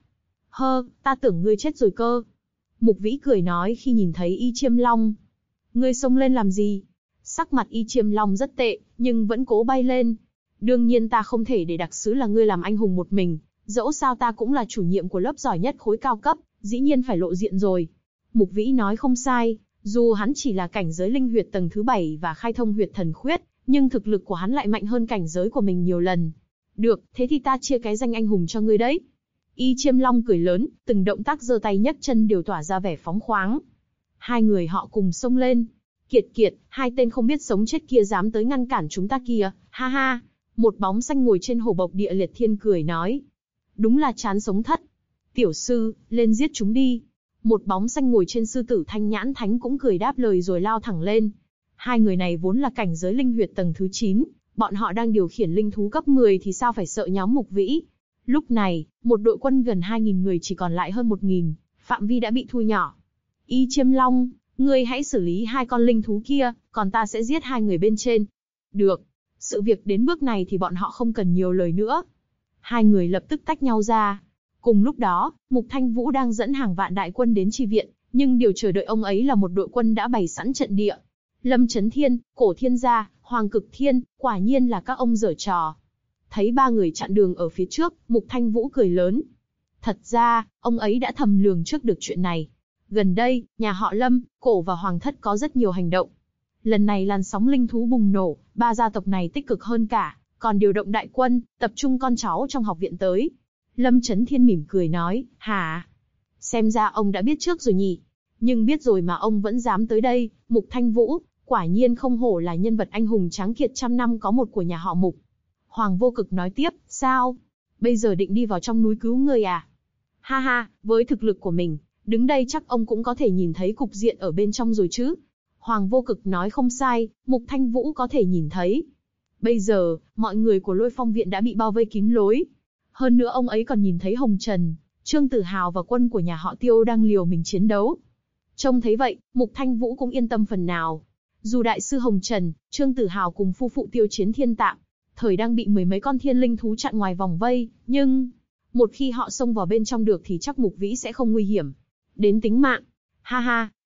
Ta tưởng ngươi chết rồi cơ. Mục Vĩ cười nói khi nhìn thấy Y Chiêm Long. Ngươi xông lên làm gì? Sắc mặt Y Chiêm Long rất tệ, nhưng vẫn cố bay lên. Đương nhiên ta không thể để đặc sứ là ngươi làm anh hùng một mình, dẫu sao ta cũng là chủ nhiệm của lớp giỏi nhất khối cao cấp, dĩ nhiên phải lộ diện rồi. Mục Vĩ nói không sai, dù hắn chỉ là cảnh giới linh huyệt tầng thứ 7 và khai thông huyệt thần khuyết, nhưng thực lực của hắn lại mạnh hơn cảnh giới của mình nhiều lần. Được, thế thì ta chia cái danh anh hùng cho ngươi đấy. Y Chiêm Long cười lớn, từng động tác giơ tay nhấc chân đều tỏa ra vẻ phóng khoáng. Hai người họ cùng xông lên. Kiệt, hai tên không biết sống chết kia dám tới ngăn cản chúng ta kìa, ha ha. Một bóng xanh ngồi trên hổ bộc địa liệt thiên cười nói. Đúng là chán sống thất. Tiểu sư, lên giết chúng đi. Một bóng xanh ngồi trên sư tử thanh nhãn thánh cũng cười đáp lời rồi lao thẳng lên. Hai người này vốn là cảnh giới linh huyệt tầng thứ 9, bọn họ đang điều khiển linh thú cấp 10 thì sao phải sợ nhóm Mục Vĩ. Lúc này, một đội quân gần 2.000 người chỉ còn lại hơn 1.000, phạm vi đã bị thu nhỏ. Y Chiêm Long, ngươi hãy xử lý hai con linh thú kia, còn ta sẽ giết hai người bên trên. Được, sự việc đến bước này thì bọn họ không cần nhiều lời nữa. Hai người lập tức tách nhau ra. Cùng lúc đó, Mục Thanh Vũ đang dẫn hàng vạn đại quân đến chi viện, nhưng điều chờ đợi ông ấy là một đội quân đã bày sẵn trận địa. Lâm Chấn Thiên, Cổ Thiên Gia, Hoàng Cực Thiên, quả nhiên là các ông giở trò. Thấy ba người chặn đường ở phía trước, Mục Thanh Vũ cười lớn. Thật ra, ông ấy đã thầm lường trước được chuyện này. Gần đây, nhà họ Lâm, Cổ và Hoàng Thất có rất nhiều hành động. Lần này làn sóng linh thú bùng nổ, ba gia tộc này tích cực hơn cả, còn điều động đại quân, tập trung con cháu trong học viện tới. Lâm Chấn Thiên mỉm cười nói, hả? Xem ra ông đã biết trước rồi nhỉ? Nhưng biết rồi mà ông vẫn dám tới đây, Mục Thanh Vũ, quả nhiên không hổ là nhân vật anh hùng tráng kiệt trăm năm có một của nhà họ Mục. Hoàng Vô Cực nói tiếp, sao? Bây giờ định đi vào trong núi cứu người à? Ha ha, với thực lực của mình, đứng đây chắc ông cũng có thể nhìn thấy cục diện ở bên trong rồi chứ. Hoàng Vô Cực nói không sai, Mục Thanh Vũ có thể nhìn thấy. Bây giờ, mọi người của Lôi Phong viện đã bị bao vây kín lối. Hơn nữa ông ấy còn nhìn thấy Hồng Trần, Trương Tử Hào và quân của nhà họ Tiêu đang liều mình chiến đấu. Trông thấy vậy, Mục Thanh Vũ cũng yên tâm phần nào. Dù đại sư Hồng Trần, Trương Tử Hào cùng phu phụ Tiêu Chiến Thiên Tạm, thời đang bị mười mấy con thiên linh thú chặn ngoài vòng vây, nhưng một khi họ xông vào bên trong được thì chắc Mục Vĩ sẽ không nguy hiểm đến tính mạng. Ha ha,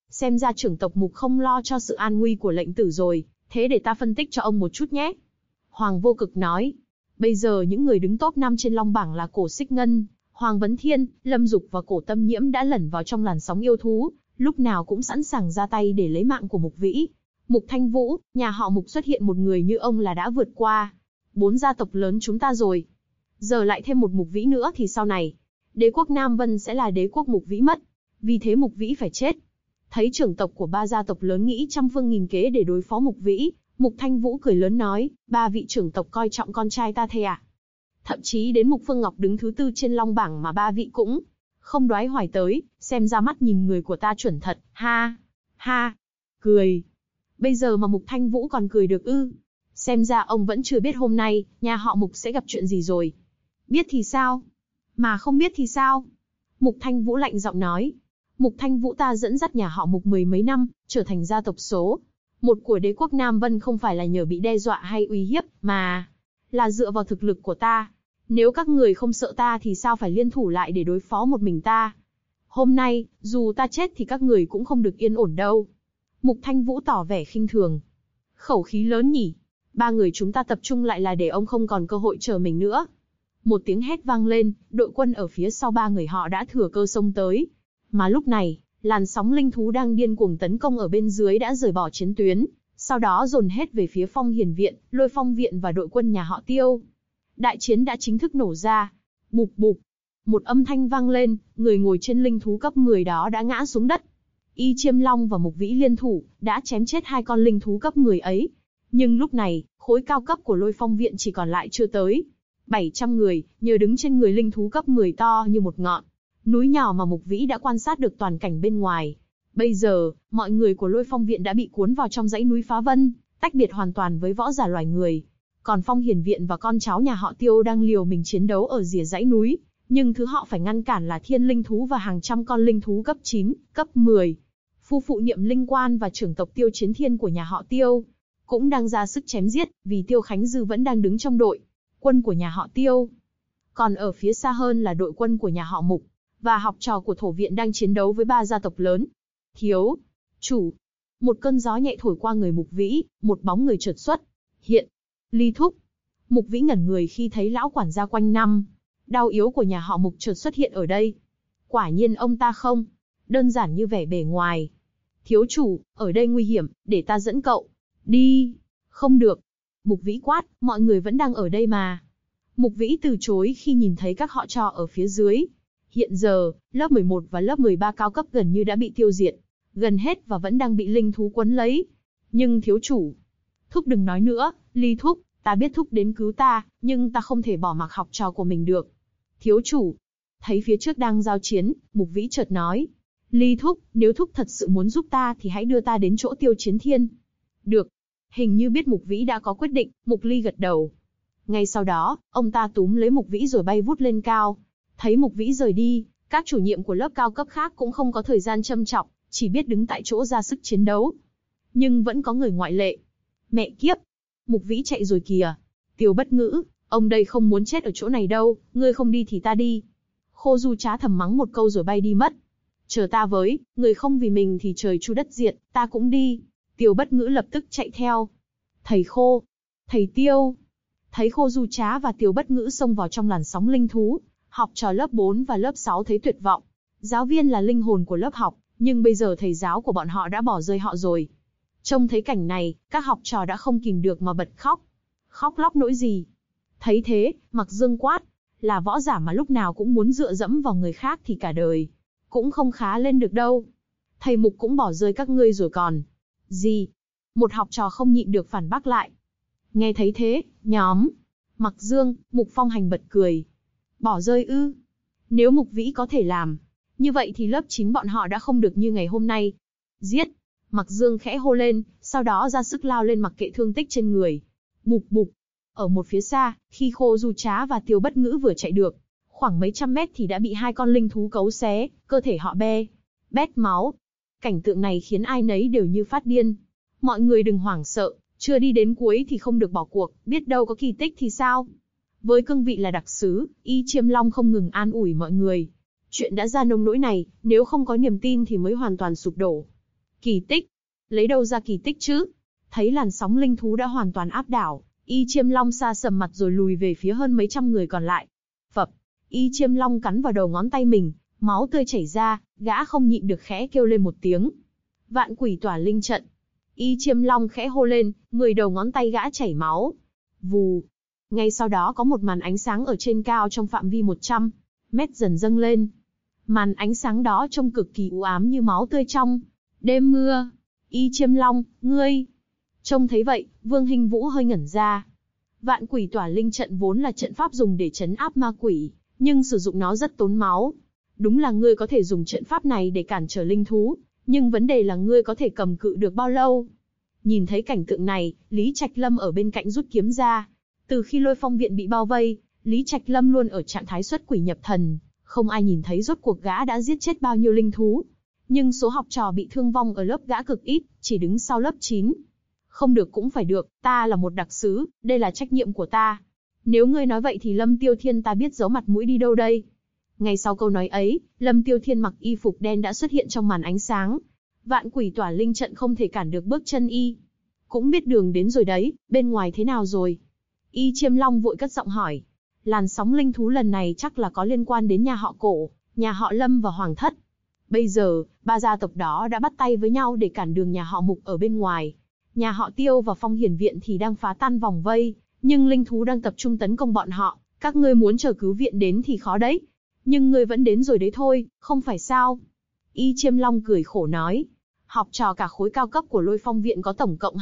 xem ra trưởng tộc Mục không lo cho sự an nguy của lệnh tử rồi, thế để ta phân tích cho ông một chút nhé. Hoàng Vô Cực nói, bây giờ những người đứng top 5 trên long bảng là Cổ Xích Ngân, Hoàng Vấn Thiên, Lâm Dục và Cổ Tâm Nhiễm đã lẩn vào trong làn sóng yêu thú, lúc nào cũng sẵn sàng ra tay để lấy mạng của Mục Vĩ. Mục Thanh Vũ, nhà họ Mục xuất hiện một người như ông là đã vượt qua 4 gia tộc lớn chúng ta rồi. Giờ lại thêm một Mục Vĩ nữa thì sau này, đế quốc Nam Vân sẽ là đế quốc Mục Vĩ mất. Vì thế Mục Vĩ phải chết. Thấy trưởng tộc của 3 gia tộc lớn nghĩ trăm phương nghìn kế để đối phó Mục Vĩ, Mục Thanh Vũ cười lớn nói, 3 vị trưởng tộc coi trọng con trai ta thế à? Thậm chí đến Mục Phương Ngọc đứng thứ 4 trên long bảng mà 3 vị cũng không đoái hoài tới, xem ra mắt nhìn người của ta chuẩn thật, ha, ha, cười. Bây giờ mà Mục Thanh Vũ còn cười được ư? Xem ra ông vẫn chưa biết hôm nay, nhà họ Mục sẽ gặp chuyện gì rồi. Biết thì sao? Mà không biết thì sao? Mục Thanh Vũ lạnh giọng nói. Mục Thanh Vũ ta dẫn dắt nhà họ Mục 10 mấy năm, trở thành gia tộc số 1 của đế quốc Nam Vân không phải là nhờ bị đe dọa hay uy hiếp, mà là dựa vào thực lực của ta. Nếu các người không sợ ta thì sao phải liên thủ lại để đối phó một mình ta? Hôm nay, dù ta chết thì các người cũng không được yên ổn đâu. Mục Thanh Vũ tỏ vẻ khinh thường. Khẩu khí lớn nhỉ? 3 người chúng ta tập trung lại là để ông không còn cơ hội chờ mình nữa. Một tiếng hét vang lên, đội quân ở phía sau 3 người họ đã thừa cơ xông tới. Mà lúc này, làn sóng linh thú đang điên cuồng tấn công ở bên dưới đã rời bỏ chiến tuyến, sau đó dồn hết về phía Phong Hiền Viện, Lôi Phong Viện và đội quân nhà họ Tiêu. Đại chiến đã chính thức nổ ra. Bụp bụp. Một âm thanh vang lên, người ngồi trên linh thú cấp 10 đó đã ngã xuống đất. Y Chiêm Long và Mục Vĩ liên thủ, đã chém chết 2 con linh thú cấp 10 ấy. Nhưng lúc này, khối cao cấp của Lôi Phong Viện chỉ còn lại chưa tới 700 người, nhờ đứng trên người linh thú cấp 10 to như một ngọn núi nhỏ mà Mục Vĩ đã quan sát được toàn cảnh bên ngoài. Bây giờ, mọi người của Lôi Phong Viện đã bị cuốn vào trong dãy núi Phá Vân, tách biệt hoàn toàn với võ giả loài người. Còn Phong Hiền Viện và con cháu nhà họ Tiêu đang liều mình chiến đấu ở rìa dãy núi, nhưng thứ họ phải ngăn cản là thiên linh thú và hàng trăm con linh thú cấp 9, cấp 10. Phu phụ Niệm Linh Quan và trưởng tộc Tiêu Chiến Thiên của nhà họ Tiêu cũng đang ra sức chém giết, vì Tiêu Khánh Dư vẫn đang đứng trong đội quân của nhà họ Tiêu. Còn ở phía xa hơn là đội quân của nhà họ Mục và học trò của Thổ Viện đang chiến đấu với 3 gia tộc lớn. Thiếu chủ. Một cơn gió nhẹ thổi qua người Mục Vĩ, một bóng người chợt xuất hiện. Ly Thúc. Mục Vĩ ngẩn người khi thấy lão quản gia quanh năm đau yếu của nhà họ Mục chợt xuất hiện ở đây. Quả nhiên ông ta không đơn giản như vẻ bề ngoài. Thiếu chủ, ở đây nguy hiểm, để ta dẫn cậu đi. Không được. Mục Vĩ quát, mọi người vẫn đang ở đây mà. Mục Vĩ từ chối khi nhìn thấy các họ trò ở phía dưới. Hiện giờ, lớp 11 và lớp 13 cao cấp gần như đã bị tiêu diệt, gần hết và vẫn đang bị linh thú quấn lấy. Nhưng thiếu chủ, Thúc đừng nói nữa, Ly Thúc, ta biết Thúc đến cứu ta, nhưng ta không thể bỏ mặc học trò của mình được. Thiếu chủ, thấy phía trước đang giao chiến, Mục Vĩ chợt nói, Ly Thúc, nếu Thúc thật sự muốn giúp ta thì hãy đưa ta đến chỗ Tiêu Chiến Thiên. Được. Hình như biết Mục Vĩ đã có quyết định, Mục Ly gật đầu. Ngay sau đó, ông ta túm lấy Mục Vĩ rồi bay vút lên cao. Thấy Mục Vĩ rời đi, các chủ nhiệm của lớp cao cấp khác cũng không có thời gian châm chọc, chỉ biết đứng tại chỗ ra sức chiến đấu. Nhưng vẫn có người ngoại lệ. Mẹ kiếp! Mục Vĩ chạy rồi kìa. Tiêu Bất Ngữ, ông đây không muốn chết ở chỗ này đâu, ngươi không đi thì ta đi. Khô Du Trá thầm mắng một câu rồi bay đi mất. Chờ ta với, người không vì mình thì trời chu đất diệt, ta cũng đi. Tiêu Bất Ngữ lập tức chạy theo. Thầy Khô! Thầy Tiêu! Thấy Khô Du Trá và Tiêu Bất Ngữ xông vào trong làn sóng linh thú, học trò lớp 4 và lớp 6 thấy tuyệt vọng. Giáo viên là linh hồn của lớp học, nhưng bây giờ thầy giáo của bọn họ đã bỏ rơi họ rồi. Trông thấy cảnh này, các học trò đã không kìm được mà bật khóc. Khóc lóc nỗi gì? Thấy thế, Mặc Dương quát, là võ giả mà lúc nào cũng muốn dựa dẫm vào người khác thì cả đời cũng không khá lên được đâu. Thầy Mục cũng bỏ rơi các ngươi rồi còn gì? Một học trò không nhịn được phản bác lại. Nghe thấy thế, nhóm Mặc Dương, Mục Phong Hành bật cười. Bỏ rơi ư? Nếu Mục Vĩ có thể làm như vậy thì lớp 9 bọn họ đã không được như ngày hôm nay. Giết! Mặc Dương khẽ hô lên, sau đó ra sức lao lên mặc kệ thương tích trên người. Bụp bụp! Ở một phía xa, khi Khô Du Trá và Tiêu Bất Ngữ vừa chạy được khoảng mấy trăm mét thì đã bị 2 con linh thú cấu xé, cơ thể họ bét máu. Cảnh tượng này khiến ai nấy đều như phát điên. Mọi người đừng hoảng sợ, chưa đi đến cuối thì không được bỏ cuộc, biết đâu có kỳ tích thì sao? Với cương vị là đặc sứ, Y Chiêm Long không ngừng an ủi mọi người. Chuyện đã ra nông nỗi này, nếu không có niềm tin thì mới hoàn toàn sụp đổ. Kỳ tích? Lấy đâu ra kỳ tích chứ? Thấy làn sóng linh thú đã hoàn toàn áp đảo, Y Chiêm Long sa sầm mặt rồi lùi về phía hơn mấy trăm người còn lại. Phập, Y Chiêm Long cắn vào đầu ngón tay mình, máu tươi chảy ra, gã không nhịn được khẽ kêu lên một tiếng. Vạn quỷ tỏa linh trận. Y Chiêm Long khẽ hô lên, 10 đầu ngón tay gã chảy máu. Vù. Ngay sau đó có một màn ánh sáng ở trên cao trong phạm vi 100 mét dần dâng lên. Màn ánh sáng đó trông cực kỳ u ám như máu tươi trong đêm mưa. Y Chiêm Long, ngươi! Trông thấy vậy, Vương Hinh Vũ hơi ngẩn ra. Vạn quỷ tỏa linh trận vốn là trận pháp dùng để trấn áp ma quỷ, nhưng sử dụng nó rất tốn máu. Đúng là ngươi có thể dùng trận pháp này để cản trở linh thú, nhưng vấn đề là ngươi có thể cầm cự được bao lâu. Nhìn thấy cảnh tượng này, Lý Trạch Lâm ở bên cạnh rút kiếm ra. Từ khi Lôi Phong viện bị bao vây, Lý Trạch Lâm luôn ở trạng thái xuất quỷ nhập thần, không ai nhìn thấy rốt cuộc gã đã giết chết bao nhiêu linh thú. Nhưng số học trò bị thương vong ở lớp gã cực ít, chỉ đứng sau lớp 9. Không được cũng phải được, ta là một đặc sứ, đây là trách nhiệm của ta. Nếu ngươi nói vậy thì Lâm Tiêu Thiên ta biết giấu mặt mũi đi đâu đây? Ngay sau câu nói ấy, Lâm Tiêu Thiên mặc y phục đen đã xuất hiện trong màn ánh sáng. Vạn quỷ tỏa linh trận không thể cản được bước chân y. Cũng biết đường đến rồi đấy, bên ngoài thế nào rồi? Y Chiêm Long vội cất giọng hỏi. Làn sóng linh thú lần này chắc là có liên quan đến nhà họ Cổ, nhà họ Lâm và Hoàng Thất. Bây giờ, ba gia tộc đó đã bắt tay với nhau để cản đường nhà họ Mục ở bên ngoài. Nhà họ Tiêu và Phong Hiển Viện thì đang phá tan vòng vây, nhưng linh thú đang tập trung tấn công bọn họ. Các ngươi muốn chờ cứu viện đến thì khó đấy. Nhưng ngươi vẫn đến rồi đấy thôi, không phải sao? Y Chiêm Long cười khổ nói. Học trò cả khối cao cấp của Lôi Phong Viện có tổng cộng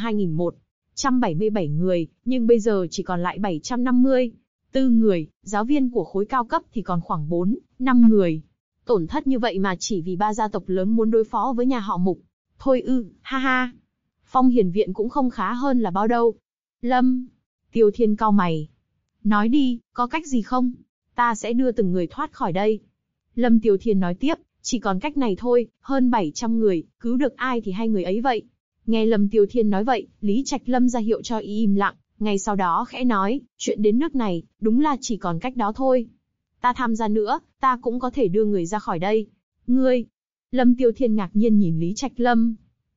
2.177 người, nhưng bây giờ chỉ còn lại 754 người, giáo viên của khối cao cấp thì còn khoảng 4-5 người. Tổn thất như vậy mà chỉ vì ba gia tộc lớn muốn đối phó với nhà họ Mục. Thôi ư, ha ha. Phong Hiển Viện cũng không khá hơn là bao đâu. Lâm. Tiêu Thiên cau mày. Nói đi, có cách gì không? Ta sẽ đưa từng người thoát khỏi đây. Lâm Tiêu Thiên nói tiếp, chỉ còn cách này thôi, hơn 700 người, cứu được ai thì hai người ấy vậy. Nghe Lâm Tiêu Thiên nói vậy, Lý Trạch Lâm ra hiệu cho y im lặng, ngay sau đó khẽ nói, chuyện đến nước này, đúng là chỉ còn cách đó thôi. Ta tham gia nữa, ta cũng có thể đưa người ra khỏi đây. Ngươi? Lâm Tiêu Thiên ngạc nhiên nhìn Lý Trạch Lâm.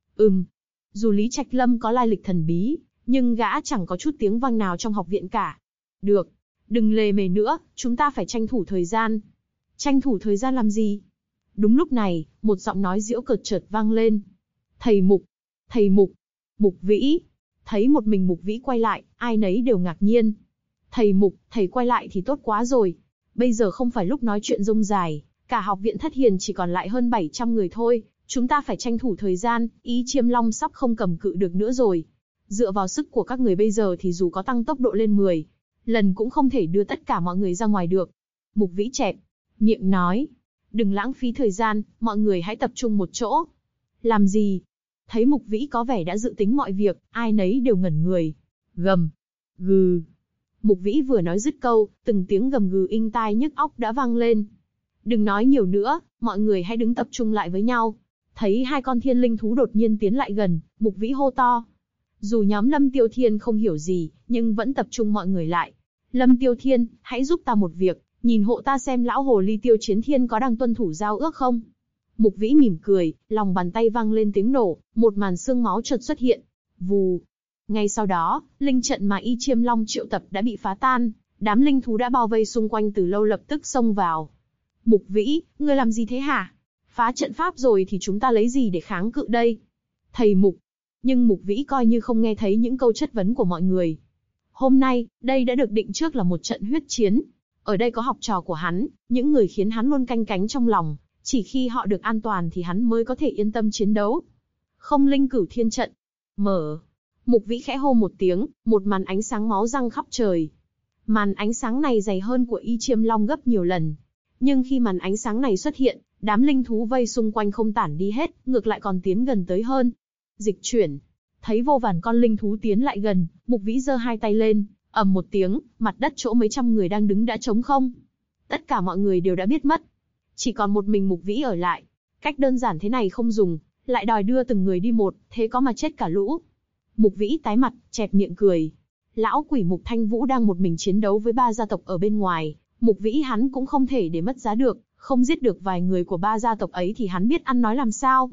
Dù Lý Trạch Lâm có lai lịch thần bí, nhưng gã chẳng có chút tiếng vang nào trong học viện cả. Được, đừng lề mề nữa, chúng ta phải tranh thủ thời gian. Tranh thủ thời gian làm gì? Đúng lúc này, một giọng nói giễu cợt chợt vang lên. Thầy Mục, thầy Mục, Mục Vĩ. Thấy một mình Mục Vĩ quay lại, ai nấy đều ngạc nhiên. Thầy Mục, thầy quay lại thì tốt quá rồi. Bây giờ không phải lúc nói chuyện rông dài, cả học viện Thất Hiền chỉ còn lại hơn 700 người thôi. Chúng ta phải tranh thủ thời gian, Y Chiêm Long sắp không cầm cự được nữa rồi. Dựa vào sức của các người bây giờ thì dù có tăng tốc độ lên 10 lần cũng không thể đưa tất cả mọi người ra ngoài được. Mục Vĩ chẹp miệng nói. Đừng lãng phí thời gian, mọi người hãy tập trung một chỗ. Làm gì? Thấy Mục Vĩ có vẻ đã dự tính mọi việc, ai nấy đều ngẩn người. Gầm. Gừ. Mục Vĩ vừa nói dứt câu, từng tiếng gầm gừ inh tai nhức óc đã vang lên. Đừng nói nhiều nữa, mọi người hãy đứng tập trung lại với nhau. Thấy hai con thiên linh thú đột nhiên tiến lại gần, Mục Vĩ hô to. Dù nhóm Lâm Tiêu Thiên không hiểu gì, nhưng vẫn tập trung mọi người lại. Lâm Tiêu Thiên, hãy giúp ta một việc, nhìn hộ ta xem lão hồ ly Tiêu Chiến Thiên có đang tuân thủ giao ước không? Mục Vĩ mỉm cười, lòng bàn tay vang lên tiếng nổ, một màn xương máu chợt xuất hiện. Vù. Ngay sau đó, linh trận mà Y Chiêm Long triệu tập đã bị phá tan, đám linh thú đã bao vây xung quanh từ lâu lập tức xông vào. Mục Vĩ, ngươi làm gì thế hả? Phá trận pháp rồi thì chúng ta lấy gì để kháng cự đây? Thầy Mục. Nhưng Mục Vĩ coi như không nghe thấy những câu chất vấn của mọi người. Hôm nay, đây đã được định trước là một trận huyết chiến. Ở đây có học trò của hắn, những người khiến hắn luôn canh cánh trong lòng. Chỉ khi họ được an toàn thì hắn mới có thể yên tâm chiến đấu. Không linh cửu thiên trận. Mở. Mục Vĩ khẽ hô một tiếng, một màn ánh sáng máu răng khắp trời. Màn ánh sáng này dày hơn của Y Chiêm Long gấp nhiều lần. Nhưng khi màn ánh sáng này xuất hiện, đám linh thú vây xung quanh không tản đi hết, ngược lại còn tiến gần tới hơn. Dịch chuyển. Thấy vô vàn con linh thú tiến lại gần, Mục Vĩ giơ hai tay lên, ầm một tiếng, mặt đất chỗ mấy trăm người đang đứng đã trống không. Tất cả mọi người đều đã biết mất. Chỉ còn một mình Mục Vĩ ở lại. Cách đơn giản thế này không dùng, lại đòi đưa từng người đi một, thế có mà chết cả lũ. Mục Vĩ tái mặt, chẹp miệng cười. Lão quỷ Mục Thanh Vũ đang một mình chiến đấu với ba gia tộc ở bên ngoài. Mục Vĩ hắn cũng không thể để mất giá được, không giết được vài người của ba gia tộc ấy thì hắn biết ăn nói làm sao.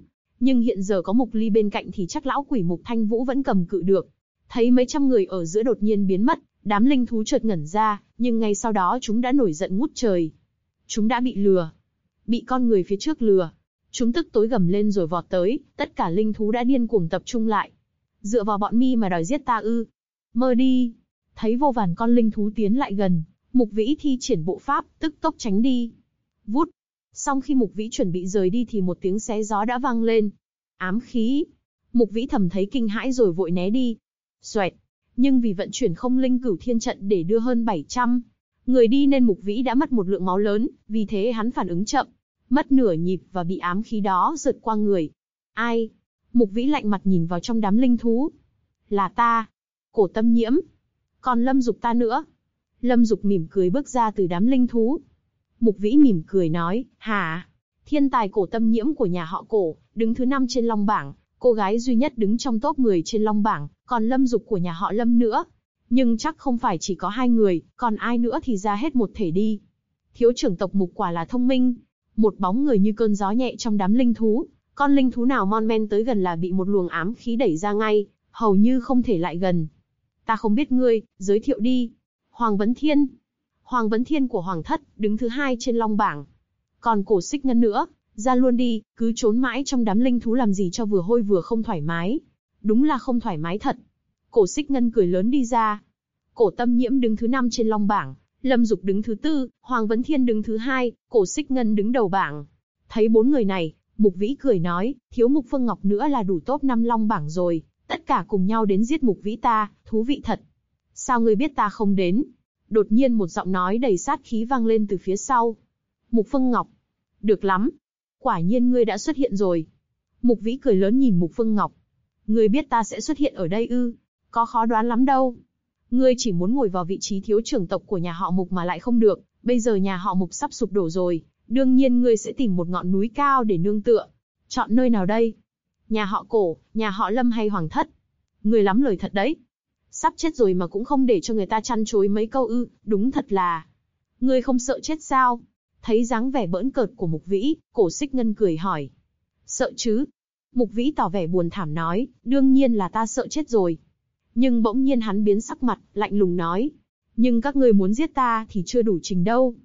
Nhưng hiện giờ có Mục Ly bên cạnh thì chắc lão quỷ Mục Thanh Vũ vẫn cầm cự được. Thấy mấy trăm người ở giữa đột nhiên biến mất, đám linh thú chợt ngẩn ra, nhưng ngay sau đó chúng đã nổi giận ngút trời. Chúng đã bị lừa. Bị con người phía trước lừa. Chúng tức tối gầm lên rồi vọt tới, tất cả linh thú đã điên cuồng tập trung lại. Dựa vào bọn mi mà đòi giết ta ư? Mơ đi. Thấy vô vàn con linh thú tiến lại gần, Mục Vĩ thi triển bộ pháp, tức tốc tránh đi. Vút. Xong khi Mục Vĩ chuẩn bị rời đi thì một tiếng xé gió đã vang lên. Ám khí. Mục Vĩ thầm thấy kinh hãi rồi vội né đi. Xoẹt. Nhưng vì vận chuyển không linh cửu thiên trận để đưa hơn 700 người đi nên Mục Vĩ đã mất một lượng máu lớn, vì thế hắn phản ứng chậm, mất nửa nhịp và bị ám khí đó rượt qua người. Ai? Mục Vĩ lạnh mặt nhìn vào trong đám linh thú. Là ta. Cổ Tâm Nhiễm. Còn Lâm Dục ta nữa. Lâm Dục mỉm cười bước ra từ đám linh thú. Mục Vĩ mỉm cười nói, hả? Thiên tài Cổ Tâm Nhiễm của nhà họ Cổ, đứng thứ 5 trên Long bảng, cô gái duy nhất đứng trong top 10 trên Long bảng, còn Lâm Dục của nhà họ Lâm nữa. Nhưng chắc không phải chỉ có 2 người, còn ai nữa thì ra hết một thể đi. Thiếu trưởng tộc Mục quả là thông minh. Một bóng người như cơn gió nhẹ trong đám linh thú, con linh thú nào mon men tới gần là bị một luồng ám khí đẩy ra ngay, hầu như không thể lại gần. Ta không biết ngươi, giới thiệu đi. Hoàng Vấn Thiên. Hoàng Vấn Thiên của Hoàng Thất, đứng thứ 2 trên Long bảng. Còn Cổ Xích Ngân nữa, ra luôn đi, cứ trốn mãi trong đám linh thú làm gì cho vừa hôi vừa không thoải mái. Đúng là không thoải mái thật. Cổ Xích Ngân cười lớn đi ra. Cổ Tâm Nhiễm đứng thứ 5 trên Long bảng, Lâm Dục đứng thứ 4, Hoàng Vấn Thiên đứng thứ 2, Cổ Xích Ngân đứng đầu bảng. Thấy 4 người này, Mục Vĩ cười nói, thiếu Mục Phương Ngọc nữa là đủ top 5 Long bảng rồi, tất cả cùng nhau đến giết Mục Vĩ ta, thú vị thật. Sao ngươi biết ta không đến? Đột nhiên một giọng nói đầy sát khí vang lên từ phía sau. Mục Phương Ngọc. Được lắm. Quả nhiên ngươi đã xuất hiện rồi. Mục Vĩ cười lớn nhìn Mục Phương Ngọc. Ngươi biết ta sẽ xuất hiện ở đây ư? Có khó đoán lắm đâu. Ngươi chỉ muốn ngồi vào vị trí thiếu trưởng tộc của nhà họ Mục mà lại không được, bây giờ nhà họ Mục sắp sụp đổ rồi, đương nhiên ngươi sẽ tìm một ngọn núi cao để nương tựa. Chọn nơi nào đây? Nhà họ Cổ, nhà họ Lâm hay Hoàng Thất? Ngươi lắm lời thật đấy. Sắp chết rồi mà cũng không để cho người ta chăn chối mấy câu ư, đúng thật là. Ngươi không sợ chết sao? Thấy dáng vẻ bỡn cợt của Mục Vĩ, Cổ Xích Ngân cười hỏi. Sợ chứ? Mục Vĩ tỏ vẻ buồn thảm nói, đương nhiên là ta sợ chết rồi. Nhưng bỗng nhiên hắn biến sắc mặt, lạnh lùng nói. Nhưng các ngươi muốn giết ta thì chưa đủ trình đâu.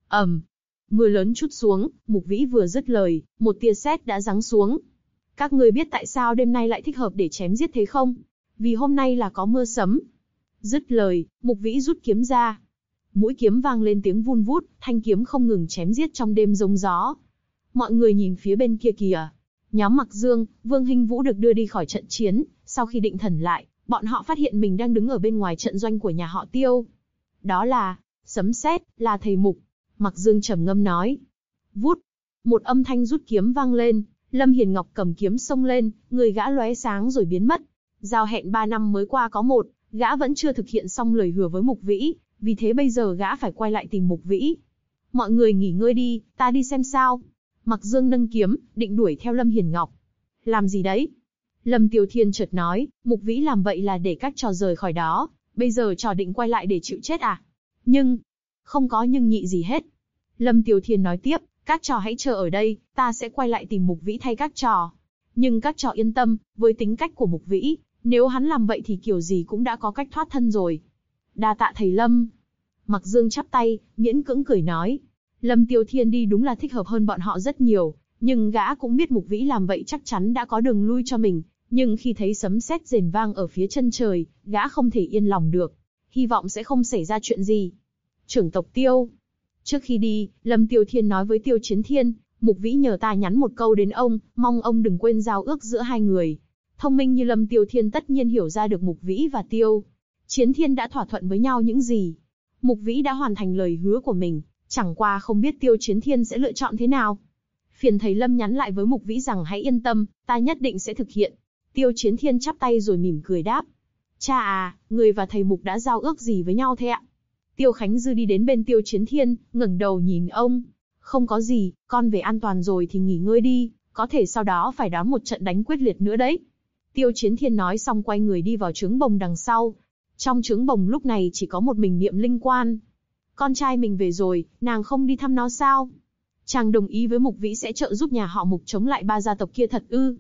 Mưa lớn trút xuống, Mục Vĩ vừa dứt lời, một tia sét đã giáng xuống. Các ngươi biết tại sao đêm nay lại thích hợp để chém giết thế không? Vì hôm nay là có mưa sấm. Dứt lời, Mục Vĩ rút kiếm ra. Mũi kiếm vang lên tiếng vun vút, thanh kiếm không ngừng chém giết trong đêm rông gió. Mọi người nhìn phía bên kia kìa. Nhóm Mặc Dương, Vương Hinh Vũ được đưa đi khỏi trận chiến, sau khi định thần lại, bọn họ phát hiện mình đang đứng ở bên ngoài trận doanh của nhà họ Tiêu. Đó là, sấm sét, là thầy Mục. Mặc Dương trầm ngâm nói. Vút, một âm thanh rút kiếm vang lên, Lâm Hiền Ngọc cầm kiếm xông lên, người gã lóe sáng rồi biến mất. Giao hẹn 3 năm mới qua có một, gã vẫn chưa thực hiện xong lời hứa với Mục Vĩ, vì thế bây giờ gã phải quay lại tìm Mục Vĩ. Mọi người nghỉ ngơi đi, ta đi xem sao. Mặc Dương nâng kiếm, định đuổi theo Lâm Hiền Ngọc. Làm gì đấy? Lâm Tiêu Thiên chợt nói, Mục Vĩ làm vậy là để các trò rời khỏi đó, bây giờ trò định quay lại để chịu chết à? Nhưng, không có nhưng nhị gì hết. Lâm Tiêu Thiên nói tiếp, các trò hãy chờ ở đây, ta sẽ quay lại tìm Mục Vĩ thay các trò. Nhưng các trò yên tâm, với tính cách của Mục Vĩ, nếu hắn làm vậy thì kiểu gì cũng đã có cách thoát thân rồi. Đa tạ thầy Lâm. Mặc Dương chắp tay, miễn cưỡng cười nói. Lâm Tiêu Thiên đi đúng là thích hợp hơn bọn họ rất nhiều, nhưng gã cũng biết Mục Vĩ làm vậy chắc chắn đã có đường lui cho mình. Nhưng khi thấy sấm sét rền vang ở phía chân trời, gã không thể yên lòng được. Hy vọng sẽ không xảy ra chuyện gì. Trưởng tộc Tiêu. Trước khi đi, Lâm Tiêu Thiên nói với Tiêu Chiến Thiên, Mục Vĩ nhờ ta nhắn một câu đến ông, mong ông đừng quên giao ước giữa hai người. Thông minh như Lâm Tiêu Thiên tất nhiên hiểu ra được Mục Vĩ và Tiêu Chiến Thiên đã thỏa thuận với nhau những gì. Mục Vĩ đã hoàn thành lời hứa của mình, chẳng qua không biết Tiêu Chiến Thiên sẽ lựa chọn thế nào. Phiền thầy Lâm nhắn lại với Mục Vĩ rằng hãy yên tâm, ta nhất định sẽ thực hiện. Tiêu Chiến Thiên chắp tay rồi mỉm cười đáp. Cha à, người và thầy Mục đã giao ước gì với nhau thế ạ? Tiêu Khánh Dư đi đến bên Tiêu Chiến Thiên, ngẩng đầu nhìn ông. Không có gì, con về an toàn rồi thì nghỉ ngơi đi, có thể sau đó phải đón một trận đánh quyết liệt nữa đấy. Tiêu Chiến Thiên nói xong quay người đi vào trướng bồng đằng sau. Trong trướng bồng lúc này chỉ có một mình Niệm Linh Quan. Con trai mình về rồi, nàng không đi thăm nó sao? Chàng đồng ý với Mục Vĩ sẽ trợ giúp nhà họ Mục chống lại 3 gia tộc kia thật ư?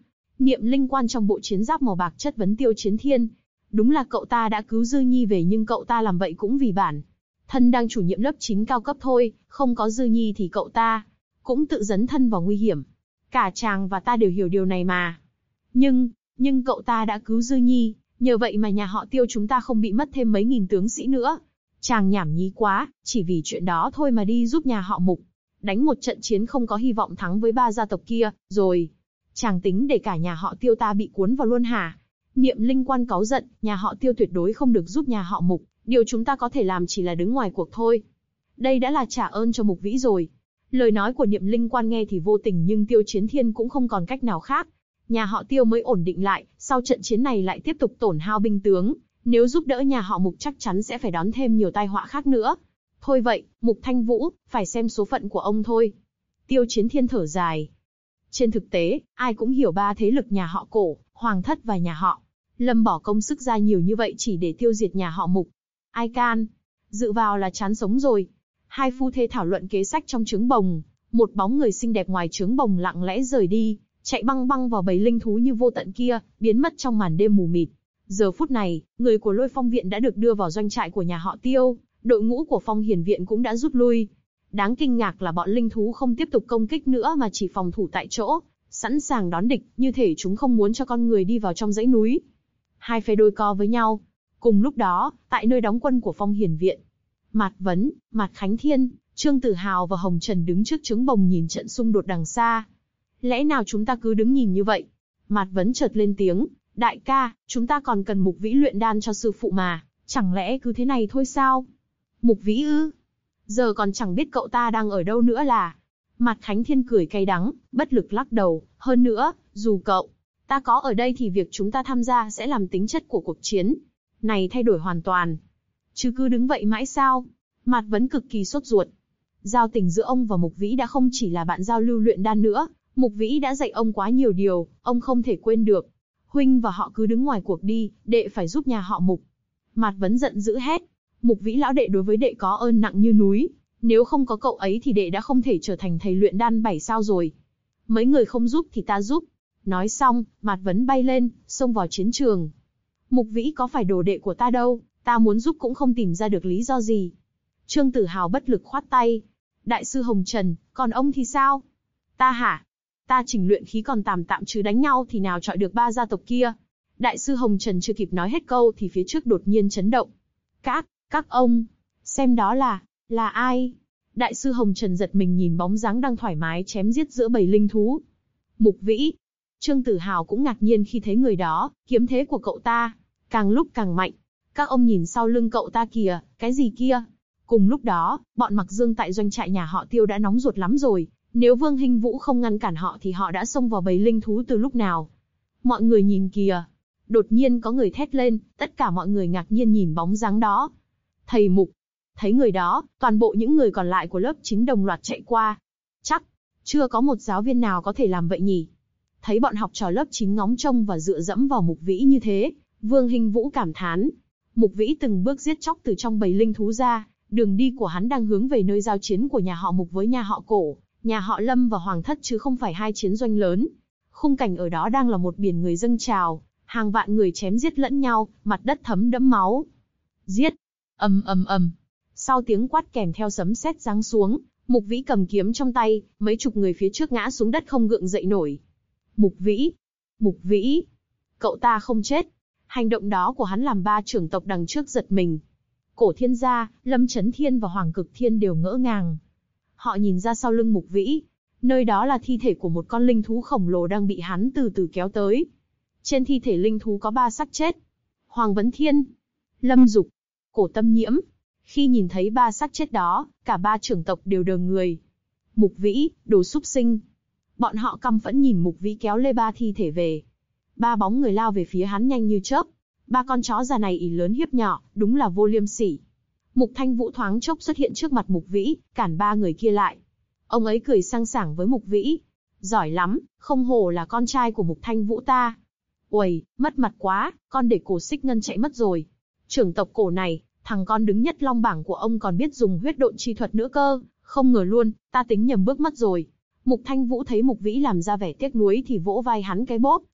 Niệm linh quan trong bộ chiến giáp màu bạc chất vấn Tiêu Chiến Thiên. Đúng là cậu ta đã cứu Dư Nhi về, nhưng cậu ta làm vậy cũng vì bản thân đang chủ nhiệm lớp 9 cao cấp thôi, không có Dư Nhi thì cậu ta cũng tự dấn thân vào nguy hiểm. Cả chàng và ta đều hiểu điều này mà. Nhưng cậu ta đã cứu Dư Nhi, nhờ vậy mà nhà họ Tiêu chúng ta không bị mất thêm mấy nghìn tướng sĩ nữa. Chàng nhảm nhí quá, chỉ vì chuyện đó thôi mà đi giúp nhà họ Mục đánh một trận chiến không có hy vọng thắng với 3 gia tộc kia, rồi chàng tính để cả nhà họ Tiêu ta bị cuốn vào luôn hả? Niệm linh quan cáu giận, nhà họ Tiêu tuyệt đối không được giúp nhà họ Mục, điều chúng ta có thể làm chỉ là đứng ngoài cuộc thôi. Đây đã là trả ơn cho Mục Vĩ rồi. Lời nói của Niệm linh quan nghe thì vô tình, nhưng Tiêu Chiến Thiên cũng không còn cách nào khác. Nhà họ Tiêu mới ổn định lại, sau trận chiến này lại tiếp tục tổn hao binh tướng, nếu giúp đỡ nhà họ Mục chắc chắn sẽ phải đón thêm nhiều tai họa khác nữa. Thôi vậy, Mục Thanh Vũ, phải xem số phận của ông thôi. Tiêu Chiến Thiên thở dài. Trên thực tế, ai cũng hiểu ba thế lực nhà họ Cổ, Hoàng Thất và nhà họ Lâm bỏ công sức ra nhiều như vậy chỉ để tiêu diệt nhà họ Mục. Ai can? Dự vào là chán sống rồi. Hai phu thê thảo luận kế sách trong trứng bồng, một bóng người xinh đẹp ngoài trứng bồng lặng lẽ rời đi, chạy băng băng vào bầy linh thú như vô tận kia, biến mất trong màn đêm mù mịt. Giờ phút này, người của Lôi Phong Viện đã được đưa vào doanh trại của nhà họ Tiêu, đội ngũ của Phong Hiền Viện cũng đã rút lui. Đáng kinh ngạc là bọn linh thú không tiếp tục công kích nữa mà chỉ phòng thủ tại chỗ, sẵn sàng đón địch, như thể chúng không muốn cho con người đi vào trong dãy núi. Hai phe đôi co với nhau. Cùng lúc đó, tại nơi đóng quân của Phong Hiền Viện, Mạt Vấn, Mạt Khánh Thiên, Trương Tử Hào và Hồng Trần đứng trước trứng bồng nhìn trận xung đột đằng xa. Lẽ nào chúng ta cứ đứng nhìn như vậy? Mạt Vấn chợt lên tiếng, đại ca, chúng ta còn cần Mục Vĩ luyện đan cho sư phụ mà, chẳng lẽ cứ thế này thôi sao? Mục Vĩ ư? Giờ còn chẳng biết cậu ta đang ở đâu nữa là. Mạt Khánh Thiên cười cay đắng, bất lực lắc đầu, hơn nữa, dù cậu ta có ở đây thì việc chúng ta tham gia sẽ làm tính chất của cuộc chiến này thay đổi hoàn toàn. Chứ cứ đứng vậy mãi sao? Mạt Vấn cực kỳ sốt ruột. Giao tình giữa ông và Mục Vĩ đã không chỉ là bạn giao lưu luyện đan nữa, Mục Vĩ đã dạy ông quá nhiều điều, ông không thể quên được. Huynh và họ cứ đứng ngoài cuộc đi, đệ phải giúp nhà họ Mục. Mạt Vấn giận dữ hét. Mục Vĩ lão đệ đối với đệ có ơn nặng như núi, nếu không có cậu ấy thì đệ đã không thể trở thành thầy luyện đan 7 sao rồi. Mấy người không giúp thì ta giúp. Nói xong, Mạt Vấn bay lên, xông vào chiến trường. Mục Vĩ có phải đồ đệ của ta đâu, ta muốn giúp cũng không tìm ra được lý do gì. Trương Tử Hào bất lực khoát tay. Đại sư Hồng Trần, còn ông thì sao? Ta hả? Ta chỉnh luyện khí còn tạm tạm chứ đánh nhau thì nào chọi được 3 gia tộc kia. Đại sư Hồng Trần chưa kịp nói hết câu thì phía trước đột nhiên chấn động. Các ông, xem đó là ai? Đại sư Hồng Trần giật mình nhìn bóng dáng đang thoải mái chém giết giữa bầy linh thú. Mục Vĩ. Trương Tử Hào cũng ngạc nhiên khi thấy người đó, kiếm thế của cậu ta càng lúc càng mạnh. Các ông nhìn sau lưng cậu ta kìa, cái gì kia? Cùng lúc đó, bọn Mặc Dương tại doanh trại nhà họ Tiêu đã nóng ruột lắm rồi. Nếu Vương Hinh Vũ không ngăn cản họ thì họ đã xông vào bầy linh thú từ lúc nào. Mọi người nhìn kìa. Đột nhiên có người thét lên, tất cả mọi người ngạc nhiên nhìn bóng dáng đó. Thầy Mục. Thấy người đó, toàn bộ những người còn lại của lớp 9 đồng loạt chạy qua. Chắc, chưa có một giáo viên nào có thể làm vậy nhỉ. Thấy bọn học trò lớp 9 ngóng trông và dựa dẫm vào Mục Vĩ như thế, Vương Hinh Vũ cảm thán. Mục Vĩ từng bước giết chóc từ trong bầy linh thú ra, đường đi của hắn đang hướng về nơi giao chiến của nhà họ Mục với nhà họ Cổ, nhà họ Lâm và Hoàng Thất chứ không phải hai chiến doanh lớn. Khung cảnh ở đó đang là một biển người dâng trào, hàng vạn người chém giết lẫn nhau, mặt đất thấm đẫm máu. Giết! Ầm ầm ầm. Sau tiếng quát kèm theo sấm sét giáng xuống, Mục Vĩ cầm kiếm trong tay, mấy chục người phía trước ngã xuống đất không gượng dậy nổi. Mục Vĩ! Mục Vĩ! Cậu ta không chết. Hành động đó của hắn làm 3 trưởng tộc đằng trước giật mình. Cổ Thiên Gia, Lâm Chấn Thiên và Hoàng Cực Thiên đều ngỡ ngàng. Họ nhìn ra sau lưng Mục Vĩ. Nơi đó là thi thể của một con linh thú khổng lồ đang bị hắn từ từ kéo tới. Trên thi thể linh thú có 3 xác chết. Hoàng Vấn Thiên, Lâm Dục, Cổ Tâm Nhiễm. Khi nhìn thấy 3 xác chết đó, cả 3 trưởng tộc đều đờ người. Mục Vĩ, đồ súc sinh. Bọn họ căm phẫn nhìn Mục Vĩ kéo lê 3 thi thể về. 3 bóng người lao về phía hắn nhanh như chớp. 3 con chó già này ỷ lớn hiếp nhỏ, đúng là vô liêm sỉ. Mục Thanh Vũ thoáng chốc xuất hiện trước mặt Mục Vĩ, cản 3 người kia lại. Ông ấy cười sang sảng với Mục Vĩ. Giỏi lắm, không hổ là con trai của Mục Thanh Vũ ta. Uầy, mất mặt quá, con để Cổ Xích Ngân chạy mất rồi. Trưởng tộc Cổ này, thằng con đứng nhất long bảng của ông còn biết dùng huyết độn chi thuật nữa cơ, không ngờ luôn, ta tính nhầm bước mất rồi. Mục Thanh Vũ thấy Mục Vĩ làm ra vẻ tiếc nuối thì vỗ vai hắn cái bóp,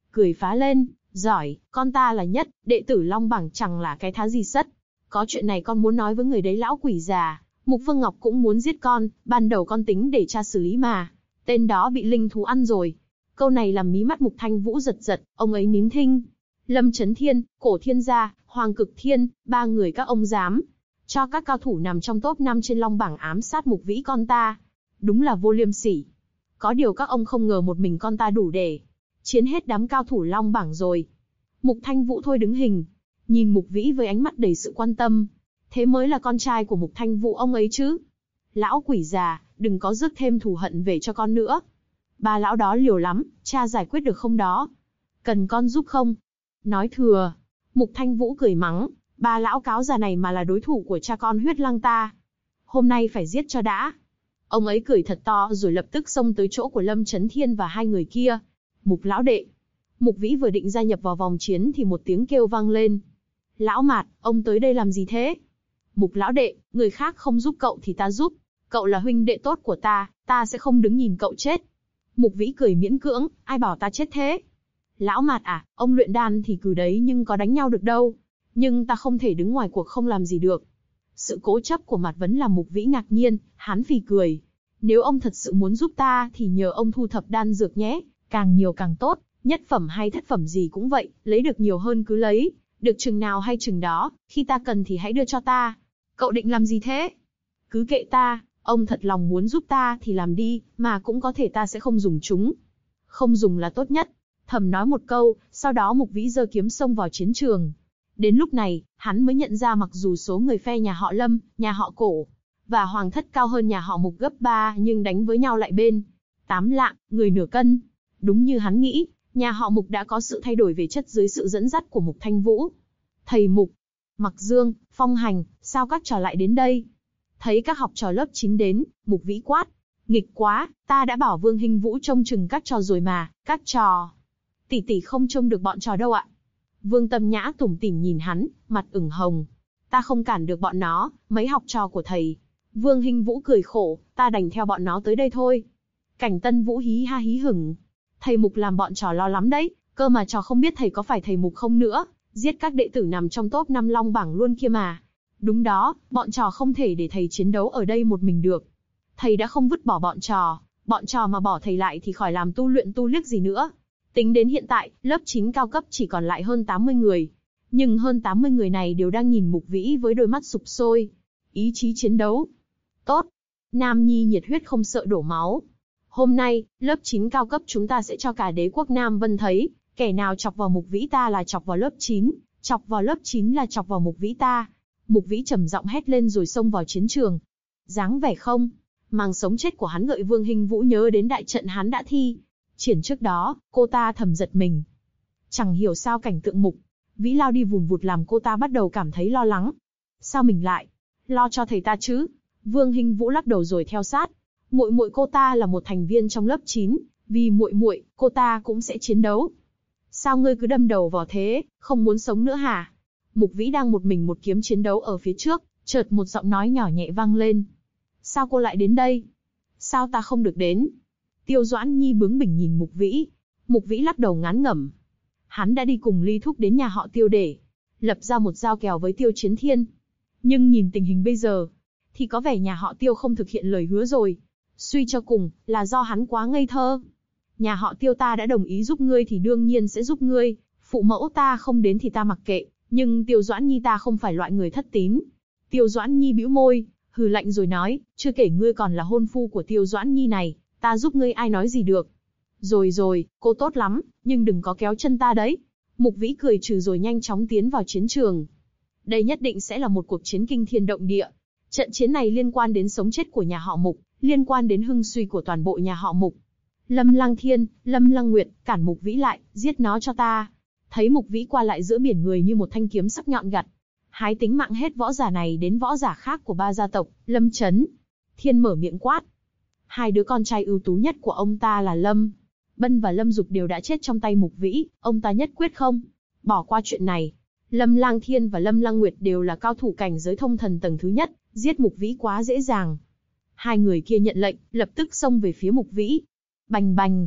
cười phá lên, giỏi, con ta là nhất, đệ tử Long Bảng chẳng là cái thá gì sất. Có chuyện này con muốn nói với người đấy lão quỷ già, Mục Phương Ngọc cũng muốn giết con, ban đầu con tính để cha xử lý mà. Tên đó bị linh thú ăn rồi. Câu này làm mí mắt Mục Thanh Vũ giật giật, ông ấy nín thinh. Lâm Chấn Thiên, Cổ Thiên Gia, Hoàng Cực Thiên, ba người các ông dám cho các cao thủ nằm trong top 5 trên Long Bảng ám sát Mục Vĩ con ta. Đúng là vô liêm sỉ. Có điều các ông không ngờ một mình con ta đủ để chiến hết đám cao thủ Long Bảng rồi. Mục Thanh Vũ thôi đứng hình, nhìn Mục Vĩ với ánh mắt đầy sự quan tâm. Thế mới là con trai của Mục Thanh Vũ ông ấy chứ. Lão quỷ già, đừng có rước thêm thù hận về cho con nữa. Ba lão đó liều lắm, cha giải quyết được không đó? Cần con giúp không? Nói thừa. Mục Thanh Vũ cười mắng, ba lão cáo già này mà là đối thủ của cha con Huyết Lăng ta. Hôm nay phải giết cho đã. Ông ấy cười thật to rồi lập tức xông tới chỗ của Lâm Chấn Thiên và hai người kia. Mục lão đệ. Mục Vĩ vừa định gia nhập vào vòng chiến thì một tiếng kêu vang lên. Lão Mạt, ông tới đây làm gì thế? Mục lão đệ, người khác không giúp cậu thì ta giúp. Cậu là huynh đệ tốt của ta sẽ không đứng nhìn cậu chết. Mục Vĩ cười miễn cưỡng, ai bảo ta chết thế? Lão Mạt à, ông luyện đan thì cứ đấy nhưng có đánh nhau được đâu. Nhưng ta không thể đứng ngoài cuộc không làm gì được. Sự cố chấp của Mạt Vấn làm Mục Vĩ ngạc nhiên, hắn phì cười. Nếu ông thật sự muốn giúp ta thì nhờ ông thu thập đan dược nhé, càng nhiều càng tốt, nhất phẩm hay thất phẩm gì cũng vậy, lấy được nhiều hơn cứ lấy, được chừng nào hay chừng đó, khi ta cần thì hãy đưa cho ta. Cậu định làm gì thế? Cứ kệ ta, ông thật lòng muốn giúp ta thì làm đi, mà cũng có thể ta sẽ không dùng chúng. Không dùng là tốt nhất. Thầm nói một câu, sau đó Mục Vĩ giơ kiếm xông vào chiến trường. Đến lúc này, hắn mới nhận ra mặc dù số người phe nhà họ Lâm, nhà họ Cổ và Hoàng Thất cao hơn nhà họ Mục gấp 3 nhưng đánh với nhau lại bên 8 lạng, người nửa cân. Đúng như hắn nghĩ, nhà họ Mục đã có sự thay đổi về chất dưới sự dẫn dắt của Mục Thanh Vũ. Thầy Mục, Mặc Dương, Phong Hành, sao các trò lại đến đây? Thấy các học trò lớp 9 đến, Mục Vĩ quát. Nghịch quá, ta đã bảo Vương Hinh Vũ trông chừng các trò rồi mà, các trò. Tỷ tỷ không trông được bọn trò đâu ạ. Vương Tâm Nhã tủm tỉm nhìn hắn, mặt ửng hồng. Ta không cản được bọn nó, mấy học trò của thầy. Vương Hinh Vũ cười khổ, ta đành theo bọn nó tới đây thôi. Cảnh Tân Vũ hí ha hí hửng. Thầy Mục làm bọn trò lo lắm đấy, cơ mà trò không biết thầy có phải thầy Mục không nữa. Giết các đệ tử nằm trong top 5 Long Bảng luôn kia mà. Đúng đó, bọn trò không thể để thầy chiến đấu ở đây một mình được. Thầy đã không vứt bỏ bọn trò mà bỏ thầy lại thì khỏi làm tu luyện tu liếc gì nữa. Tính đến hiện tại, lớp 9 cao cấp chỉ còn lại hơn 80 người. Nhưng hơn 80 người này đều đang nhìn Mục Vĩ với đôi mắt sục sôi. Ý chí chiến đấu. Tốt. Nam Nhi nhiệt huyết không sợ đổ máu. Hôm nay, lớp 9 cao cấp chúng ta sẽ cho cả đế quốc Nam Vân thấy, kẻ nào chọc vào Mục Vĩ ta là chọc vào lớp 9, chọc vào lớp 9 là chọc vào Mục Vĩ ta. Mục Vĩ trầm giọng hét lên rồi xông vào chiến trường. Dáng vẻ không màng sống chết của hắn gợi Vương Hinh Vũ nhớ đến đại trận hắn đã thi triển trước đó, cô ta thầm giật mình. Chẳng hiểu sao cảnh tượng Mục Vĩ lao đi vùn vụt làm cô ta bắt đầu cảm thấy lo lắng. Sao mình lại lo cho thầy ta chứ? Vương Hinh Vũ lắc đầu rồi theo sát. Muội muội cô ta là một thành viên trong lớp 9, vì muội muội, cô ta cũng sẽ chiến đấu. Sao ngươi cứ đâm đầu vào thế, không muốn sống nữa hả? Mục Vĩ đang một mình một kiếm chiến đấu ở phía trước, chợt một giọng nói nhỏ nhẹ vang lên. Sao cô lại đến đây? Sao ta không được đến? Tiêu Doãn Nhi bướng bỉnh nhìn Mục Vĩ. Mục Vĩ lắc đầu ngán ngẩm. Hắn đã đi cùng Ly Thúc đến nhà họ Tiêu để lập ra một giao kèo với Tiêu Chiến Thiên. Nhưng nhìn tình hình bây giờ, thì có vẻ nhà họ Tiêu không thực hiện lời hứa rồi. Suy cho cùng, là do hắn quá ngây thơ. Nhà họ Tiêu ta đã đồng ý giúp ngươi thì đương nhiên sẽ giúp ngươi. Phụ mẫu ta không đến thì ta mặc kệ. Nhưng Tiêu Doãn Nhi ta không phải loại người thất tín. Tiêu Doãn Nhi bĩu môi, hừ lạnh rồi nói, chưa kể ngươi còn là hôn phu của Tiêu Doãn Nhi này, ta giúp ngươi ai nói gì được. Rồi, cô tốt lắm, nhưng đừng có kéo chân ta đấy. Mục Vĩ cười trừ rồi nhanh chóng tiến vào chiến trường. Đây nhất định sẽ là một cuộc chiến kinh thiên động địa. Trận chiến này liên quan đến sống chết của nhà họ Mục, liên quan đến hưng suy của toàn bộ nhà họ Mục. Lâm Lăng Thiên, Lâm Lăng Nguyệt, cản Mục Vĩ lại, giết nó cho ta. Thấy Mục Vĩ qua lại giữa biển người như một thanh kiếm sắc nhọn gặt, hái tính mạng hết võ giả này đến võ giả khác của ba gia tộc, Lâm Chấn Thiên mở miệng quát. Hai đứa con trai ưu tú nhất của ông ta là Lâm Bân và Lâm Dục đều đã chết trong tay Mục Vĩ, ông ta nhất quyết không bỏ qua chuyện này. Lâm Lang Thiên và Lâm Lăng Nguyệt đều là cao thủ cảnh giới thông thần tầng thứ nhất, giết Mục Vĩ quá dễ dàng. Hai người kia nhận lệnh, lập tức xông về phía Mục Vĩ. Bành bành,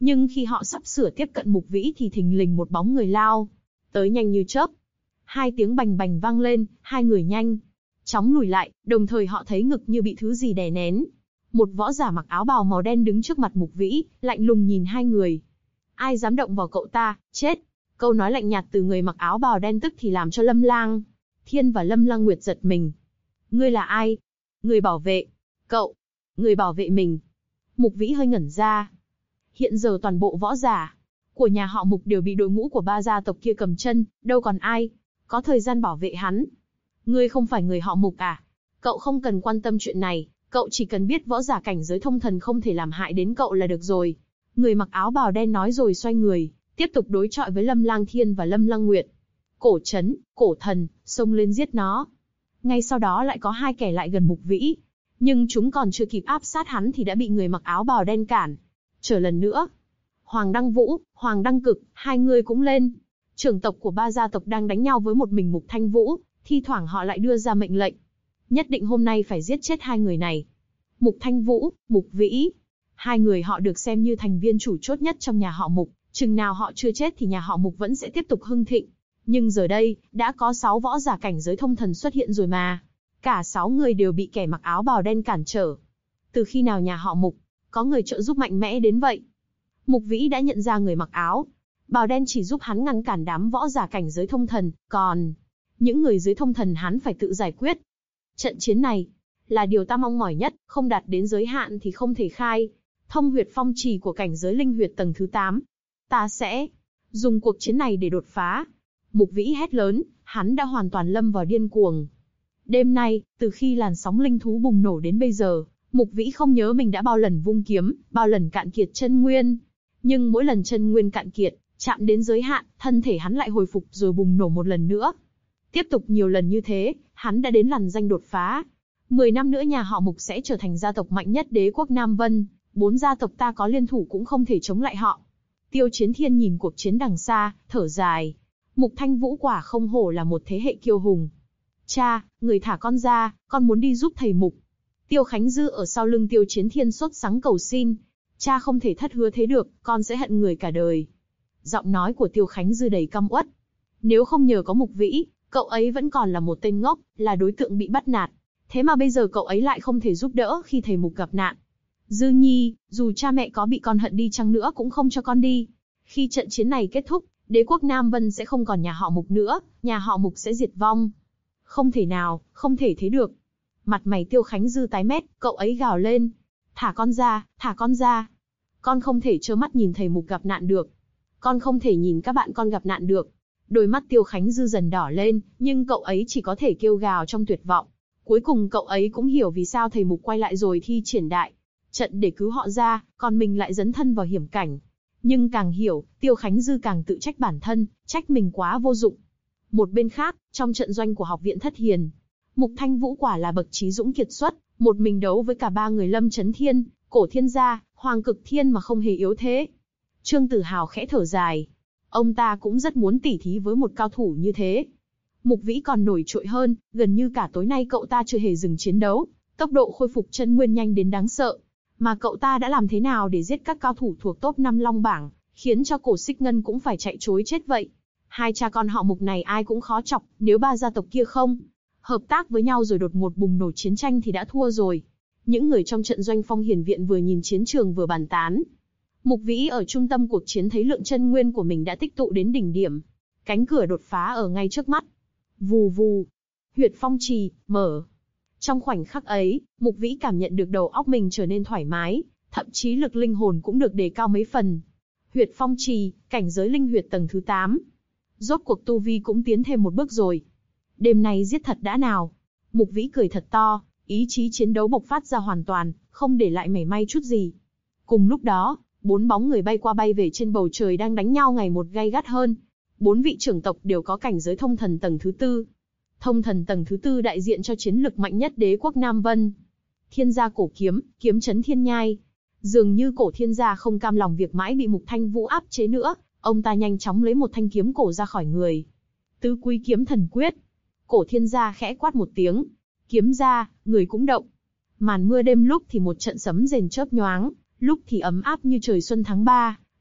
Nhưng khi họ sắp sửa tiếp cận Mục Vĩ thì thình lình một bóng người lao tới nhanh như chớp. Hai tiếng bành bành vang lên, hai người nhanh chóng lùi lại, đồng thời họ thấy ngực như bị thứ gì đè nén. Một võ giả mặc áo bào màu đen đứng trước mặt Mục Vĩ, lạnh lùng nhìn hai người. Ai dám động vào cậu ta, chết. Câu nói lạnh nhạt từ người mặc áo bào đen tức thì làm cho Lâm Lang Thiên và Lâm Lang Nguyệt giật mình. Ngươi là ai? Người bảo vệ. Cậu. Người bảo vệ mình. Mục Vĩ hơi ngẩn ra. Hiện giờ toàn bộ võ giả của nhà họ Mục đều bị đội ngũ của ba gia tộc kia cầm chân, đâu còn ai có thời gian bảo vệ hắn. Ngươi không phải người họ Mục à? Cậu không cần quan tâm chuyện này, cậu chỉ cần biết võ giả cảnh giới thông thần không thể làm hại đến cậu là được rồi. Người mặc áo bào đen nói rồi xoay người, tiếp tục đối chọi với Lâm Lang Thiên và Lâm Lang Nguyệt. Cổ trấn, cổ thần, xông lên giết nó. Ngay sau đó lại có hai kẻ lại gần Mục Vĩ, nhưng chúng còn chưa kịp áp sát hắn thì đã bị người mặc áo bào đen cản. Chờ lần nữa. Hoàng Đăng Vũ, Hoàng Đăng Cực, hai người cũng lên. Trưởng tộc của ba gia tộc đang đánh nhau với một mình Mục Thanh Vũ, thi thoảng họ lại đưa ra mệnh lệnh. Nhất định hôm nay phải giết chết hai người này. Mục Thanh Vũ, Mục Vĩ. Hai người họ được xem như thành viên chủ chốt nhất trong nhà họ Mục, chừng nào họ chưa chết thì nhà họ Mục vẫn sẽ tiếp tục hưng thịnh. Nhưng giờ đây, đã có 6 võ giả cảnh giới thông thần xuất hiện rồi mà. Cả 6 người đều bị kẻ mặc áo bào đen cản trở. Từ khi nào nhà họ Mục có người trợ giúp mạnh mẽ đến vậy? Mục Vĩ đã nhận ra người mặc áo bào đen chỉ giúp hắn ngăn cản đám võ giả cảnh giới thông thần, còn những người dưới thông thần hắn phải tự giải quyết. Trận chiến này là điều ta mong mỏi nhất, không đạt đến giới hạn thì không thể khai thông huyệt phong trì của cảnh giới linh huyệt tầng thứ 8. Ta sẽ dùng cuộc chiến này để đột phá. Mục Vĩ hét lớn, hắn đã hoàn toàn lâm vào điên cuồng. Đêm nay, từ khi làn sóng linh thú bùng nổ đến bây giờ, Mục Vĩ không nhớ mình đã bao lần vung kiếm, bao lần cạn kiệt chân nguyên. Nhưng mỗi lần chân nguyên cạn kiệt, chạm đến giới hạn, thân thể hắn lại hồi phục rồi bùng nổ một lần nữa. Tiếp tục nhiều lần như thế, hắn đã đến lằn ranh đột phá. 10 năm nữa nhà họ Mục sẽ trở thành gia tộc mạnh nhất đế quốc Nam Vân, 4 gia tộc ta có liên thủ cũng không thể chống lại họ. Tiêu Chiến Thiên nhìn cuộc chiến đằng xa, thở dài. Mục Thanh Vũ quả không hổ là một thế hệ kiêu hùng. Cha, người thả con ra, con muốn đi giúp thầy Mục. Tiêu Khánh Dư ở sau lưng Tiêu Chiến Thiên sốt sắng cầu xin. Cha không thể thất hứa thế được, con sẽ hận người cả đời. Giọng nói của Tiêu Khánh Dư đầy căm uất. Nếu không nhờ có Mục Vĩ, cậu ấy vẫn còn là một tên ngốc, là đối tượng bị bắt nạt. Thế mà bây giờ cậu ấy lại không thể giúp đỡ khi thầy Mục gặp nạn. Dư Nhi, dù cha mẹ có bị con hận đi chăng nữa cũng không cho con đi. Khi trận chiến này kết thúc, đế quốc Nam Vân sẽ không còn nhà họ Mục nữa, nhà họ Mục sẽ diệt vong. Không thể nào, không thể thế được. Mặt mày Tiêu Khánh Dư tái mét, cậu ấy gào lên. Thả con ra, thả con ra. Con không thể trơ mắt nhìn thầy Mục gặp nạn được. Con không thể nhìn các bạn con gặp nạn được. Đôi mắt Tiêu Khánh Dư dần đỏ lên, nhưng cậu ấy chỉ có thể kêu gào trong tuyệt vọng. Cuối cùng cậu ấy cũng hiểu vì sao thầy Mục quay lại rồi thi triển đại trận để cứu họ ra, còn mình lại dấn thân vào hiểm cảnh. Nhưng càng hiểu, Tiêu Khánh Dư càng tự trách bản thân, trách mình quá vô dụng. Một bên khác, trong trận doanh của học viện Thất Hiền, Mục Thanh Vũ quả là bậc trí dũng kiệt xuất, một mình đấu với cả 3 người Lâm Chấn Thiên, Cổ Thiên Gia, Hoàng Cực Thiên mà không hề yếu thế. Trương Tử Hào khẽ thở dài. Ông ta cũng rất muốn tỉ thí với một cao thủ như thế. Mục Vĩ còn nổi trội hơn, gần như cả tối nay cậu ta chưa hề dừng chiến đấu, tốc độ khôi phục chân nguyên nhanh đến đáng sợ. Mà cậu ta đã làm thế nào để giết các cao thủ thuộc top 5 Long bảng, khiến cho Cổ Xích Ngân cũng phải chạy trối chết vậy. Hai cha con họ Mục này ai cũng khó chọc, nếu 3 gia tộc kia không hợp tác với nhau rồi đột ngột bùng nổ chiến tranh thì đã thua rồi. Những người trong trận doanh Phong Hiền Viện vừa nhìn chiến trường vừa bàn tán. Mục Vĩ ở trung tâm cuộc chiến thấy lượng chân nguyên của mình đã tích tụ đến đỉnh điểm. Cánh cửa đột phá ở ngay trước mắt. Vù vù. Huyệt phong trì, mở. Trong khoảnh khắc ấy, Mục Vĩ cảm nhận được đầu óc mình trở nên thoải mái, thậm chí lực linh hồn cũng được đề cao mấy phần. Huyệt phong trì, cảnh giới linh huyệt tầng thứ 8. Rốt cuộc tu vi cũng tiến thêm một bước rồi. Đêm nay giết thật đã nào. Mục Vĩ cười thật to, ý chí chiến đấu bộc phát ra hoàn toàn, không để lại mảy may chút gì. Cùng lúc đó, 4 bóng người bay qua bay về trên bầu trời đang đánh nhau ngày một gay gắt hơn. 4 vị trưởng tộc đều có cảnh giới thông thần tầng thứ 4. Thông thần tầng thứ 4 đại diện cho chiến lực mạnh nhất đế quốc Nam Vân. Thiên gia cổ kiếm, kiếm chấn thiên nhai. Dường như Cổ Thiên gia không cam lòng việc mãi bị Mục Thanh Vũ áp chế nữa, ông ta nhanh chóng lấy một thanh kiếm cổ ra khỏi người. Tứ Quý kiếm thần quyết. Cổ Thiên gia khẽ quát một tiếng, kiếm ra, người cũng động. Màn mưa đêm lúc thì một trận sấm rền chớp nhoáng, lúc thì ấm áp như trời xuân tháng 3,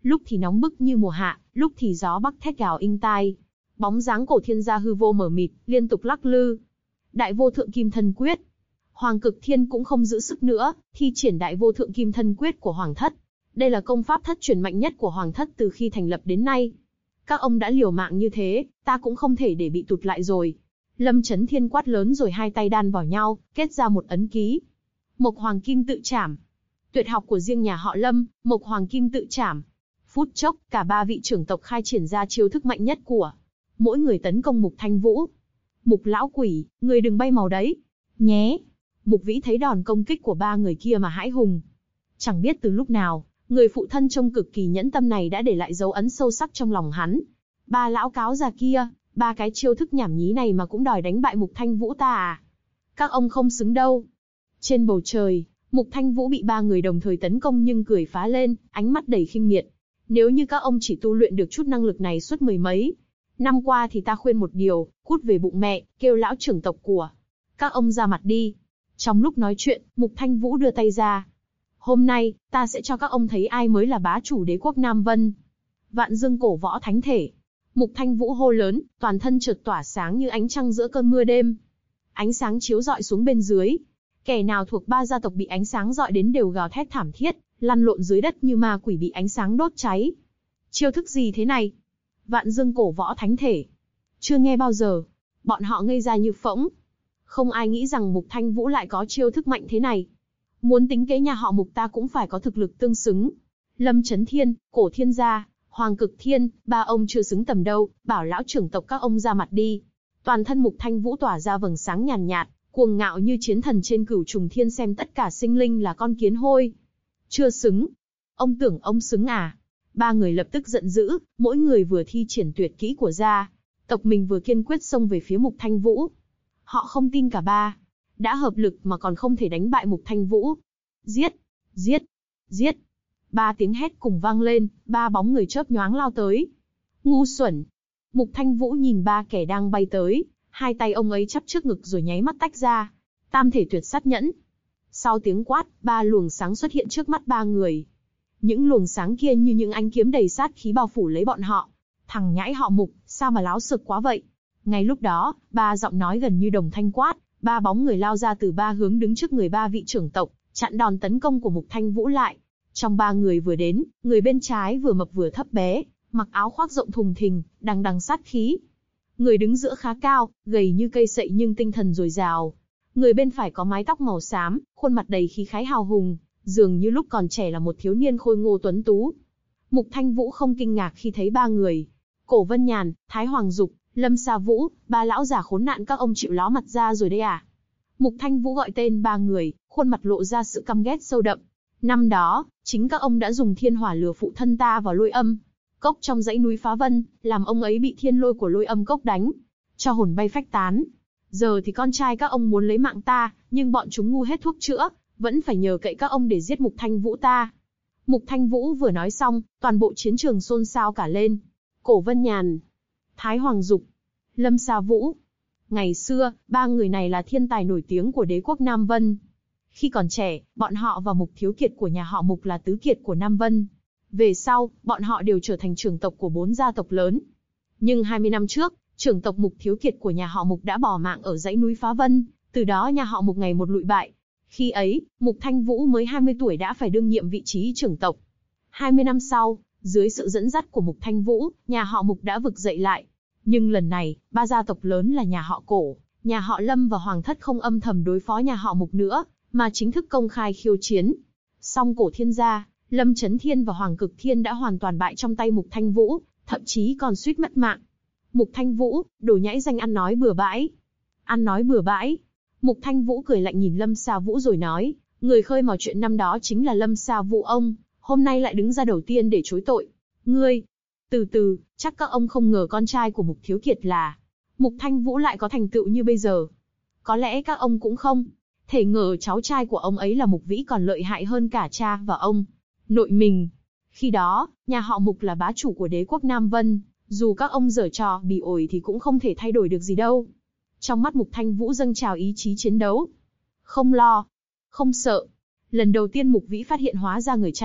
Lúc thì nóng bức như mùa hạ, lúc thì gió bắc thét gào inh tai. Bóng dáng Cổ Thiên Gia hư vô mờ mịt, liên tục lắc lư. Đại vô thượng kim thân quyết. Hoàng Cực Thiên cũng không giữ sức nữa, thi triển đại vô thượng kim thân quyết của Hoàng thất. Đây là công pháp thất truyền mạnh nhất của Hoàng thất từ khi thành lập đến nay. Các ông đã liều mạng như thế, ta cũng không thể để bị tụt lại rồi. Lâm Chấn Thiên quát lớn rồi hai tay đan vào nhau, kết ra một ấn ký. Mộc Hoàng Kim tự trảm. Tuyệt học của riêng nhà họ Lâm, Mộc Hoàng Kim tự trảm. Phút chốc, cả ba vị trưởng tộc khai triển ra chiêu thức mạnh nhất của mỗi người tấn công Mục Thanh Vũ. Mục lão quỷ, người đừng bay màu đấy, nhé. Mục Vĩ thấy đòn công kích của ba người kia mà hãi hùng. Chẳng biết từ lúc nào, người phụ thân trông cực kỳ nhẫn tâm này đã để lại dấu ấn sâu sắc trong lòng hắn. Ba lão cáo già kia, ba cái chiêu thức nhảm nhí này mà cũng đòi đánh bại Mục Thanh Vũ ta à? Các ông không xứng đâu. Trên bầu trời, Mục Thanh Vũ bị ba người đồng thời tấn công nhưng cười phá lên, ánh mắt đầy khinh miệt. Nếu như các ông chỉ tu luyện được chút năng lực này suốt mười mấy năm qua thì ta khuyên một điều, cút về bụng mẹ, kêu lão trưởng tộc của các ông ra mặt đi. Trong lúc nói chuyện, Mục Thanh Vũ đưa tay ra. Hôm nay, ta sẽ cho các ông thấy ai mới là bá chủ đế quốc Nam Vân. Vạn Dương cổ võ thánh thể. Mục Thanh Vũ hô lớn, toàn thân chợt tỏa sáng như ánh trăng giữa cơn mưa đêm. Ánh sáng chiếu rọi xuống bên dưới. Kẻ nào thuộc ba gia tộc bị ánh sáng rọi đến đều gào thét thảm thiết, lăn lộn dưới đất như ma quỷ bị ánh sáng đốt cháy. Chiêu thức gì thế này? Vạn Dương cổ võ thánh thể. Chưa nghe bao giờ. Bọn họ ngây ra như phỗng. Không ai nghĩ rằng Mục Thanh Vũ lại có chiêu thức mạnh thế này. Muốn tính kế nhà họ Mục ta cũng phải có thực lực tương xứng. Lâm Chấn Thiên, Cổ Thiên Gia, Hoàng Cực Thiên, ba ông chưa xứng tầm đâu, bảo lão trưởng tộc các ông ra mặt đi. Toàn thân Mục Thanh Vũ tỏa ra vầng sáng nhàn nhạt, cuồng ngạo như chiến thần trên cửu trùng thiên xem tất cả sinh linh là con kiến hôi. Chưa xứng. Ông tưởng ông xứng à? Ba người lập tức giận dữ, mỗi người vừa thi triển tuyệt kỹ của gia tộc mình vừa kiên quyết xông về phía Mục Thanh Vũ. Họ không tin cả ba. Đã hợp lực mà còn không thể đánh bại Mục Thanh Vũ. Giết! Giết! Giết! Ba tiếng hét cùng vang lên, ba bóng người chớp nhoáng lao tới. Ngu xuẩn! Mục Thanh Vũ nhìn ba kẻ đang bay tới, hai tay ông ấy chắp trước ngực rồi nháy mắt tách ra. Tam thể tuyệt sát nhẫn. Sau tiếng quát, ba luồng sáng xuất hiện trước mắt ba người. Những luồng sáng kia như những ánh kiếm đầy sát khí bao phủ lấy bọn họ. Thằng nhãi họ Mục, sao mà láo xược quá vậy? Ngay lúc đó, ba giọng nói gần như đồng thanh quát, ba bóng người lao ra từ ba hướng đứng trước người ba vị trưởng tộc, chặn đòn tấn công của Mục Thanh Vũ lại. Trong ba người vừa đến, người bên trái vừa mập vừa thấp bé, mặc áo khoác rộng thùng thình, đằng đằng sát khí. Người đứng giữa khá cao, gầy như cây sậy nhưng tinh thần dồi dào. Người bên phải có mái tóc màu xám, khuôn mặt đầy khí khái hào hùng, dường như lúc còn trẻ là một thiếu niên khôi ngô tuấn tú. Mục Thanh Vũ không kinh ngạc khi thấy ba người. Cổ Vân Nhàn, Thái Hoàng Dục, Lâm Sa Vũ, ba lão già khốn nạn các ông chịu ló mặt ra rồi đấy à? Mục Thanh Vũ gọi tên ba người, khuôn mặt lộ ra sự căm ghét sâu đậm. Năm đó, chính các ông đã dùng thiên hỏa lừa phụ thân ta vào Lôi Âm Cốc trong dãy núi Phá Vân, làm ông ấy bị thiên lôi của Lôi Âm Cốc đánh cho hồn bay phách tán. Giờ thì con trai các ông muốn lấy mạng ta, nhưng bọn chúng ngu hết thuốc chữa, vẫn phải nhờ cậy các ông để giết Mục Thanh Vũ ta. Mục Thanh Vũ vừa nói xong, toàn bộ chiến trường xôn xao cả lên. Cổ Vân Nhàn, Thái Hoàng Dục, Lâm Sa Vũ. Ngày xưa, ba người này là thiên tài nổi tiếng của đế quốc Nam Vân. Khi còn trẻ, bọn họ và Mục Thiếu Kiệt của nhà họ Mục là tứ kiệt của Nam Vân. Về sau, bọn họ đều trở thành trưởng tộc của 4 gia tộc lớn. Nhưng 20 năm trước, trưởng tộc Mục Thiếu Kiệt của nhà họ Mục đã bỏ mạng ở dãy núi Phá Vân, từ đó nhà họ Mục ngày một lụi bại. Khi ấy, Mục Thanh Vũ mới 20 tuổi đã phải đương nhiệm vị trí trưởng tộc. 20 năm sau, dưới sự dẫn dắt của Mục Thanh Vũ, nhà họ Mục đã vực dậy lại. Nhưng lần này, ba gia tộc lớn là nhà họ Cổ, nhà họ Lâm và Hoàng thất không âm thầm đối phó nhà họ Mục nữa, mà chính thức công khai khiêu chiến. Song Cổ Thiên Gia, Lâm Chấn Thiên và Hoàng Cực Thiên đã hoàn toàn bại trong tay Mục Thanh Vũ, thậm chí còn suýt mất mạng. Mục Thanh Vũ, đồ nhãi danh ăn nói bừa bãi. Ăn nói bừa bãi. Mục Thanh Vũ cười lạnh nhìn Lâm Sa Vũ rồi nói, người khơi mào chuyện năm đó chính là Lâm Sa Vũ ông, hôm nay lại đứng ra đầu tiên để chối tội. Ngươi, từ từ, chắc các ông không ngờ con trai của Mục Thiếu Kiệt là Mục Thanh Vũ lại có thành tựu như bây giờ. Có lẽ các ông cũng không thể ngờ cháu trai của ông ấy là Mục Vĩ còn lợi hại hơn cả cha và ông nội mình. Khi đó, nhà họ Mục là bá chủ của đế quốc Nam Vân, dù các ông giở trò bỉ ổi thì cũng không thể thay đổi được gì đâu. Trong mắt Mục Thanh Vũ dâng trào ý chí chiến đấu. Không lo, không sợ. Lần đầu tiên Mục Vĩ phát hiện hóa ra người cha nhặt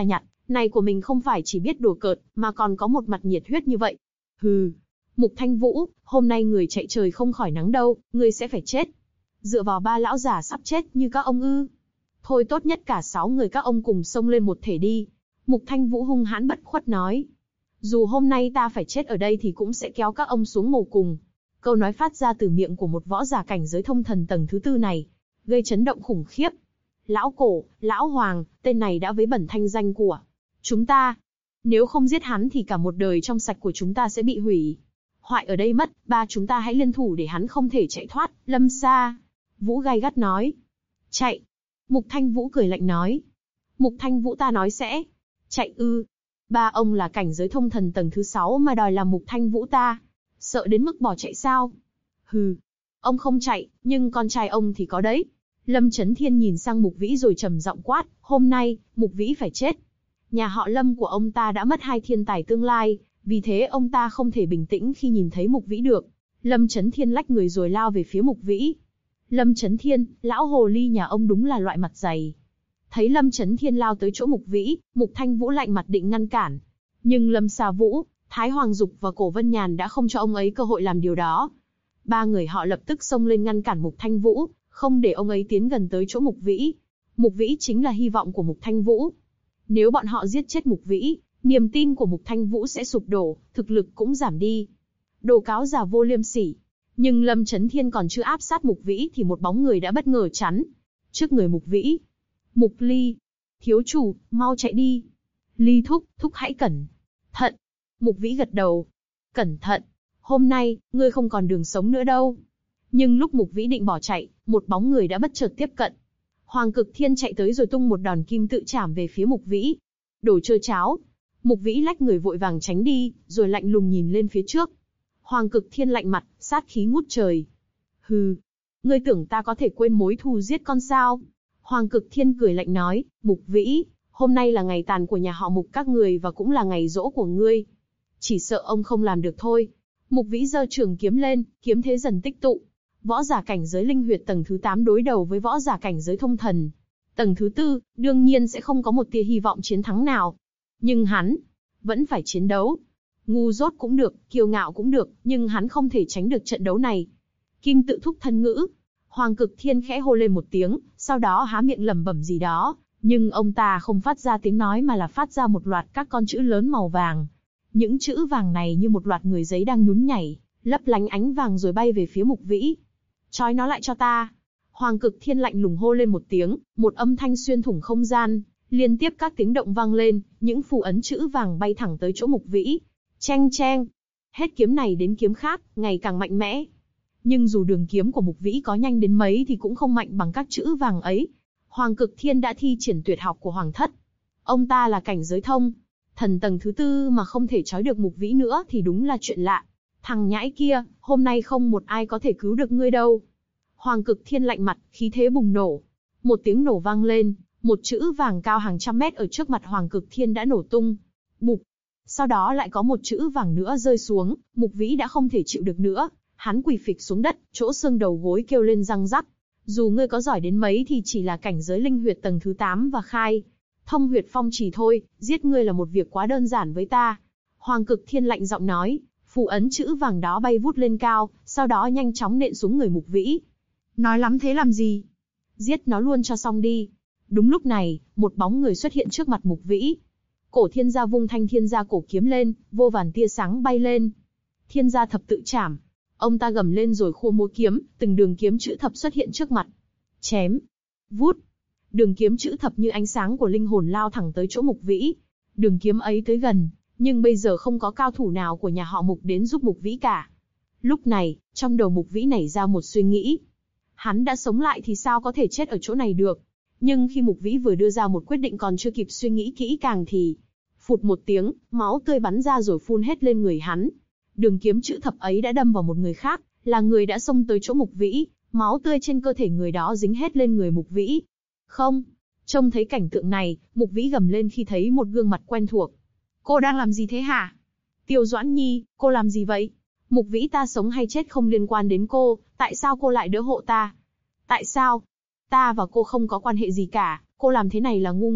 Này của mình không phải chỉ biết đùa cợt, mà còn có một mặt nhiệt huyết như vậy. Hừ. Mục Thanh Vũ, hôm nay người chạy trời không khỏi nắng đâu, ngươi sẽ phải chết. Dựa vào ba lão già sắp chết như các ông ư? Thôi tốt nhất cả 6 người các ông cùng xông lên một thể đi. Mục Thanh Vũ hung hãn bất khuất nói. Dù hôm nay ta phải chết ở đây thì cũng sẽ kéo các ông xuống mồ cùng. Câu nói phát ra từ miệng của một võ giả cảnh giới thông thần tầng thứ 4 này, gây chấn động khủng khiếp. Lão Cổ, Lão Hoàng, tên này đã vấy bẩn thanh danh của chúng ta. Nếu không giết hắn thì cả một đời trong sạch của chúng ta sẽ bị hủy. Hoại ở đây mất, ba chúng ta hãy liên thủ để hắn không thể chạy thoát. Lâm Sa Vũ gay gắt nói. Chạy. Mục Thanh Vũ cười lạnh nói. Mục Thanh Vũ ta nói sẽ chạy ư? Ba ông là cảnh giới thông thần tầng thứ 6 mà đòi làm Mục Thanh Vũ ta sợ đến mức bỏ chạy sao? Hừ. Ông không chạy, nhưng con trai ông thì có đấy. Lâm Chấn Thiên nhìn sang Mục Vĩ rồi trầm giọng quát, hôm nay, Mục Vĩ phải chết. Nhà họ Lâm của ông ta đã mất 2 thiên tài tương lai, vì thế ông ta không thể bình tĩnh khi nhìn thấy Mục Vĩ được. Lâm Chấn Thiên lách người rồi lao về phía Mục Vĩ. Lâm Chấn Thiên, lão hồ ly nhà ông đúng là loại mặt dày. Thấy Lâm Chấn Thiên lao tới chỗ Mục Vĩ, Mục Thanh Vũ lạnh mặt định ngăn cản. Nhưng Lâm Sa Vũ, Thái Hoàng Dục và Cổ Vân Nhàn đã không cho ông ấy cơ hội làm điều đó. Ba người họ lập tức xông lên ngăn cản Mục Thanh Vũ, không để ông ấy tiến gần tới chỗ Mục Vĩ. Mục Vĩ chính là hy vọng của Mục Thanh Vũ. Nếu bọn họ giết chết Mục Vĩ, niềm tin của Mục Thanh Vũ sẽ sụp đổ, thực lực cũng giảm đi. Đồ cáo giả vô liêm sỉ. Nhưng Lâm Chấn Thiên còn chưa áp sát Mục Vĩ thì một bóng người đã bất ngờ chắn trước người Mục Vĩ. Mục Ly, thiếu chủ, mau chạy đi. Ly thúc, thúc hãy cẩn thận. Mục Vĩ gật đầu. Cẩn thận, hôm nay, ngươi không còn đường sống nữa đâu. Nhưng lúc Mục Vĩ định bỏ chạy, một bóng người đã bất chợt tiếp cận. Hoàng Cực Thiên chạy tới rồi tung một đòn kim tự chảm về phía Mục Vĩ. Đồ trơ cháo. Mục Vĩ lách người vội vàng tránh đi, rồi lạnh lùng nhìn lên phía trước. Hoàng Cực Thiên lạnh mặt, sát khí ngút trời. Hừ, ngươi tưởng ta có thể quên mối thù giết con sao? Hoàng Cực Thiên cười lạnh nói, Mục Vĩ, hôm nay là ngày tàn của nhà họ Mục các người và cũng là ngày giỗ của ngươi. Chỉ sợ ông không làm được thôi. Mục Vĩ giơ trường kiếm lên, kiếm thế dần tích tụ. Võ giả cảnh giới linh huyệt tầng thứ 8 đối đầu với võ giả cảnh giới thông thần tầng thứ 4, đương nhiên sẽ không có một tia hy vọng chiến thắng nào. Nhưng hắn vẫn phải chiến đấu. Ngu dốt cũng được, kiêu ngạo cũng được, nhưng hắn không thể tránh được trận đấu này. Kim tự thúc thân ngữ. Hoàng Cực Thiên khẽ hô lên một tiếng, sau đó há miệng lẩm bẩm gì đó, nhưng ông ta không phát ra tiếng nói mà là phát ra một loạt các con chữ lớn màu vàng. Những chữ vàng này như một loạt người giấy đang nhún nhảy, lấp lánh ánh vàng rồi bay về phía Mục Vĩ. Trói nó lại cho ta. Hoàng Cực Thiên lạnh lùng hô lên một tiếng, một âm thanh xuyên thủng không gian, liên tiếp các tiếng động vang lên, những phù ấn chữ vàng bay thẳng tới chỗ Mục Vĩ. Cheng cheng. Hết kiếm này đến kiếm khác, ngày càng mạnh mẽ. Nhưng dù đường kiếm của Mục Vĩ có nhanh đến mấy thì cũng không mạnh bằng các chữ vàng ấy. Hoàng Cực Thiên đã thi triển tuyệt học của Hoàng Thất. Ông ta là cảnh giới thông thần tầng thứ 4 mà không thể trói được Mục Vĩ nữa thì đúng là chuyện lạ. Thằng nhãi kia, hôm nay không một ai có thể cứu được ngươi đâu. Hoàng Cực Thiên lạnh mặt, khí thế bùng nổ. Một tiếng nổ vang lên, một chữ vàng cao hàng trăm mét ở trước mặt Hoàng Cực Thiên đã nổ tung. Bụp. Sau đó lại có một chữ vàng nữa rơi xuống, Mục Vĩ đã không thể chịu được nữa. Hắn quỳ phịch xuống đất, chỗ xương đầu gối kêu lên răng rắc. Dù ngươi có giỏi đến mấy thì chỉ là cảnh giới linh huyệt tầng thứ 8 và khai thông huyệt phong chỉ thôi, giết ngươi là một việc quá đơn giản với ta. Hoàng Cực Thiên lạnh giọng nói, phù ấn chữ vàng đó bay vút lên cao, sau đó nhanh chóng nện xuống người Mục Vĩ. Nói lắm thế làm gì? Giết nó luôn cho xong đi. Đúng lúc này, một bóng người xuất hiện trước mặt Mục Vĩ. Cổ Thiên Gia vung thanh Thiên Gia cổ kiếm lên, vô vàn tia sáng bay lên. Thiên Gia thập tự chảm. Ông ta gầm lên rồi khua múa kiếm, từng đường kiếm chữ thập xuất hiện trước mặt. Chém. Vút. Đường kiếm chữ thập như ánh sáng của linh hồn lao thẳng tới chỗ Mục Vĩ. Đường kiếm ấy tới gần, nhưng bây giờ không có cao thủ nào của nhà họ Mục đến giúp Mục Vĩ cả. Lúc này, trong đầu Mục Vĩ nảy ra một suy nghĩ. Hắn đã sống lại thì sao có thể chết ở chỗ này được? Nhưng khi Mục Vĩ vừa đưa ra một quyết định còn chưa kịp suy nghĩ kỹ càng thì phụt một tiếng, máu tươi bắn ra rồi phun hết lên người hắn. Đường kiếm chữ thập ấy đã đâm vào một người khác, là người đã xông tới chỗ Mục Vĩ, máu tươi trên cơ thể người đó dính hết lên người Mục Vĩ. Không, trông thấy cảnh tượng này, Mục Vĩ gầm lên khi thấy một gương mặt quen thuộc. Cô đang làm gì thế hả? Tiêu Doãn Nhi, cô làm gì vậy? Mục Vĩ ta sống hay chết không liên quan đến cô, tại sao cô lại đỡ hộ ta? Tại sao? Ta và cô không có quan hệ gì cả, cô làm thế này là ngu ngốc.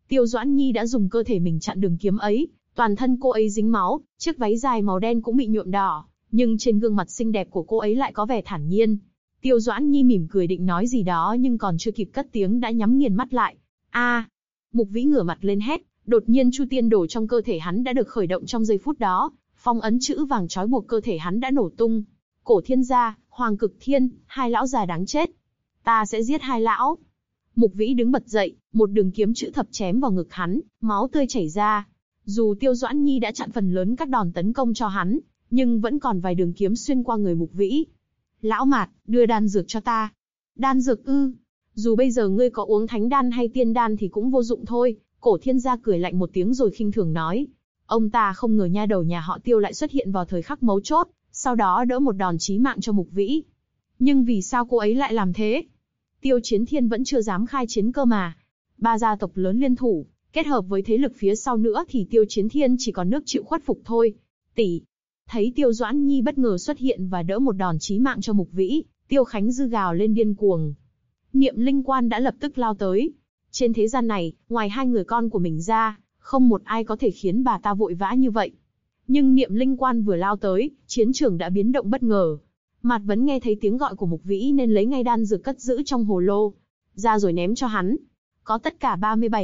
Tiêu Doãn Nhi đã dùng cơ thể mình chặn đường kiếm ấy, toàn thân cô ấy dính máu, chiếc váy dài màu đen cũng bị nhuộm đỏ, nhưng trên gương mặt xinh đẹp của cô ấy lại có vẻ thản nhiên. Tiêu Doãn Nhi mỉm cười định nói gì đó nhưng còn chưa kịp cất tiếng đã nhắm nghiền mắt lại. A! Mục Vĩ ngửa mặt lên hét, đột nhiên Chu Tiên Đồ trong cơ thể hắn đã được khởi động trong giây phút đó, phong ấn chữ vàng trói buộc cơ thể hắn đã nổ tung. Cổ Thiên Gia, Hoàng Cực Thiên, hai lão già đáng chết. Ta sẽ giết hai lão. Mục Vĩ đứng bật dậy, một đường kiếm chữ thập chém vào ngực hắn, máu tươi chảy ra. Dù Tiêu Doãn Nhi đã chặn phần lớn các đòn tấn công cho hắn, nhưng vẫn còn vài đường kiếm xuyên qua người Mục Vĩ. Lão Mạt, đưa đan dược cho ta. Đan dược ư? Dù bây giờ ngươi có uống thánh đan hay tiên đan thì cũng vô dụng thôi. Cổ Thiên Gia cười lạnh một tiếng rồi khinh thường nói. Ông ta không ngờ nha đầu nhà họ Tiêu lại xuất hiện vào thời khắc mấu chốt, sau đó đỡ một đòn chí mạng cho Mục Vĩ. Nhưng vì sao cô ấy lại làm thế? Tiêu Chiến Thiên vẫn chưa dám khai chiến cơ mà. Ba gia tộc lớn liên thủ, kết hợp với thế lực phía sau nữa thì Tiêu Chiến Thiên chỉ còn nước chịu khuất phục thôi. Tỷ. Thấy Tiêu Doãn Nhi bất ngờ xuất hiện và đỡ một đòn chí mạng cho Mục Vĩ, Tiêu Khánh Dư gào lên điên cuồng. Niệm Linh Quan đã lập tức lao tới. Trên thế gian này, ngoài hai người con của mình ra, không một ai có thể khiến bà ta vội vã như vậy. Nhưng Niệm Linh Quan vừa lao tới, chiến trường đã biến động bất ngờ. Mạt Vấn nghe thấy tiếng gọi của Mục Vĩ nên lấy ngay đan dược cất giữ trong hồ lô ra rồi ném cho hắn. Có tất cả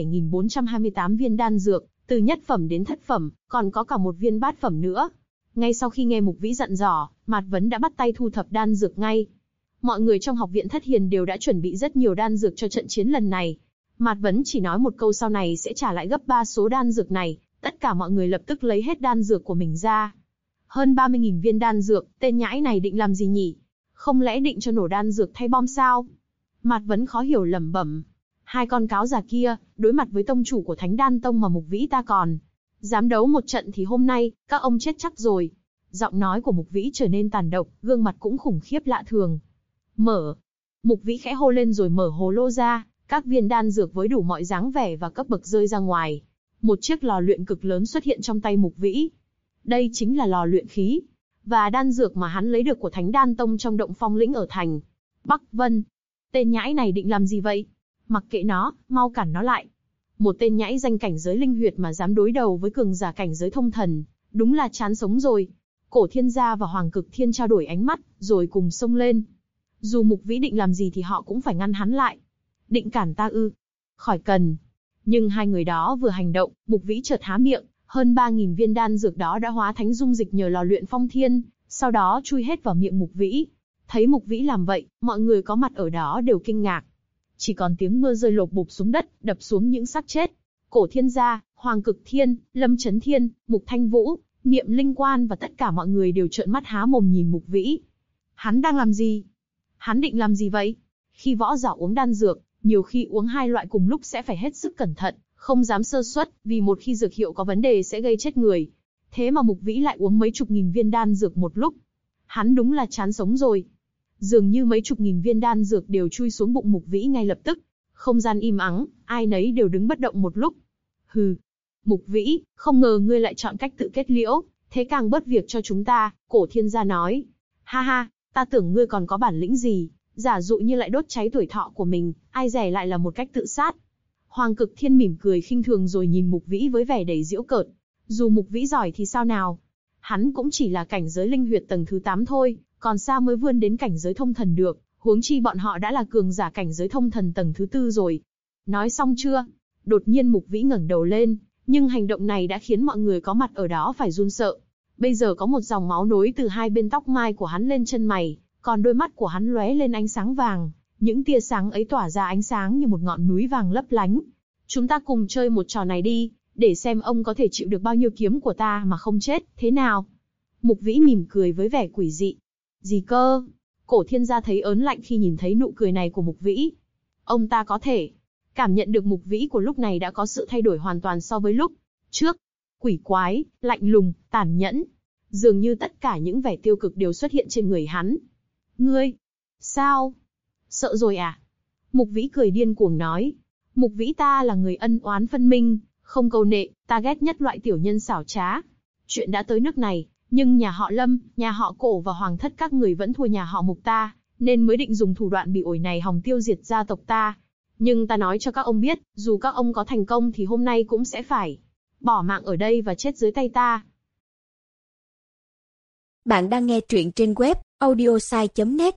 37.428 viên đan dược, từ nhất phẩm đến thất phẩm, còn có cả một viên bát phẩm nữa. Ngay sau khi nghe Mục Vĩ dặn dò, Mạt Vấn đã bắt tay thu thập đan dược ngay. Mọi người trong học viện Thất Hiền đều đã chuẩn bị rất nhiều đan dược cho trận chiến lần này. Mạt Vấn chỉ nói một câu sau này sẽ trả lại gấp 3 số đan dược này, tất cả mọi người lập tức lấy hết đan dược của mình ra. Hơn 30.000 viên đan dược, tên nhãi này định làm gì nhỉ? Không lẽ định cho nổ đan dược thay bom sao? Mạt Vấn khó hiểu lẩm bẩm. Hai con cáo già kia, đối mặt với tông chủ của Thánh Đan Tông mà Mục Vĩ ta còn dám đấu một trận thì hôm nay, các ông chết chắc rồi. Giọng nói của Mục Vĩ trở nên tàn độc, gương mặt cũng khủng khiếp lạ thường. Mở. Mục Vĩ khẽ hô lên rồi mở hồ lô ra, các viên đan dược với đủ mọi dáng vẻ và cấp bậc rơi ra ngoài. Một chiếc lò luyện cực lớn xuất hiện trong tay Mục Vĩ. Đây chính là lò luyện khí và đan dược mà hắn lấy được của Thánh Đan Tông trong động phong lĩnh ở thành Bắc Vân. Tên nhãi này định làm gì vậy? Mặc kệ nó, mau cản nó lại. Một tên nhãi danh cảnh giới linh huyệt mà dám đối đầu với cường giả cảnh giới thông thần, đúng là chán sống rồi. Cổ Thiên Gia và Hoàng Cực Thiên trao đổi ánh mắt, rồi cùng xông lên. Dù Mục Vĩ định làm gì thì họ cũng phải ngăn hắn lại. Định cản ta ư? Khỏi cần. Nhưng hai người đó vừa hành động, Mục Vĩ chợt há miệng, hơn 3.000 viên đan dược đó đã hóa thánh dung dịch nhờ lò luyện phong thiên, sau đó chui hết vào miệng Mục Vĩ. Thấy Mục Vĩ làm vậy, mọi người có mặt ở đó đều kinh ngạc. Chỉ còn tiếng mưa rơi lộp bộp xuống đất, đập xuống những xác chết. Cổ Thiên Gia, Hoàng Cực Thiên, Lâm Chấn Thiên, Mục Thanh Vũ, Niệm Linh Quan và tất cả mọi người đều trợn mắt há mồm nhìn Mục Vĩ. Hắn đang làm gì? Hắn định làm gì vậy? Khi võ giả uống đan dược, nhiều khi uống hai loại cùng lúc sẽ phải hết sức cẩn thận, không dám sơ suất, vì một khi dược hiệu có vấn đề sẽ gây chết người. Thế mà Mục Vĩ lại uống mấy chục nghìn viên đan dược một lúc. Hắn đúng là chán sống rồi. Dường như mấy chục nghìn viên đan dược đều chui xuống bụng Mục Vĩ ngay lập tức. Không gian im ắng, ai nấy đều đứng bất động một lúc. Hừ. Mục Vĩ, không ngờ ngươi lại chọn cách tự kết liễu, thế càng bớt việc cho chúng ta, Cổ Thiên Gia nói. Ha ha, ta tưởng ngươi còn có bản lĩnh gì, giả dụ như lại đốt cháy tuổi thọ của mình, ai dè lại là một cách tự sát. Hoàng Cực Thiên mỉm cười khinh thường rồi nhìn Mục Vĩ với vẻ đầy giễu cợt. Dù Mục Vĩ giỏi thì sao nào? Hắn cũng chỉ là cảnh giới linh huyệt tầng thứ 8 thôi, còn sao mới vươn đến cảnh giới thông thần được, huống chi bọn họ đã là cường giả cảnh giới thông thần tầng thứ 4 rồi. Nói xong chưa? Đột nhiên Mục Vĩ ngẩng đầu lên, nhưng hành động này đã khiến mọi người có mặt ở đó phải run sợ. Bây giờ có một dòng máu nối từ hai bên tóc mai của hắn lên chân mày, còn đôi mắt của hắn lóe lên ánh sáng vàng, những tia sáng ấy tỏa ra ánh sáng như một ngọn núi vàng lấp lánh. Chúng ta cùng chơi một trò này đi, để xem ông có thể chịu được bao nhiêu kiếm của ta mà không chết, thế nào? Mục Vĩ mỉm cười với vẻ quỷ dị. Gì cơ? Cổ Thiên Gia thấy ớn lạnh khi nhìn thấy nụ cười này của Mục Vĩ. Ông ta có thể cảm nhận được Mục Vĩ của lúc này đã có sự thay đổi hoàn toàn so với lúc trước. Quỷ quái, lạnh lùng, tàn nhẫn. Dường như tất cả những vẻ tiêu cực đều xuất hiện trên người hắn. Ngươi? Sao? Sợ rồi à? Mục Vĩ cười điên cuồng nói. Mục Vĩ ta là người ân oán phân minh, không câu nệ, ta ghét nhất loại tiểu nhân xảo trá. Chuyện đã tới nước này, nhưng nhà họ Lâm, nhà họ Cổ và Hoàng thất các người vẫn thua nhà họ Mục ta, nên mới định dùng thủ đoạn bị ổi này hòng tiêu diệt gia tộc ta. Nhưng ta nói cho các ông biết, dù các ông có thành công thì hôm nay cũng sẽ phải bỏ mạng ở đây và chết dưới tay ta. Bạn đang nghe truyện trên web audiosai.net.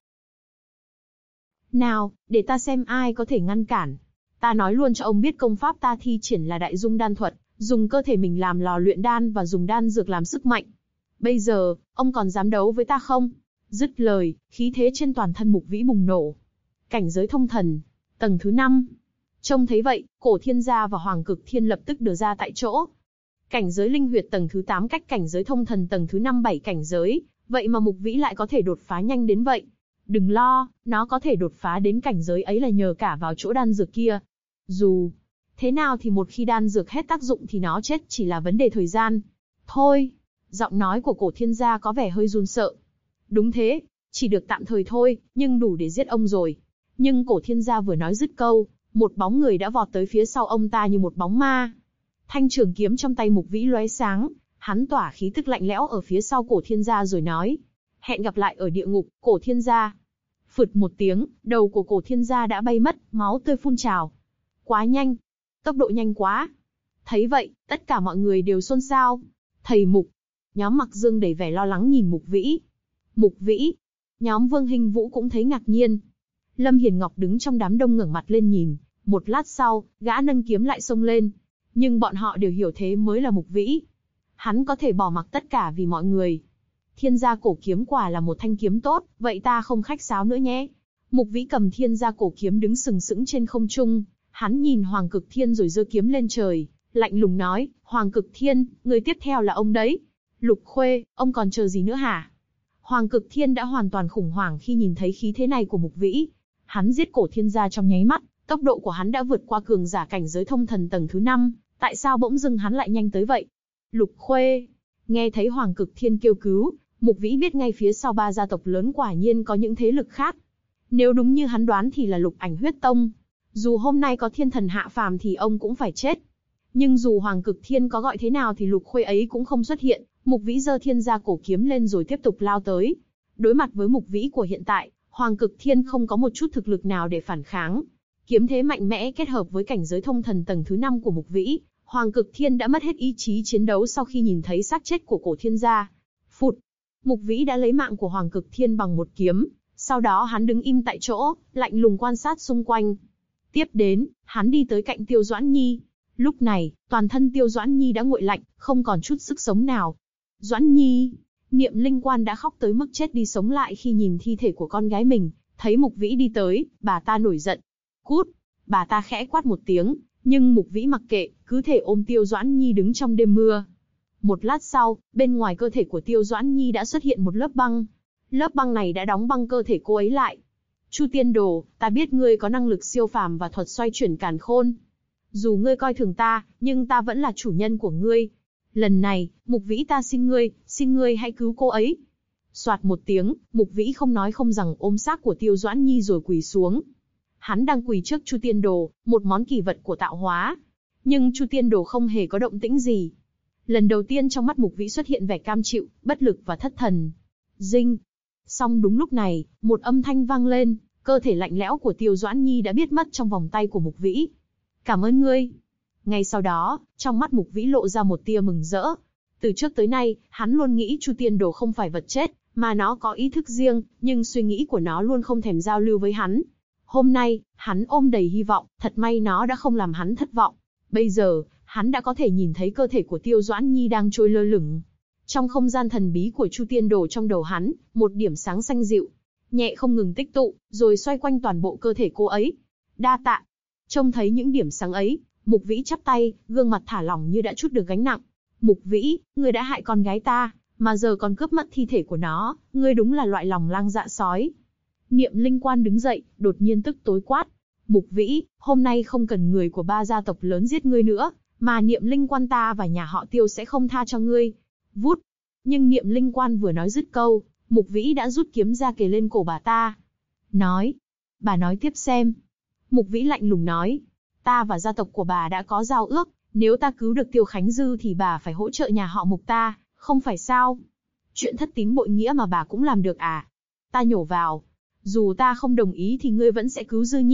Nào, để ta xem ai có thể ngăn cản. Ta nói luôn cho ông biết công pháp ta thi triển là đại dung đan thuật, dùng cơ thể mình làm lò luyện đan và dùng đan dược làm sức mạnh. Bây giờ, ông còn dám đấu với ta không? Dứt lời, khí thế trên toàn thân Mục Vĩ bùng nổ. Cảnh giới thông thần, tầng thứ 5. Trông thấy vậy, Cổ Thiên Gia và Hoàng Cực Thiên lập tức đờ ra tại chỗ. Cảnh giới linh huyệt tầng thứ 8 cách cảnh giới thông thần tầng thứ 5 7 cảnh giới, vậy mà Mục Vĩ lại có thể đột phá nhanh đến vậy. Đừng lo, nó có thể đột phá đến cảnh giới ấy là nhờ cả vào chỗ đan dược kia. Dù thế nào thì một khi đan dược hết tác dụng thì nó chết chỉ là vấn đề thời gian. Thôi, giọng nói của Cổ Thiên Gia có vẻ hơi run sợ. Đúng thế, chỉ được tạm thời thôi, nhưng đủ để giết ông rồi. Nhưng Cổ Thiên Gia vừa nói dứt câu, một bóng người đã vọt tới phía sau ông ta như một bóng ma. Thanh trường kiếm trong tay Mục Vĩ lóe sáng, hắn tỏa khí tức lạnh lẽo ở phía sau Cổ Thiên Gia rồi nói: hẹn gặp lại ở địa ngục, Cổ Thiên Gia. Phụt một tiếng, đầu của Cổ Thiên Gia đã bay mất, máu tươi phun trào. Quá nhanh, tốc độ nhanh quá. Thấy vậy, tất cả mọi người đều xôn xao. Thầy Mục. Nhóm Mặc Dương đầy vẻ lo lắng nhìn Mục Vĩ. Mục Vĩ. Nhóm Vương Hinh Vũ cũng thấy ngạc nhiên. Lâm Hiền Ngọc đứng trong đám đông ngẩng mặt lên nhìn. Một lát sau, gã nâng kiếm lại xông lên. Nhưng bọn họ đều hiểu thế mới là Mục Vĩ. Hắn có thể bỏ mặc tất cả vì mọi người. Thiên gia cổ kiếm quả là một thanh kiếm tốt, vậy ta không khách sáo nữa nhé. Mục Vĩ cầm thiên gia cổ kiếm đứng sừng sững trên không trung. Hắn nhìn Hoàng Cực Thiên rồi giơ kiếm lên trời, lạnh lùng nói: Hoàng Cực Thiên, người tiếp theo là ông đấy. Lục Khuê, ông còn chờ gì nữa hả? Hoàng Cực Thiên đã hoàn toàn khủng hoảng khi nhìn thấy khí thế này của Mục Vĩ. Hắn giết Cổ Thiên Gia trong nháy mắt, tốc độ của hắn đã vượt qua cường giả cảnh giới thông thần tầng thứ 5, tại sao bỗng dưng hắn lại nhanh tới vậy? Lục Khuê. Nghe thấy Hoàng Cực Thiên kêu cứu, Mục Vĩ biết ngay phía sau ba gia tộc lớn quả nhiên có những thế lực khác. Nếu đúng như hắn đoán thì là Lục Ảnh Huyết Tông. Dù hôm nay có thiên thần hạ phàm thì ông cũng phải chết. Nhưng dù Hoàng Cực Thiên có gọi thế nào thì Lục Khuê ấy cũng không xuất hiện. Mục Vĩ giơ thiên gia cổ kiếm lên rồi tiếp tục lao tới. Đối mặt với Mục Vĩ của hiện tại, Hoàng Cực Thiên không có một chút thực lực nào để phản kháng. Kiếm thế mạnh mẽ kết hợp với cảnh giới thông thần tầng thứ 5 của Mục Vĩ, Hoàng Cực Thiên đã mất hết ý chí chiến đấu sau khi nhìn thấy xác chết của Cổ Thiên Gia. Phụt! Mục Vĩ đã lấy mạng của Hoàng Cực Thiên bằng một kiếm. Sau đó hắn đứng im tại chỗ, lạnh lùng quan sát xung quanh. Tiếp đến, hắn đi tới cạnh Tiêu Doãn Nhi. Lúc này, toàn thân Tiêu Doãn Nhi đã nguội lạnh, không còn chút sức sống nào. Doãn Nhi, Niệm Linh Quan đã khóc tới mức chết đi sống lại khi nhìn thi thể của con gái mình. Thấy Mục Vĩ đi tới, bà ta nổi giận. Cút! Bà ta khẽ quát một tiếng, nhưng Mục Vĩ mặc kệ, cứ thể ôm Tiêu Doãn Nhi đứng trong đêm mưa. Một lát sau, bên ngoài cơ thể của Tiêu Doãn Nhi đã xuất hiện một lớp băng. Lớp băng này đã đóng băng cơ thể cô ấy lại. Chu Tiên Đồ, ta biết ngươi có năng lực siêu phàm và thuật xoay chuyển càn khôn. Dù ngươi coi thường ta, nhưng ta vẫn là chủ nhân của ngươi. Lần này, Mục Vĩ ta xin ngươi hãy cứu cô ấy. Soạt một tiếng, Mục Vĩ không nói không rằng ôm xác của Tiêu Doãn Nhi rồi quỳ xuống. Hắn đang quỳ trước Chu Tiên Đồ, một món kỳ vật của tạo hóa. Nhưng Chu Tiên Đồ không hề có động tĩnh gì. Lần đầu tiên trong mắt Mục Vĩ xuất hiện vẻ cam chịu, bất lực và thất thần. Dinh! Song đúng lúc này, một âm thanh vang lên, cơ thể lạnh lẽo của Tiêu Doãn Nhi đã biết mất trong vòng tay của Mục Vĩ. Cảm ơn ngươi. Ngay sau đó, trong mắt Mục Vĩ lộ ra một tia mừng rỡ. Từ trước tới nay, hắn luôn nghĩ Chu Tiên Đồ không phải vật chết, mà nó có ý thức riêng, nhưng suy nghĩ của nó luôn không thèm giao lưu với hắn. Hôm nay, hắn ôm đầy hy vọng, thật may nó đã không làm hắn thất vọng. Bây giờ, hắn đã có thể nhìn thấy cơ thể của Tiêu Doãn Nhi đang trôi lơ lửng. Trong không gian thần bí của Chu Tiên Đồ trong đầu hắn, một điểm sáng xanh dịu, nhẹ không ngừng tích tụ, rồi xoay quanh toàn bộ cơ thể cô ấy. Đa tạ. Trông thấy những điểm sáng ấy, Mục Vĩ chắp tay, gương mặt thả lỏng như đã trút được gánh nặng. Mục Vĩ, ngươi đã hại con gái ta, mà giờ còn cướp mất thi thể của nó, ngươi đúng là loại lòng lang dạ sói. Niệm Linh Quan đứng dậy, đột nhiên tức tối quát. Mục Vĩ, hôm nay không cần người của ba gia tộc lớn giết ngươi nữa, mà Niệm Linh Quan ta và nhà họ Tiêu sẽ không tha cho ngươi. Vút. Nhưng Niệm Linh Quan vừa nói dứt câu, Mục Vĩ đã rút kiếm ra kề lên cổ bà ta. Nói. Bà nói tiếp xem. Mục Vĩ lạnh lùng nói. Ta và gia tộc của bà đã có giao ước, nếu ta cứu được Tiêu Khánh Dư thì bà phải hỗ trợ nhà họ Mục ta, không phải sao? Chuyện thất tín bội nghĩa mà bà cũng làm được à? Ta nhổ vào. Dù ta không đồng ý thì ngươi vẫn sẽ cứu Dư Nhi,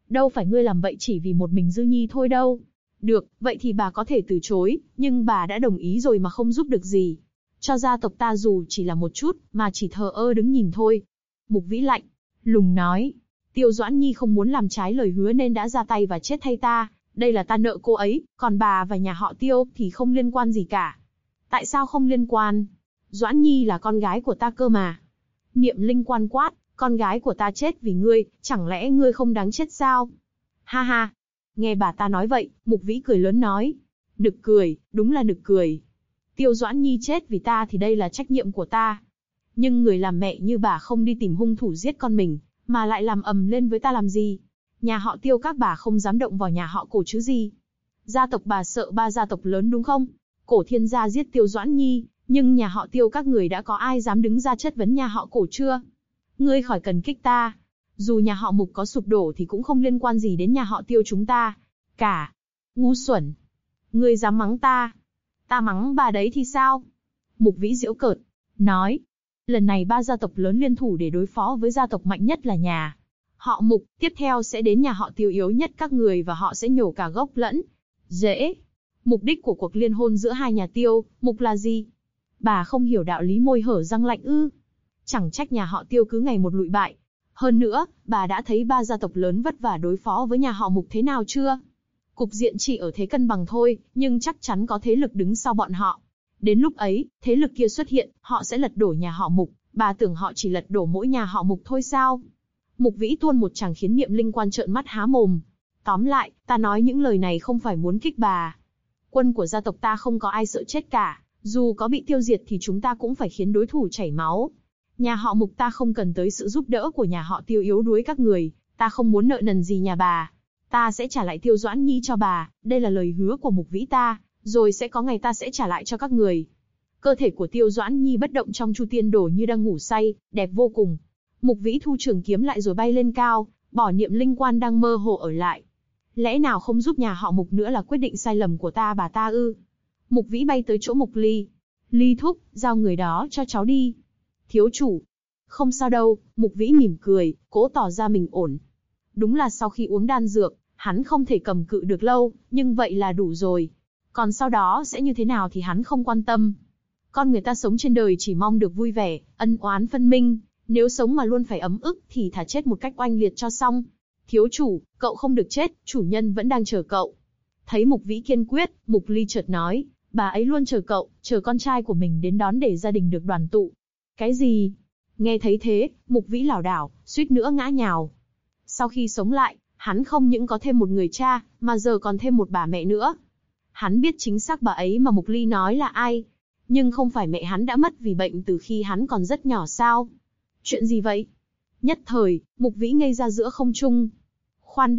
Đâu phải ngươi làm vậy chỉ vì một mình Dư Nhi thôi đâu. Được, vậy thì bà có thể từ chối, nhưng bà đã đồng ý rồi mà không giúp được gì. Cho gia tộc ta dù chỉ là một chút, mà chỉ thờ ơ đứng nhìn thôi. Mục Vĩ lạnh lùng nói, Tiêu Doãn Nhi không muốn làm trái lời hứa nên đã ra tay và chết thay ta, đây là ta nợ cô ấy, còn bà và nhà họ Tiêu thì không liên quan gì cả. Tại sao không liên quan? Doãn Nhi là con gái của ta cơ mà. Niệm Linh quan quát, con gái của ta chết vì ngươi, chẳng lẽ ngươi không đáng chết sao? Ha ha! Nghe bà ta nói vậy, Mục Vĩ cười lớn nói. Nực cười, đúng là nực cười. Tiêu Doãn Nhi chết vì ta thì đây là trách nhiệm của ta. Nhưng người làm mẹ như bà không đi tìm hung thủ giết con mình, mà lại làm ầm lên với ta làm gì? Nhà họ Tiêu các bà không dám động vào nhà họ Cổ chứ gì? Gia tộc bà sợ ba gia tộc lớn đúng không? Cổ Thiên gia giết Tiêu Doãn Nhi, nhưng nhà họ Tiêu các người đã có ai dám đứng ra chất vấn nhà họ Cổ chưa? Ngươi khỏi cần kích ta. Dù nhà họ Mục có sụp đổ thì cũng không liên quan gì đến nhà họ Tiêu chúng ta. Cả. Ngu xuẩn. Ngươi dám mắng ta. Ta mắng bà đấy thì sao? Mục Vĩ giễu cợt. Nói. Lần này ba gia tộc lớn liên thủ để đối phó với gia tộc mạnh nhất là nhà họ Mục. Tiếp theo sẽ đến nhà họ Tiêu yếu nhất các người và họ sẽ nhổ cả gốc lẫn rễ. Mục đích của cuộc liên hôn giữa hai nhà Tiêu, Mục là gì? Bà không hiểu đạo lý môi hở răng lạnh ư? Chẳng trách nhà họ Tiêu cứ ngày một lụi bại. Hơn nữa, bà đã thấy ba gia tộc lớn vất vả đối phó với nhà họ Mục thế nào chưa? Cục diện chỉ ở thế cân bằng thôi, nhưng chắc chắn có thế lực đứng sau bọn họ. Đến lúc ấy, thế lực kia xuất hiện, họ sẽ lật đổ nhà họ Mục. Bà tưởng họ chỉ lật đổ mỗi nhà họ Mục thôi sao? Mục Vĩ tuôn một tràng khiến Niệm Linh quan trợn mắt há mồm. Tóm lại, ta nói những lời này không phải muốn kích bà. Quân của gia tộc ta không có ai sợ chết cả, dù có bị tiêu diệt thì chúng ta cũng phải khiến đối thủ chảy máu. Nhà họ Mục ta không cần tới sự giúp đỡ của nhà họ Tiêu yếu đuối các người, ta không muốn nợ nần gì nhà bà. Ta sẽ trả lại Tiêu Doãn Nhi cho bà, đây là lời hứa của Mục Vĩ ta, rồi sẽ có ngày ta sẽ trả lại cho các người. Cơ thể của Tiêu Doãn Nhi bất động trong Chu Tiên Đồ như đang ngủ say, đẹp vô cùng. Mục Vĩ thu trường kiếm lại rồi bay lên cao, bỏ Niệm Linh quan đang mơ hồ ở lại. Lẽ nào không giúp nhà họ Mục nữa là quyết định sai lầm của ta bà ta ư? Mục Vĩ bay tới chỗ Mục Ly. Ly thúc, giao người đó cho cháu đi. Thiếu chủ. Không sao đâu, Mục Vĩ mỉm cười, cố tỏ ra mình ổn. Đúng là sau khi uống đan dược, hắn không thể cầm cự được lâu, nhưng vậy là đủ rồi. Còn sau đó sẽ như thế nào thì hắn không quan tâm. Con người ta sống trên đời chỉ mong được vui vẻ, ân oán phân minh. Nếu sống mà luôn phải ấm ức thì thà chết một cách oanh liệt cho xong. Thiếu chủ, cậu không được chết, chủ nhân vẫn đang chờ cậu. Thấy Mục Vĩ kiên quyết, Mục Ly chợt nói, bà ấy luôn chờ cậu, chờ con trai của mình đến đón để gia đình được đoàn tụ. Cái gì? Nghe thấy thế, Mục Vĩ lảo đảo, suýt nữa ngã nhào. Sau khi sống lại, hắn không những có thêm một người cha, mà giờ còn thêm một bà mẹ nữa. Hắn biết chính xác bà ấy mà Mục Ly nói là ai. Nhưng không phải mẹ hắn đã mất vì bệnh từ khi hắn còn rất nhỏ sao? Chuyện gì vậy? Nhất thời, Mục Vĩ ngây ra giữa không trung. Khoan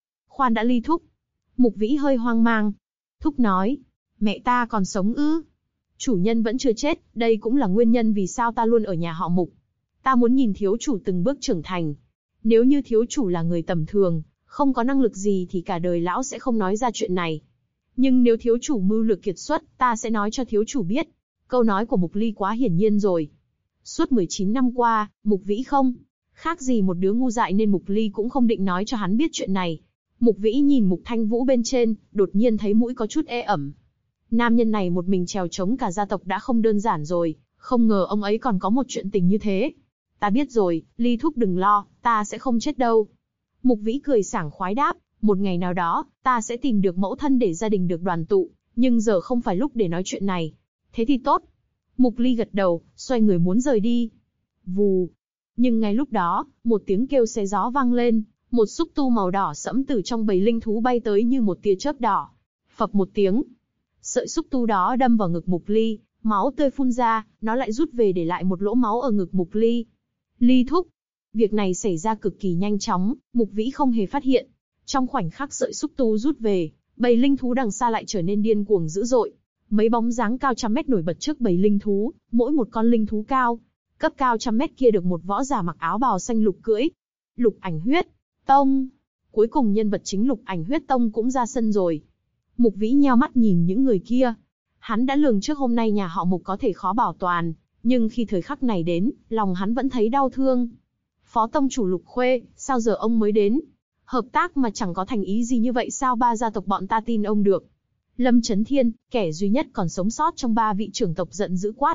đã Ly thúc. Mục Vĩ hơi hoang mang. Thúc nói, mẹ ta còn sống ư? Chủ nhân vẫn chưa chết, đây cũng là nguyên nhân vì sao ta luôn ở nhà họ Mục. Ta muốn nhìn thiếu chủ từng bước trưởng thành. Nếu như thiếu chủ là người tầm thường, không có năng lực gì thì cả đời lão sẽ không nói ra chuyện này. Nhưng nếu thiếu chủ mưu lược kiệt xuất, ta sẽ nói cho thiếu chủ biết. Câu nói của Mục Ly quá hiển nhiên rồi. Suốt 19 năm qua, Mục Vĩ không khác gì một đứa ngu dại nên Mục Ly cũng không định nói cho hắn biết chuyện này. Mục Vĩ nhìn Mục Thanh Vũ bên trên, đột nhiên thấy mũi có chút ê ẩm. Nam nhân này một mình trèo chống cả gia tộc đã không đơn giản rồi, không ngờ ông ấy còn có một chuyện tình như thế. Ta biết rồi, Ly thúc đừng lo, ta sẽ không chết đâu. Mục Vĩ cười sảng khoái đáp, một ngày nào đó, ta sẽ tìm được mẫu thân để gia đình được đoàn tụ, nhưng giờ không phải lúc để nói chuyện này. Thế thì tốt. Mục Ly gật đầu, xoay người muốn rời đi. Vù. Nhưng ngay lúc đó, một tiếng kêu xé gió vang lên, một xúc tu màu đỏ sẫm từ trong bầy linh thú bay tới như một tia chớp đỏ. Phập một tiếng. Sợi xúc tu đó đâm vào ngực Mục Ly, máu tươi phun ra, nó lại rút về để lại một lỗ máu ở ngực Mục Ly. Ly thúc. Việc này xảy ra cực kỳ nhanh chóng, Mục Vĩ không hề phát hiện. Trong khoảnh khắc sợi xúc tu rút về, bầy linh thú đằng xa lại trở nên điên cuồng dữ dội. Mấy bóng dáng cao trăm mét nổi bật trước bầy linh thú, mỗi một con linh thú cao, cấp cao trăm mét kia được một võ giả mặc áo bào xanh lục cưỡi. Lục Ảnh Huyết Tông. Cuối cùng nhân vật chính Lục Ảnh Huyết Tông cũng ra sân rồi. Mục Vĩ nheo mắt nhìn những người kia. Hắn đã lường trước hôm nay nhà họ Mục có thể khó bảo toàn, nhưng khi thời khắc này đến, lòng hắn vẫn thấy đau thương. Phó tông chủ Lục Khuê, sao giờ ông mới đến? Hợp tác mà chẳng có thành ý gì như vậy sao ba gia tộc bọn ta tin ông được? Lâm Chấn Thiên, kẻ duy nhất còn sống sót trong ba vị trưởng tộc giận dữ quát.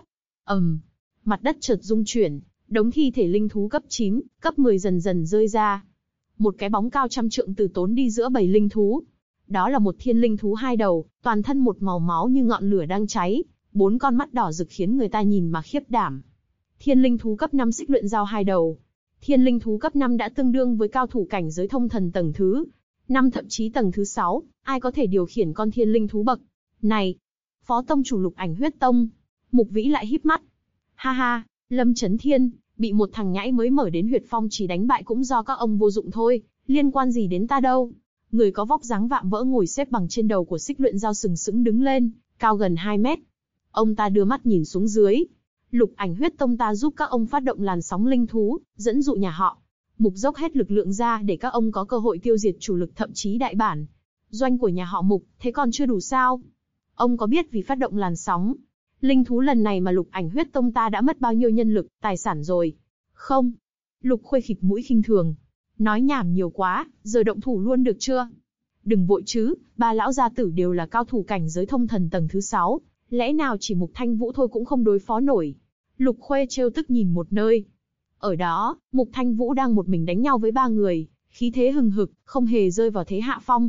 Mặt đất chợt rung chuyển, đống thi thể linh thú cấp 9, cấp 10 dần dần rơi ra. Một cái bóng cao trăm trượng từ tốn đi giữa bầy linh thú. Đó là một thiên linh thú hai đầu, toàn thân một màu máu như ngọn lửa đang cháy, 4 con mắt đỏ rực khiến người ta nhìn mà khiếp đảm. Thiên linh thú cấp 5 xích luyện dao hai đầu. Thiên linh thú cấp 5 đã tương đương với cao thủ cảnh giới thông thần tầng thứ 5 thậm chí tầng thứ 6, ai có thể điều khiển con thiên linh thú bậc này? Phó tông chủ Lục Ảnh Huyết Tông. Mục Vĩ lại híp mắt. Ha ha, Lâm Chấn Thiên, bị một thằng nhãi mới mở đến huyệt phong chỉ đánh bại cũng do các ông vô dụng thôi, liên quan gì đến ta đâu. Người có vóc dáng vạm vỡ ngồi xếp bằng trên đầu của xích luyện dao sừng sững đứng lên, cao gần 2 mét. Ông ta đưa mắt nhìn xuống dưới. Lục Ảnh Huyết Tông ta giúp các ông phát động làn sóng linh thú, dẫn dụ nhà họ Mục dốc hết lực lượng ra để các ông có cơ hội tiêu diệt chủ lực thậm chí đại bản doanh của nhà họ Mục, thế còn chưa đủ sao? Ông có biết vì phát động làn sóng linh thú lần này mà Lục Ảnh Huyết Tông ta đã mất bao nhiêu nhân lực, tài sản rồi? Không. Lục Khuê khịt mũi khinh thường. Nói nhảm nhiều quá, giờ động thủ luôn được chưa? Đừng vội chứ, ba lão gia tử đều là cao thủ cảnh giới thông thần tầng thứ 6, lẽ nào chỉ Mục Thanh Vũ thôi cũng không đối phó nổi? Lục Khuê trêu tức nhìn một nơi. Ở đó, Mục Thanh Vũ đang một mình đánh nhau với 3 người, khí thế hừng hực, không hề rơi vào thế hạ phong.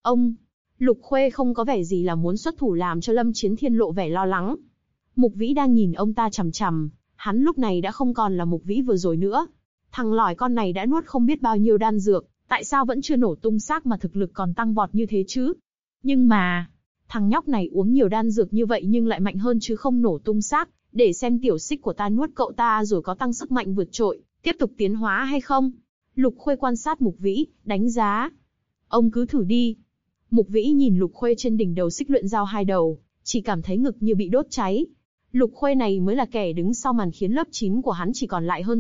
Lục Khuê không có vẻ gì là muốn xuất thủ làm cho Lâm Chiến Thiên lộ vẻ lo lắng. Mục Vĩ đang nhìn ông ta chằm chằm, hắn lúc này đã không còn là Mục Vĩ vừa rồi nữa. Thằng lỏi con này đã nuốt không biết bao nhiêu đan dược, tại sao vẫn chưa nổ tung xác mà thực lực còn tăng vọt như thế chứ? Nhưng mà, thằng nhóc này uống nhiều đan dược như vậy nhưng lại mạnh hơn chứ không nổ tung xác, để xem tiểu xích của ta nuốt cậu ta rồi có tăng sức mạnh vượt trội, tiếp tục tiến hóa hay không? Lục Khuê quan sát Mục Vĩ, đánh giá. Ông cứ thử đi. Mục Vĩ nhìn Lục Khuê trên đỉnh đầu xích luyện dao hai đầu, chỉ cảm thấy ngực như bị đốt cháy. Lục Khuê này mới là kẻ đứng sau màn khiến lớp 9 của hắn chỉ còn lại hơn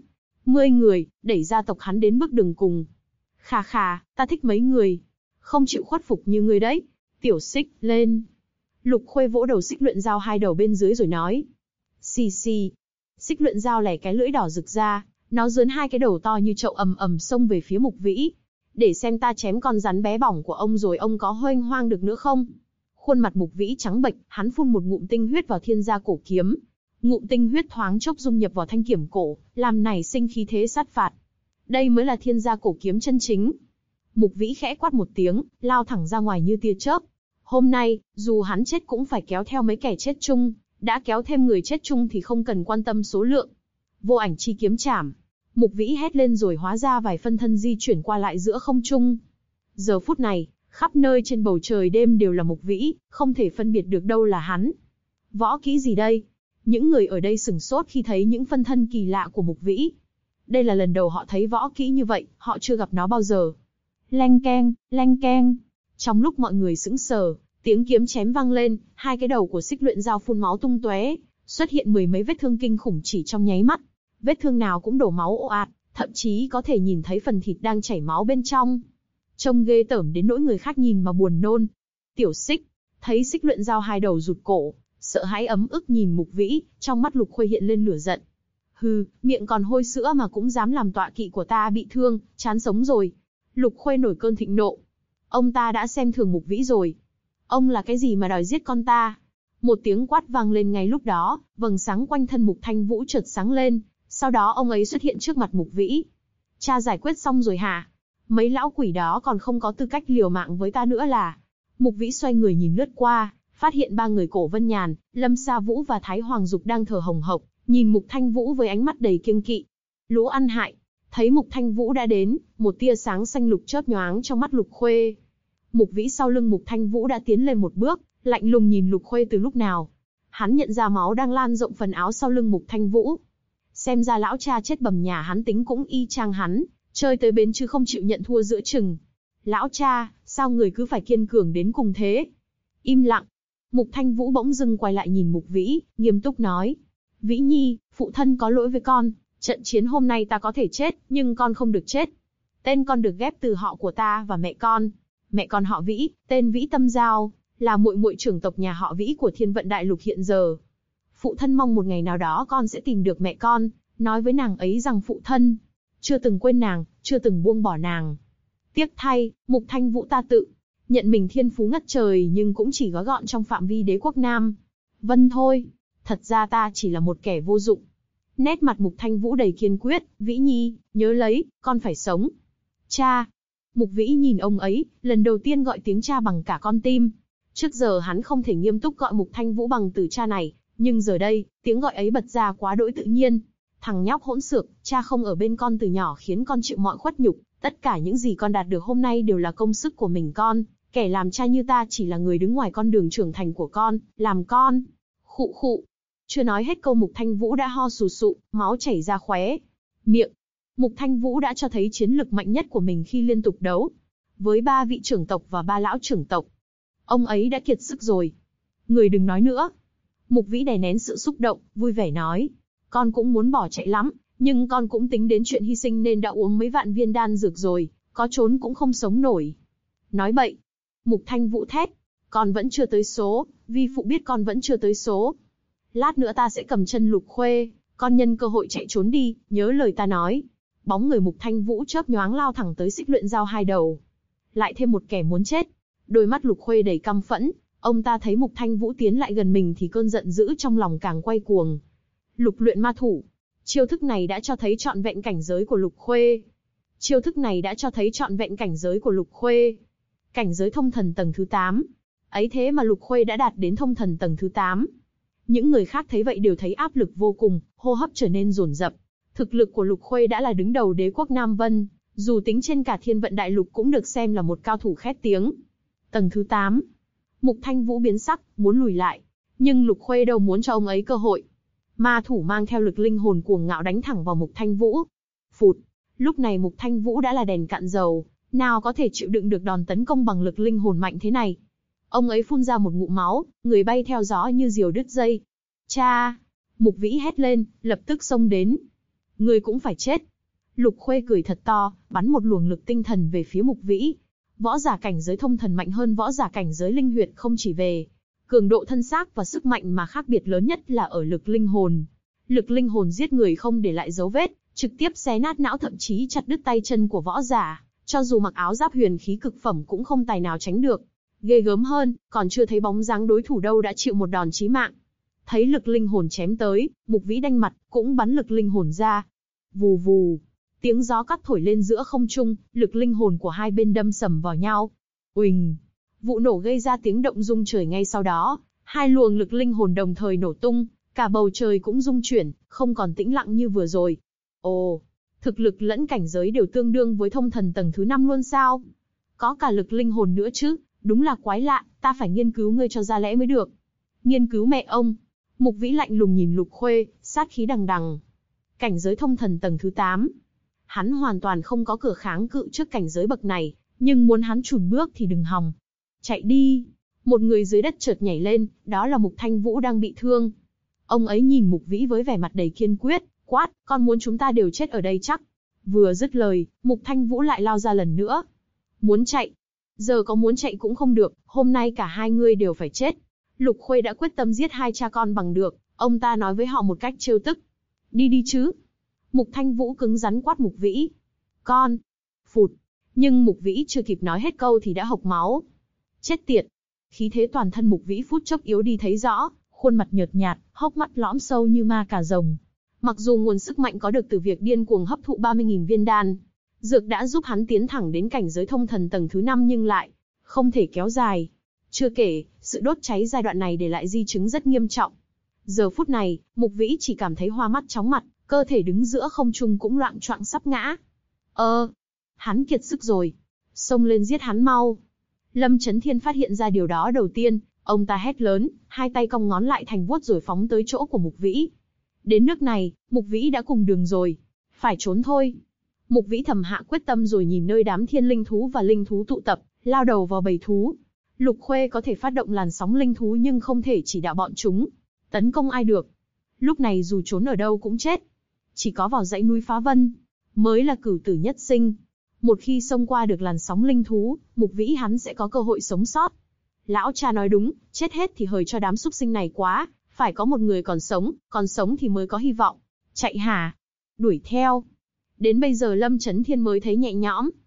80 người, đẩy gia tộc hắn đến bước đường cùng. Khà khà, ta thích mấy người không chịu khuất phục như ngươi đấy. Tiểu xích, lên. Lục Khuê vỗ đầu xích luyện dao hai đầu bên dưới rồi nói. Xì xì. Xích luyện dao lẻ cái lưỡi đỏ rực ra, nó dướn hai cái đầu to như chậu ầm ầm xông về phía Mục Vĩ. Để xem ta chém con rắn bé bỏng của ông rồi ông có hoanh hoang được nữa không? Khuôn mặt Mục Vĩ trắng bệch, hắn phun một ngụm tinh huyết vào thiên gia cổ kiếm. Ngụm tinh huyết thoáng chốc dung nhập vào thanh kiếm cổ, làm nảy sinh khí thế sát phạt. Đây mới là thiên gia cổ kiếm chân chính. Mục Vĩ khẽ quát một tiếng, lao thẳng ra ngoài như tia chớp. Hôm nay, dù hắn chết cũng phải kéo theo mấy kẻ chết chung, đã kéo thêm người chết chung thì không cần quan tâm số lượng. Vô ảnh chi kiếm chảm. Mục Vĩ hét lên rồi hóa ra vài phân thân di chuyển qua lại giữa không trung. Giờ phút này, khắp nơi trên bầu trời đêm đều là Mục Vĩ, không thể phân biệt được đâu là hắn. Võ kỹ gì đây? Những người ở đây sửng sốt khi thấy những phân thân kỳ lạ của Mục Vĩ. Đây là lần đầu họ thấy võ kỹ như vậy, họ chưa gặp nó bao giờ. Leng keng, leng keng. Trong lúc mọi người sững sờ, tiếng kiếm chém vang lên, hai cái đầu của xích luyện dao phun máu tung tóe, xuất hiện mười mấy vết thương kinh khủng chỉ trong nháy mắt. Vết thương nào cũng đổ máu ồ ạt, thậm chí có thể nhìn thấy phần thịt đang chảy máu bên trong. Trông ghê tởm đến nỗi người khác nhìn mà buồn nôn. Tiểu xích, thấy xích luyện dao hai đầu rụt cổ, sợ hãi ấm ức nhìn Mục Vĩ, trong mắt Lục Khuê hiện lên lửa giận. Hừ, miệng còn hôi sữa mà cũng dám làm tọa kỵ của ta bị thương, chán sống rồi. Lục Khuê nổi cơn thịnh nộ. Ông ta đã xem thường Mục Vĩ rồi. Ông là cái gì mà đòi giết con ta? Một tiếng quát vang lên ngay lúc đó, vầng sáng quanh thân Mục Thanh Vũ chợt sáng lên, sau đó ông ấy xuất hiện trước mặt Mục Vĩ. Cha giải quyết xong rồi hả? Mấy lão quỷ đó còn không có tư cách liều mạng với ta nữa là? Mục Vĩ xoay người nhìn lướt qua, phát hiện ba người Cổ Vân Nhàn, Lâm Sa Vũ và Thái Hoàng Dục đang thở hồng hộc, nhìn Mục Thanh Vũ với ánh mắt đầy kiêng kỵ. Lũ ăn hại. Thấy Mục Thanh Vũ đã đến, một tia sáng xanh lục chớp nhoáng trong mắt Lục Khuê. Mục Vĩ sau lưng Mục Thanh Vũ đã tiến lên một bước, lạnh lùng nhìn Lục Khuê từ lúc nào. Hắn nhận ra máu đang lan rộng phần áo sau lưng Mục Thanh Vũ. Xem ra lão cha chết bầm nhà hắn tính cũng y chang hắn, chơi tới bến chứ không chịu nhận thua giữa chừng. Lão cha, sao người cứ phải kiên cường đến cùng thế? Im lặng. Mục Thanh Vũ bỗng dưng quay lại nhìn Mục Vĩ, nghiêm túc nói. Vĩ Nhi, phụ thân có lỗi với con, trận chiến hôm nay ta có thể chết, nhưng con không được chết. Tên con được ghép từ họ của ta và mẹ con. Mẹ con họ Vĩ, tên Vĩ Tâm Giao, là muội muội trưởng tộc nhà họ Vĩ của Thiên Vận Đại Lục hiện giờ. Phụ thân mong một ngày nào đó con sẽ tìm được mẹ con, nói với nàng ấy rằng phụ thân chưa từng quên nàng, chưa từng buông bỏ nàng. Tiếc thay, Mục Thanh Vũ ta tự nhận mình thiên phú ngất trời nhưng cũng chỉ gói gọn trong phạm vi đế quốc Nam Vân thôi. Thật ra ta chỉ là một kẻ vô dụng. Nét mặt Mục Thanh Vũ đầy kiên quyết, Vĩ Nhi, nhớ lấy, con phải sống. Cha. Mục Vĩ nhìn ông ấy, lần đầu tiên gọi tiếng cha bằng cả con tim. Trước giờ hắn không thể nghiêm túc gọi Mục Thanh Vũ bằng từ cha này, nhưng giờ đây, tiếng gọi ấy bật ra quá đỗi tự nhiên. Thằng nhóc hỗn xược, cha không ở bên con từ nhỏ khiến con chịu mọi khuất nhục, tất cả những gì con đạt được hôm nay đều là công sức của mình con, kẻ làm cha như ta chỉ là người đứng ngoài con đường trưởng thành của con, làm con. Khụ khụ. Chưa nói hết câu Mục Thanh Vũ đã ho sù sụ, máu chảy ra khóe miệng. Mục Thanh Vũ đã cho thấy chiến lực mạnh nhất của mình khi liên tục đấu với 3 vị trưởng tộc và 3 lão trưởng tộc. Ông ấy đã kiệt sức rồi. Người đừng nói nữa. Mục Vĩ đè nén sự xúc động, vui vẻ nói. Con cũng muốn bỏ chạy lắm, nhưng con cũng tính đến chuyện hy sinh nên đã uống mấy vạn viên đan dược rồi, có trốn cũng không sống nổi. Nói bậy. Mục Thanh Vũ thét. Con vẫn chưa tới số, vi phụ biết con vẫn chưa tới số. Lát nữa ta sẽ cầm chân Lục Khuê, con nhân cơ hội chạy trốn đi, nhớ lời ta nói. Bóng người Mục Thanh Vũ chớp nhoáng lao thẳng tới Xích Luyện Dao hai đầu. Lại thêm một kẻ muốn chết. Đôi mắt Lục Khuê đầy căm phẫn, ông ta thấy Mục Thanh Vũ tiến lại gần mình thì cơn giận dữ trong lòng càng quay cuồng. Lục luyện ma thủ. Chiêu thức này đã cho thấy trọn vẹn cảnh giới của Lục Khuê. Chiêu thức này đã cho thấy trọn vẹn cảnh giới của Lục Khuê. Cảnh giới thông thần tầng thứ 8. Ấy thế mà Lục Khuê đã đạt đến thông thần tầng thứ 8. Những người khác thấy vậy đều thấy áp lực vô cùng, hô hấp trở nên dồn dập. Thực lực của Lục Khuê đã là đứng đầu đế quốc Nam Vân, dù tính trên cả Thiên Vận Đại Lục cũng được xem là một cao thủ khét tiếng. Tầng thứ 8. Mục Thanh Vũ biến sắc, muốn lùi lại, nhưng Lục Khuê đâu muốn cho ông ấy cơ hội. Ma thủ mang theo lực linh hồn cuồng ngạo đánh thẳng vào Mục Thanh Vũ. Phụt. Lúc này Mục Thanh Vũ đã là đèn cạn dầu, nào có thể chịu đựng được đòn tấn công bằng lực linh hồn mạnh thế này. Ông ấy phun ra một ngụm máu, người bay theo gió như diều đứt dây. Cha! Mục Vĩ hét lên, lập tức xông đến. Người cũng phải chết. Lục Khuê cười thật to, bắn một luồng lực tinh thần về phía Mục Vĩ. Võ giả cảnh giới thông thần mạnh hơn võ giả cảnh giới linh huyệt không chỉ về cường độ thân xác và sức mạnh mà khác biệt lớn nhất là ở lực linh hồn. Lực linh hồn giết người không để lại dấu vết, trực tiếp xé nát não thậm chí chặt đứt tay chân của võ giả, cho dù mặc áo giáp huyền khí cực phẩm cũng không tài nào tránh được. Ghê gớm hơn, còn chưa thấy bóng dáng đối thủ đâu đã chịu một đòn chí mạng. Thấy lực linh hồn chém tới, Mục Vĩ đanh mặt, cũng bắn lực linh hồn ra. Vù vù, tiếng gió cắt thổi lên giữa không trung, lực linh hồn của hai bên đâm sầm vào nhau. Uỳnh, vụ nổ gây ra tiếng động rung trời ngay sau đó, hai luồng lực linh hồn đồng thời nổ tung, cả bầu trời cũng rung chuyển, không còn tĩnh lặng như vừa rồi. Ồ, thực lực lẫn cảnh giới đều tương đương với thông thần tầng thứ 5 luôn sao? Có cả lực linh hồn nữa chứ, đúng là quái lạ, ta phải nghiên cứu ngươi cho ra lẽ mới được. Nghiên cứu mẹ ông. Mục Vĩ lạnh lùng nhìn Lục Khuê, sát khí đằng đằng. Cảnh giới thông thần tầng thứ 8. Hắn hoàn toàn không có cửa kháng cự trước cảnh giới bậc này, nhưng muốn hắn chùn bước thì đừng hòng. Chạy đi. Một người dưới đất chợt nhảy lên, đó là Mục Thanh Vũ đang bị thương. Ông ấy nhìn Mục Vĩ với vẻ mặt đầy kiên quyết, quát, con muốn chúng ta đều chết ở đây chắc. Vừa dứt lời, Mục Thanh Vũ lại lao ra lần nữa. Muốn chạy. Giờ có muốn chạy cũng không được, hôm nay cả hai ngươi đều phải chết. Lục Khuê đã quyết tâm giết hai cha con bằng được, ông ta nói với họ một cách trêu tức. Đi đi chứ. Mục Thanh Vũ cứng rắn quát Mục Vĩ. Con. Phụt. Nhưng Mục Vĩ chưa kịp nói hết câu thì đã hộc máu. Chết tiệt. Khí thế toàn thân Mục Vĩ phút chốc yếu đi thấy rõ, khuôn mặt nhợt nhạt, hốc mắt lõm sâu như ma cà rồng. Mặc dù nguồn sức mạnh có được từ việc điên cuồng hấp thụ 30.000 viên đan, dược đã giúp hắn tiến thẳng đến cảnh giới thông thần tầng thứ 5 nhưng lại không thể kéo dài. Chưa kể, sự đốt cháy giai đoạn này để lại di chứng rất nghiêm trọng. Giờ phút này, Mục Vĩ chỉ cảm thấy hoa mắt chóng mặt, cơ thể đứng giữa không trung cũng loạng choạng sắp ngã. Hắn kiệt sức rồi. Xông lên giết hắn mau. Lâm Chấn Thiên phát hiện ra điều đó đầu tiên, ông ta hét lớn, hai tay cong ngón lại thành vuốt rồi phóng tới chỗ của Mục Vĩ. Đến nước này, Mục Vĩ đã cùng đường rồi. Phải trốn thôi. Mục Vĩ thầm hạ quyết tâm rồi nhìn nơi đám thiên linh thú và linh thú tụ tập, lao đầu vào bầy thú. Lục Khuê có thể phát động làn sóng linh thú nhưng không thể chỉ đạo bọn chúng tấn công ai được. Lúc này dù trốn ở đâu cũng chết. Chỉ có vào dãy núi Phá Vân mới là cửu tử nhất sinh. Một khi xông qua được làn sóng linh thú, Mục Vĩ hắn sẽ có cơ hội sống sót. Lão cha nói đúng, chết hết thì hời cho đám súc sinh này quá, phải có một người còn sống thì mới có hy vọng. Chạy hả? Đuổi theo. Đến bây giờ Lâm Chấn Thiên mới thấy nhẹ nhõm.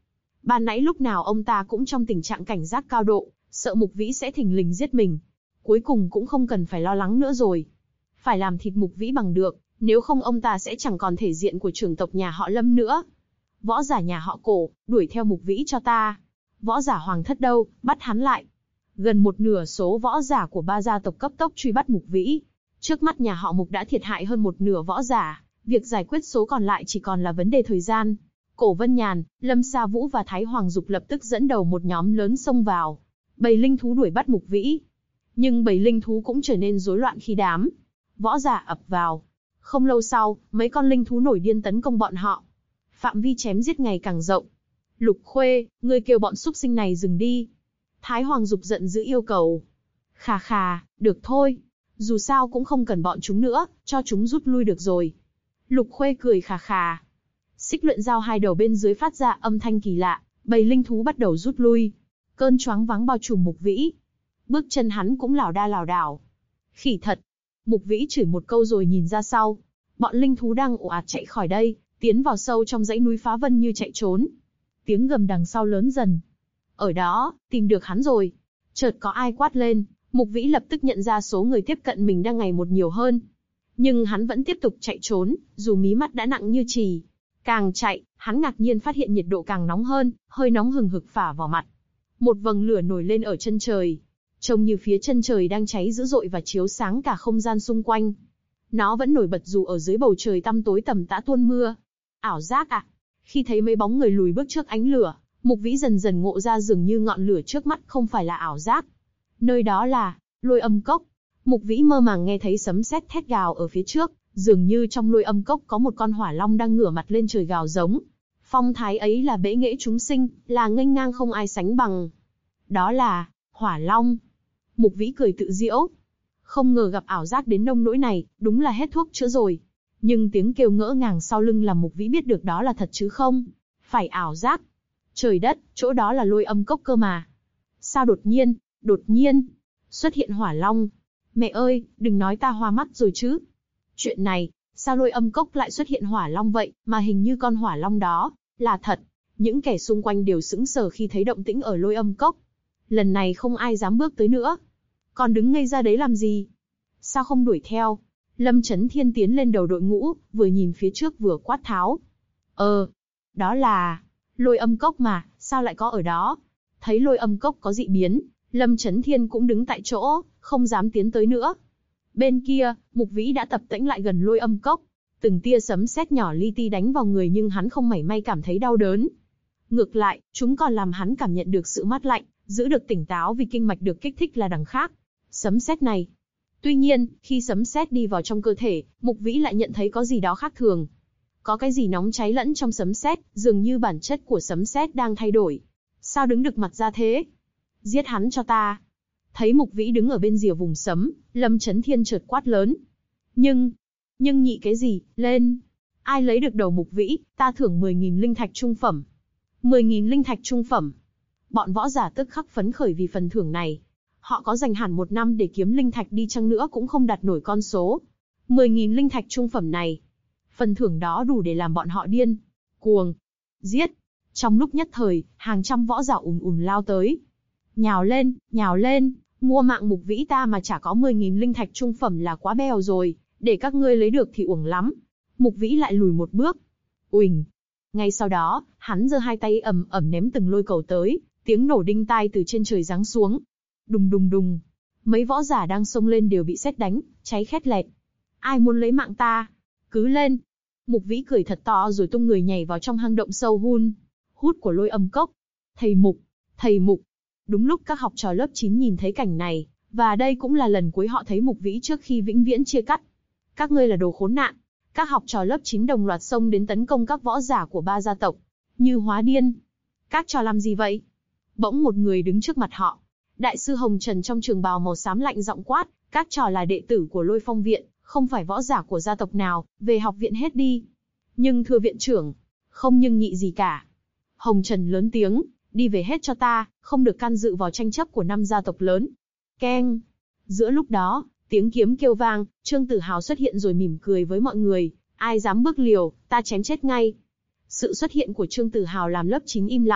Ban nãy lúc nào ông ta cũng trong tình trạng cảnh giác cao độ, sợ Mục Vĩ sẽ thình lình giết mình. Cuối cùng cũng không cần phải lo lắng nữa rồi. Phải làm thịt Mục Vĩ bằng được, nếu không ông ta sẽ chẳng còn thể diện của trưởng tộc nhà họ Lâm nữa. Võ giả nhà họ Cổ, đuổi theo Mục Vĩ cho ta. Võ giả Hoàng Thất đâu, bắt hắn lại. Gần một nửa số võ giả của 3 gia tộc cấp tốc truy bắt Mục Vĩ. Trước mắt nhà họ Mục đã thiệt hại hơn một nửa võ giả, việc giải quyết số còn lại chỉ còn là vấn đề thời gian. Cổ Vân Nhàn, Lâm Sa Vũ và Thái Hoàng Dục lập tức dẫn đầu một nhóm lớn xông vào. Bầy linh thú đuổi bắt Mục Vĩ. Nhưng bầy linh thú cũng trở nên rối loạn khi đám võ giả ập vào. Không lâu sau, mấy con linh thú nổi điên tấn công bọn họ. Phạm vi chém giết ngày càng rộng. Lục Khuê, ngươi kêu bọn súc sinh này dừng đi. Thái Hoàng Dục giận dữ yêu cầu. Khà khà, được thôi. Dù sao cũng không cần bọn chúng nữa, cho chúng rút lui được rồi. Lục Khuê cười khà khà. Xích luyện dao hai đầu bên dưới phát ra âm thanh kỳ lạ, bầy linh thú bắt đầu rút lui. Cơn choáng váng bao trùm Mục Vĩ. Bước chân hắn cũng lảo đa lảo đảo. Khỉ thật. Mục Vĩ chửi một câu rồi nhìn ra sau. Bọn linh thú đang ồ ạt chạy khỏi đây, tiến vào sâu trong dãy núi phá vân như chạy trốn. Tiếng gầm đằng sau lớn dần. Ở đó, tìm được hắn rồi. Chợt có ai quát lên, Mục Vĩ lập tức nhận ra số người tiếp cận mình đang ngày một nhiều hơn. Nhưng hắn vẫn tiếp tục chạy trốn, dù mí mắt đã nặng như chì. Càng chạy, hắn ngạc nhiên phát hiện nhiệt độ càng nóng hơn, hơi nóng hừng hực phả vào mặt. Một vầng lửa nổi lên ở chân trời. Trông như phía chân trời đang cháy dữ dội và chiếu sáng cả không gian xung quanh. Nó vẫn nổi bật dù ở dưới bầu trời tăm tối tầm tã tuôn mưa. Ảo giác à? Khi thấy mấy bóng người lùi bước trước ánh lửa, Mục Vĩ dần dần ngộ ra dường như ngọn lửa trước mắt không phải là ảo giác. Nơi đó là Lôi Âm Cốc. Mục Vĩ mơ màng nghe thấy sấm sét thét gào ở phía trước, dường như trong Lôi Âm Cốc có một con hỏa long đang ngửa mặt lên trời gào giống. Phong thái ấy là bẽ nghệ chúng sinh, là nghênh ngang không ai sánh bằng. Đó là Hỏa Long. Mục Vĩ cười tự giễu. Không ngờ gặp ảo giác đến nông nỗi này, đúng là hết thuốc chữa rồi. Nhưng tiếng kêu ngỡ ngàng sau lưng làm Mục Vĩ biết được đó là thật chứ không phải ảo giác. Trời đất, chỗ đó là Lôi Âm Cốc cơ mà. Sao đột nhiên, xuất hiện Hỏa Long. Mẹ ơi, đừng nói ta hoa mắt rồi chứ. Chuyện này, sao Lôi Âm Cốc lại xuất hiện Hỏa Long vậy, mà hình như con Hỏa Long đó là thật. Những kẻ xung quanh đều sững sờ khi thấy động tĩnh ở Lôi Âm Cốc. Lần này không ai dám bước tới nữa. Còn đứng ngây ra đấy làm gì? Sao không đuổi theo? Lâm Chấn Thiên tiến lên đầu đội ngũ, vừa nhìn phía trước vừa quát tháo. Đó là Lôi Âm Cốc mà, sao lại có ở đó? Thấy Lôi Âm Cốc có dị biến, Lâm Chấn Thiên cũng đứng tại chỗ, không dám tiến tới nữa. Bên kia, Mục Vĩ đã tập tễnh lại gần Lôi Âm Cốc. Từng tia sấm sét nhỏ li ti đánh vào người nhưng hắn không mảy may cảm thấy đau đớn. Ngược lại, chúng còn làm hắn cảm nhận được sự mát lạnh, giữ được tỉnh táo vì kinh mạch được kích thích là đằng khác. Sấm sét này. Tuy nhiên, khi sấm sét đi vào trong cơ thể, Mục Vĩ lại nhận thấy có gì đó khác thường. Có cái gì nóng cháy lẫn trong sấm sét, dường như bản chất của sấm sét đang thay đổi. Sao đứng được mặt ra thế? Giết hắn cho ta. Thấy Mục Vĩ đứng ở bên rìa vùng sấm, Lâm Chấn Thiên chợt quát lớn. Nhưng nhị cái gì, lên. Ai lấy được đầu Mục Vĩ, ta thưởng 10.000 linh thạch trung phẩm. 10.000 linh thạch trung phẩm. Bọn võ giả tức khắc phấn khởi vì phần thưởng này. Họ có dành hẳn 1 năm để kiếm linh thạch đi chăng nữa cũng không đạt nổi con số 10.000 linh thạch trung phẩm này. Phần thưởng đó đủ để làm bọn họ điên cuồng. Giết. Trong lúc nhất thời, hàng trăm võ giả lao tới. Nhào lên, mua mạng Mục Vĩ ta mà chả có 10.000 linh thạch trung phẩm là quá bèo rồi, để các ngươi lấy được thì uổng lắm. Mục Vĩ lại lùi một bước. Uỳnh. Ngay sau đó, hắn giơ hai tay ầm ầm ném từng lôi cầu tới, tiếng nổ đinh tai từ trên trời giáng xuống. Đùng đùng đùng. Mấy võ giả đang xông lên đều bị sét đánh, cháy khét lẹt. Ai muốn lấy mạng ta? Cứ lên. Mục Vĩ cười thật to rồi tung người nhảy vào trong hang động sâu hút của Lôi Âm Cốc. Thầy Mục. Đúng lúc các học trò lớp 9 nhìn thấy cảnh này, và đây cũng là lần cuối họ thấy Mục Vĩ trước khi vĩnh viễn chia cắt. Các ngươi là đồ khốn nạn. Các học trò lớp 9 đồng loạt xông đến tấn công các võ giả của 3 gia tộc, như hóa điên. Các trò làm gì vậy? Bỗng một người đứng trước mặt họ. Đại sư Hồng Trần trong trường bào màu xám lạnh giọng quát, các trò là đệ tử của Lôi Phong viện, không phải võ giả của gia tộc nào, về học viện hết đi. Nhưng thưa viện trưởng, không nhưng nhị gì cả. Hồng Trần lớn tiếng, đi về hết cho ta, không được can dự vào tranh chấp của 5 gia tộc lớn. Keng. Giữa lúc đó, tiếng kiếm kêu vang, Trương Tử Hào xuất hiện rồi mỉm cười với mọi người, ai dám bước liều, ta chém chết ngay. Sự xuất hiện của Trương Tử Hào làm lớp 9 im lặng.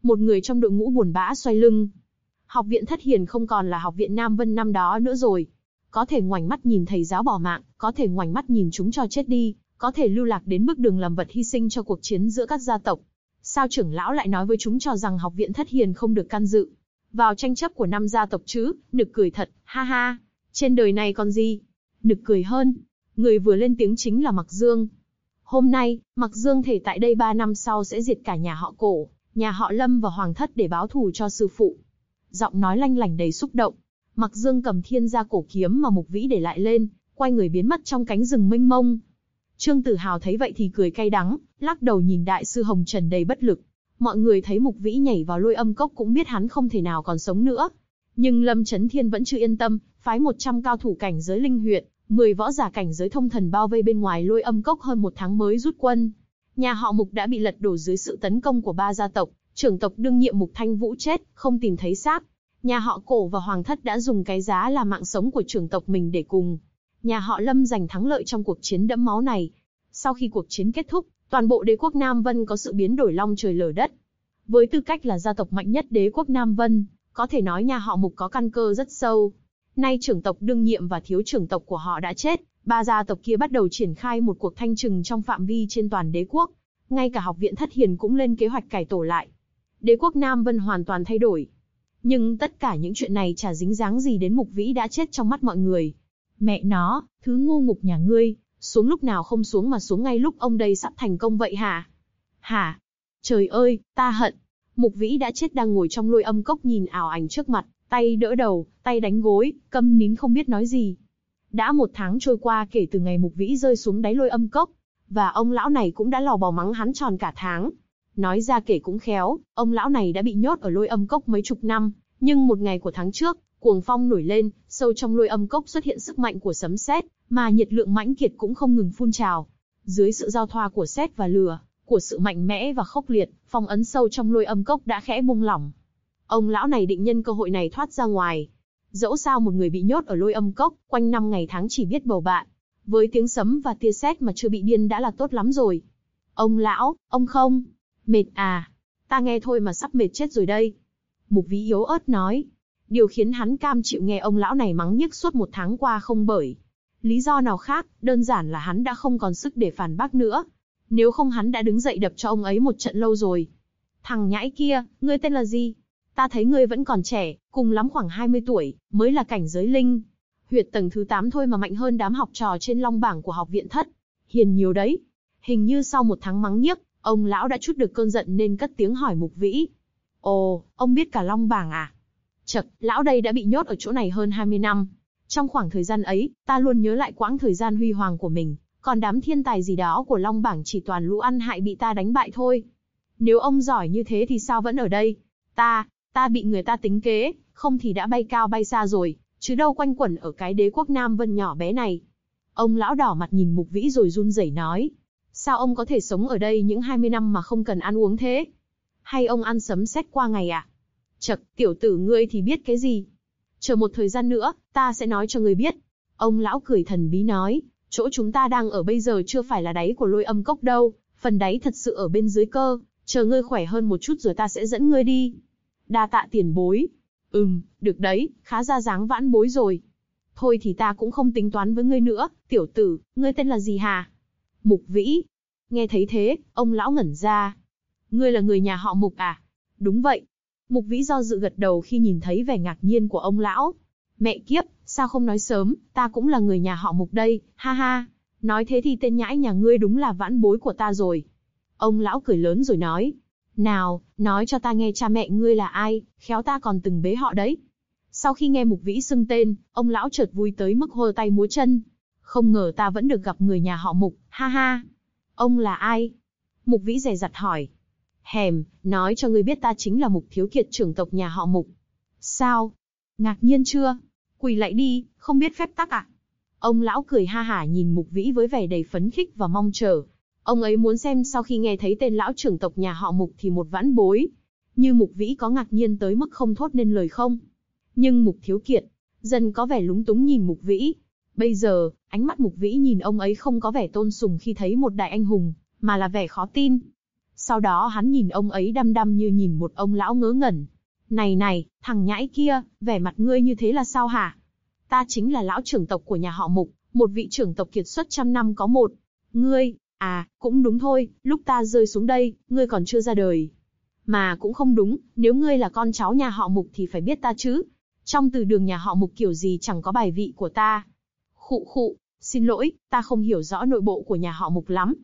Một người trong đội ngũ buồn bã xoay lưng. Học viện Thất Hiền không còn là học viện Nam Vân năm đó nữa rồi. Có thể ngoảnh mắt nhìn thầy giáo bỏ mạng, có thể ngoảnh mắt nhìn chúng cho chết đi, có thể lưu lạc đến bước đường làm vật hy sinh cho cuộc chiến giữa các gia tộc. Sao trưởng lão lại nói với chúng cho rằng học viện Thất Hiền không được can dự vào tranh chấp của 5 gia tộc chứ? Nực cười thật, ha ha. Trên đời này còn gì nực cười hơn. Người vừa lên tiếng chính là Mặc Dương. Hôm nay, Mặc Dương thề tại đây 3 năm sau sẽ diệt cả nhà họ Cổ, nhà họ Lâm và Hoàng Thất để báo thù cho sư phụ. Giọng nói lanh lảnh đầy xúc động. Mặc Dương cầm thiên gia cổ kiếm mà Mục Vĩ để lại lên, quay người biến mất trong cánh rừng mênh mông. Trương Tử Hào thấy vậy thì cười cay đắng, lắc đầu nhìn đại sư Hồng Trần đầy bất lực. Mọi người thấy Mục Vĩ nhảy vào lôi âm cốc cũng biết hắn không thể nào còn sống nữa. Nhưng Lâm Chấn Thiên vẫn chưa yên tâm, phái 100 cao thủ cảnh giới linh huyện, 10 võ giả cảnh giới thông thần bao vây bên ngoài lôi âm cốc hơn 1 tháng mới rút quân. Nhà họ Mục đã bị lật đổ dưới sự tấn công của 3 gia tộc, trưởng tộc đương nhiệm Mục Thanh Vũ chết, không tìm thấy xác. Nhà họ Cổ và Hoàng Thất đã dùng cái giá là mạng sống của trưởng tộc mình để cùng nhà họ Lâm giành thắng lợi trong cuộc chiến đẫm máu này. Sau khi cuộc chiến kết thúc, toàn bộ đế quốc Nam Vân có sự biến đổi long trời lở đất. Với tư cách là gia tộc mạnh nhất đế quốc Nam Vân, có thể nói nhà họ Mục có căn cơ rất sâu. Nay trưởng tộc đương nhiệm và thiếu trưởng tộc của họ đã chết, 3 gia tộc kia bắt đầu triển khai một cuộc thanh trừng trong phạm vi trên toàn đế quốc. Ngay cả học viện Thất Hiền cũng lên kế hoạch cải tổ lại. Đế quốc Nam Vân hoàn toàn thay đổi. Nhưng tất cả những chuyện này chả dính dáng gì đến Mục Vĩ đã chết trong mắt mọi người. Mẹ nó, thứ ngu ngục nhà ngươi, xuống lúc nào không xuống mà xuống ngay lúc ông đây sắp thành công vậy hả? Hả? Trời ơi, ta hận. Mục Vĩ đã chết đang ngồi trong lôi âm cốc nhìn ảo ảnh trước mặt, tay đỡ đầu, tay đánh gối, câm nín không biết nói gì. Đã 1 tháng trôi qua kể từ ngày Mục Vĩ rơi xuống đáy lôi âm cốc, và ông lão này cũng đã lò bò mắng hắn tròn cả tháng. Nói ra kể cũng khéo, ông lão này đã bị nhốt ở lôi âm cốc mấy chục năm, nhưng một ngày của tháng trước, cuồng phong nổi lên, sâu trong lôi âm cốc xuất hiện sức mạnh của sấm sét, mà nhiệt lượng mãnh kiệt cũng không ngừng phun trào. Dưới sự giao thoa của sét và lửa, của sự mạnh mẽ và khốc liệt, phong ấn sâu trong lôi âm cốc đã khẽ buông lỏng. Ông lão này định nhân cơ hội này thoát ra ngoài. Dẫu sao một người bị nhốt ở lôi âm cốc, quanh năm ngày tháng chỉ biết bầu bạn. Với tiếng sấm và tia sét mà chưa bị điên đã là tốt lắm rồi. Ông lão, ông không mệt à? Ta nghe thôi mà sắp mệt chết rồi đây. Mục Vĩ yếu ớt nói. Điều khiến hắn cam chịu nghe ông lão này mắng nhiếc suốt 1 tháng qua không bởi lý do nào khác, đơn giản là hắn đã không còn sức để phản bác nữa. Nếu không hắn đã đứng dậy đập cho ông ấy một trận lâu rồi. Thằng nhãi kia, ngươi tên là gì? Ta thấy ngươi vẫn còn trẻ, cùng lắm khoảng 20 tuổi, mới là cảnh giới linh huyệt tầng thứ 8 thôi mà mạnh hơn đám học trò trên long bảng của học viện Thất Hiền nhiều đấy. Hình như sau 1 tháng mắng nhiếc, ông lão đã trút được cơn giận nên cất tiếng hỏi Mục Vĩ. Ồ, ông biết cả long bảng à? Chậc, lão đây đã bị nhốt ở chỗ này hơn 20 năm. Trong khoảng thời gian ấy, ta luôn nhớ lại quãng thời gian huy hoàng của mình, còn đám thiên tài gì đó của long bảng chỉ toàn lũ ăn hại bị ta đánh bại thôi. Nếu ông giỏi như thế thì sao vẫn ở đây? Ta bị người ta tính kế, không thì đã bay cao bay xa rồi, chứ đâu quanh quẩn ở cái đế quốc Nam Vân nhỏ bé này. Ông lão đỏ mặt nhìn Mục Vĩ rồi run rẩy nói. Sao ông có thể sống ở đây những 20 năm mà không cần ăn uống thế? Hay ông ăn sấm sét qua ngày à? Chậc, tiểu tử ngươi thì biết cái gì? Chờ một thời gian nữa, ta sẽ nói cho ngươi biết. Ông lão cười thần bí nói, chỗ chúng ta đang ở bây giờ chưa phải là đáy của lôi âm cốc đâu, phần đáy thật sự ở bên dưới cơ, chờ ngươi khỏe hơn một chút rồi ta sẽ dẫn ngươi đi. Đa tạ tiền bối. Được đấy, khá ra dáng vãn bối rồi. Thôi thì ta cũng không tính toán với ngươi nữa, tiểu tử, ngươi tên là gì hả? Mục Vĩ. Nghe thấy thế, ông lão ngẩn ra. Ngươi là người nhà họ Mục à? Đúng vậy. Mục Vĩ do dự gật đầu khi nhìn thấy vẻ ngạc nhiên của ông lão. Mẹ kiếp, sao không nói sớm, ta cũng là người nhà họ Mục đây, ha ha. Nói thế thì tên nhãi nhà ngươi đúng là vãn bối của ta rồi. Ông lão cười lớn rồi nói. Nào, nói cho ta nghe cha mẹ ngươi là ai, khéo ta còn từng bế họ đấy. Sau khi nghe Mục Vĩ xưng tên, ông lão chợt vui tới mức hô tay múa chân. Không ngờ ta vẫn được gặp người nhà họ Mục, ha ha. Ông là ai? Mục Vĩ dè dặt hỏi. Nói cho ngươi biết ta chính là Mục Thiếu Kiệt trưởng tộc nhà họ Mục. Sao? Ngạc nhiên chưa? Quỳ lại đi, không biết phép tắc à? Ông lão cười ha hả nhìn Mục Vĩ với vẻ đầy phấn khích và mong chờ. Ông ấy muốn xem sau khi nghe thấy tên lão trưởng tộc nhà họ Mục thì một vãn bối như Mục Vĩ có ngạc nhiên tới mức không thốt nên lời không. Nhưng Mục Thiếu Kiệt dần có vẻ lúng túng nhìn Mục Vĩ. Bây giờ, ánh mắt Mục Vĩ nhìn ông ấy không có vẻ tôn sùng khi thấy một đại anh hùng, mà là vẻ khó tin. Sau đó hắn nhìn ông ấy đăm đăm như nhìn một ông lão ngớ ngẩn. Này này, thằng nhãi kia, vẻ mặt ngươi như thế là sao hả? Ta chính là lão trưởng tộc của nhà họ Mục, một vị trưởng tộc kiệt xuất trăm năm có một. Ngươi, cũng đúng thôi, lúc ta rơi xuống đây, ngươi còn chưa ra đời. Mà cũng không đúng, nếu ngươi là con cháu nhà họ Mục thì phải biết ta chứ. Trong từ đường nhà họ Mục kiểu gì chẳng có bài vị của ta. Khụ khụ, xin lỗi, ta không hiểu rõ nội bộ của nhà họ Mục lắm.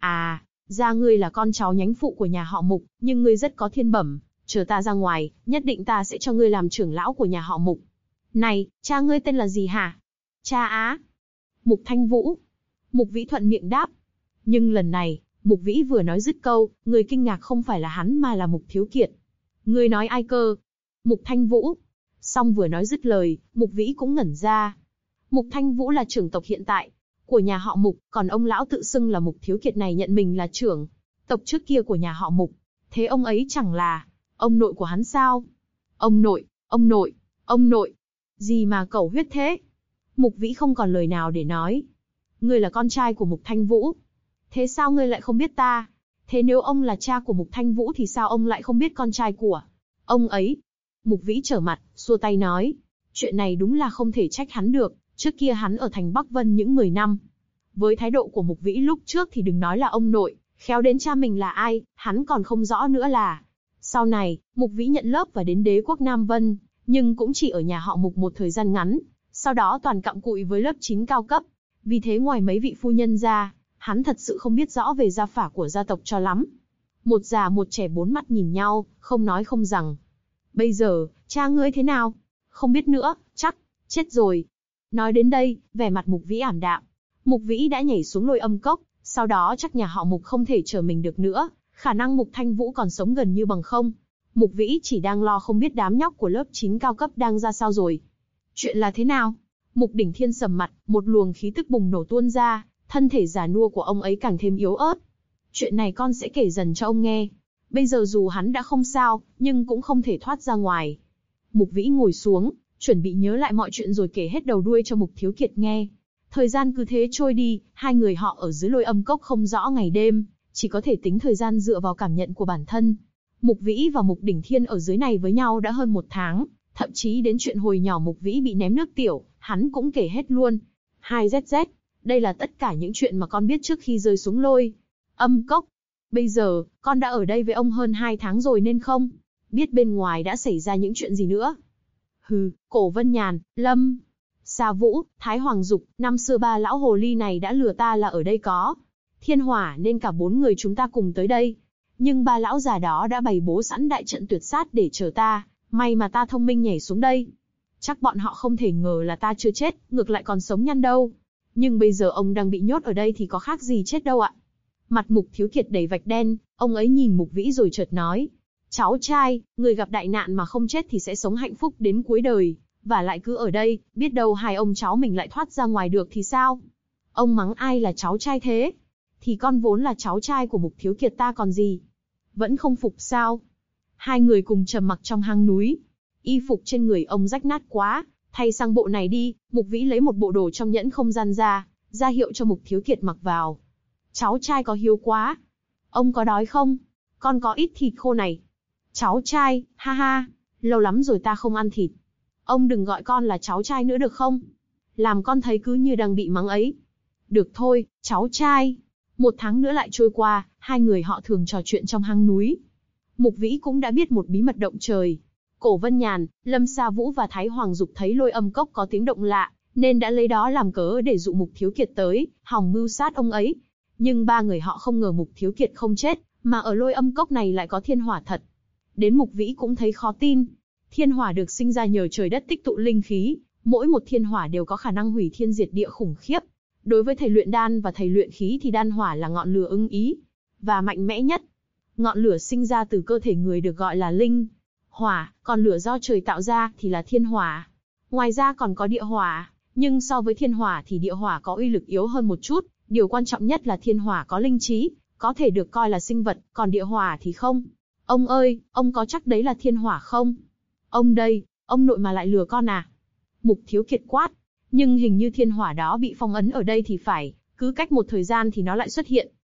Ra ngươi là con cháu nhánh phụ của nhà họ Mục, nhưng ngươi rất có thiên bẩm. Chờ ta ra ngoài, nhất định ta sẽ cho ngươi làm trưởng lão của nhà họ Mục. Này, cha ngươi tên là gì hả? Cha á? Mục Thanh Vũ. Mục Vĩ thuận miệng đáp. Nhưng lần này, Mục Vĩ vừa nói dứt câu, người kinh ngạc không phải là hắn mà là Mục Thiếu Kiệt. Ngươi nói ai cơ? Mục Thanh Vũ. Xong vừa nói dứt lời, Mục Vĩ cũng ngẩn ra. Mục Thanh Vũ là trưởng tộc hiện tại của nhà họ Mục, còn ông lão tự xưng là Mục Thiếu Kiệt này nhận mình là trưởng tộc trước kia của nhà họ Mục. Thế ông ấy chẳng là ông nội của hắn sao? Ông nội, ông nội, ông nội. Gì mà cẩu huyết thế? Mục Vĩ không còn lời nào để nói. Ngươi là con trai của Mục Thanh Vũ. Thế sao ngươi lại không biết ta? Thế nếu ông là cha của Mục Thanh Vũ thì sao ông lại không biết con trai của ông ấy? Mục Vĩ trở mặt, xua tay nói. Chuyện này đúng là không thể trách hắn được, trước kia hắn ở thành Bắc Vân những 10 năm. Với thái độ của Mục Vĩ lúc trước thì đừng nói là ông nội, khéo đến cha mình là ai, hắn còn không rõ nữa là. Sau này, Mục Vĩ nhận lớp và đến đế quốc Nam Vân, nhưng cũng chỉ ở nhà họ Mục một thời gian ngắn, sau đó toàn cặm cụi với lớp 9 cao cấp. Vì thế ngoài mấy vị phu nhân ra, hắn thật sự không biết rõ về gia phả của gia tộc cho lắm. Một già một trẻ bốn mắt nhìn nhau, không nói không rằng. Bây giờ, cha ngươi thế nào? Không biết nữa, chắc, chết rồi. Nói đến đây, vẻ mặt Mục Vĩ ảm đạm. Mục Vĩ đã nhảy xuống Lôi Âm Cốc, sau đó chắc nhà họ Mục không thể chờ mình được nữa, khả năng Mục Thanh Vũ còn sống gần như bằng không. Mục Vĩ chỉ đang lo không biết đám nhóc của lớp 9 cao cấp đang ra sao rồi. Chuyện là thế nào? Mục Đỉnh Thiên sầm mặt, một luồng khí tức bùng nổ tuôn ra, thân thể già nua của ông ấy càng thêm yếu ớt. Chuyện này con sẽ kể dần cho ông nghe. Bây giờ dù hắn đã không sao, nhưng cũng không thể thoát ra ngoài. Mục Vĩ ngồi xuống, chuẩn bị nhớ lại mọi chuyện rồi kể hết đầu đuôi cho Mục Thiếu Kiệt nghe. Thời gian cứ thế trôi đi, hai người họ ở dưới Lôi Âm Cốc không rõ ngày đêm, chỉ có thể tính thời gian dựa vào cảm nhận của bản thân. Mục Vĩ và Mục Đỉnh Thiên ở dưới này với nhau đã hơn 1 tháng, thậm chí đến chuyện hồi nhỏ Mục Vĩ bị ném nước tiểu, hắn cũng kể hết luôn. 2ZZ, đây là tất cả những chuyện mà con biết trước khi rơi xuống Lôi Âm Cốc. Bây giờ, con đã ở đây với ông hơn 2 tháng rồi nên không biết bên ngoài đã xảy ra những chuyện gì nữa. Hừ, Cổ Vân Nhàn, Lâm Sa Vũ, Thái Hoàng Dục, năm xưa ba lão hồ ly này đã lừa ta là ở đây có thiên hỏa nên cả 4 người chúng ta cùng tới đây. Nhưng ba lão già đó đã bày bố sẵn đại trận tuyệt sát để chờ ta, may mà ta thông minh nhảy xuống đây. Chắc bọn họ không thể ngờ là ta chưa chết, ngược lại còn sống nhăn đâu. Nhưng bây giờ ông đang bị nhốt ở đây thì có khác gì chết đâu ạ. Mặt Mục Thiếu Kiệt đầy vạch đen, ông ấy nhìn Mục Vĩ rồi chợt nói. Cháu trai, người gặp đại nạn mà không chết thì sẽ sống hạnh phúc đến cuối đời, và lại cứ ở đây, biết đâu hai ông cháu mình lại thoát ra ngoài được thì sao? Ông mắng ai là cháu trai thế? Thì con vốn là cháu trai của Mục Thiếu Kiệt ta còn gì. Vẫn không phục sao? Hai người cùng trầm mặc trong hang núi. Y phục trên người ông rách nát quá, thay sang bộ này đi. Mục Vĩ lấy một bộ đồ trong nhẫn không gian ra hiệu cho Mục Thiếu Kiệt mặc vào. Cháu trai có hiếu quá. Ông có đói không? Con có ít thịt khô này. Cháu trai, ha ha, lâu lắm rồi ta không ăn thịt. Ông đừng gọi con là cháu trai nữa được không? Làm con thấy cứ như đang bị mắng ấy. Được thôi, cháu trai. 1 tháng nữa lại trôi qua, hai người họ thường trò chuyện trong hang núi. Mục Vĩ cũng đã biết một bí mật động trời. Cổ Vân Nhàn, Lâm Sa Vũ và Thái Hoàng Dục thấy Lôi Âm Cốc có tiếng động lạ, nên đã lấy đó làm cớ để dụ Mục Thiếu Kiệt tới, hòng mưu sát ông ấy. Nhưng ba người họ không ngờ Mục Thiếu Kiệt không chết, mà ở Lôi Âm Cốc này lại có thiên hỏa thật. Đến Mục Vĩ cũng thấy khó tin. Thiên hỏa được sinh ra nhờ trời đất tích tụ linh khí, mỗi một thiên hỏa đều có khả năng hủy thiên diệt địa khủng khiếp. Đối với thầy luyện đan và thầy luyện khí thì đan hỏa là ngọn lửa ưng ý và mạnh mẽ nhất. Ngọn lửa sinh ra từ cơ thể người được gọi là linh hỏa, còn lửa do trời tạo ra thì là thiên hỏa. Ngoài ra còn có địa hỏa, nhưng so với thiên hỏa thì địa hỏa có uy lực yếu hơn một chút. Điều quan trọng nhất là thiên hỏa có linh trí, có thể được coi là sinh vật, còn địa hỏa thì không. Ông ơi, ông có chắc đấy là thiên hỏa không? Ông đây, ông nội mà lại lừa con à? Mục Thiếu Kiệt quát. Nhưng hình như thiên hỏa đó bị phong ấn ở đây thì phải, cứ cách một thời gian thì nó lại xuất hiện.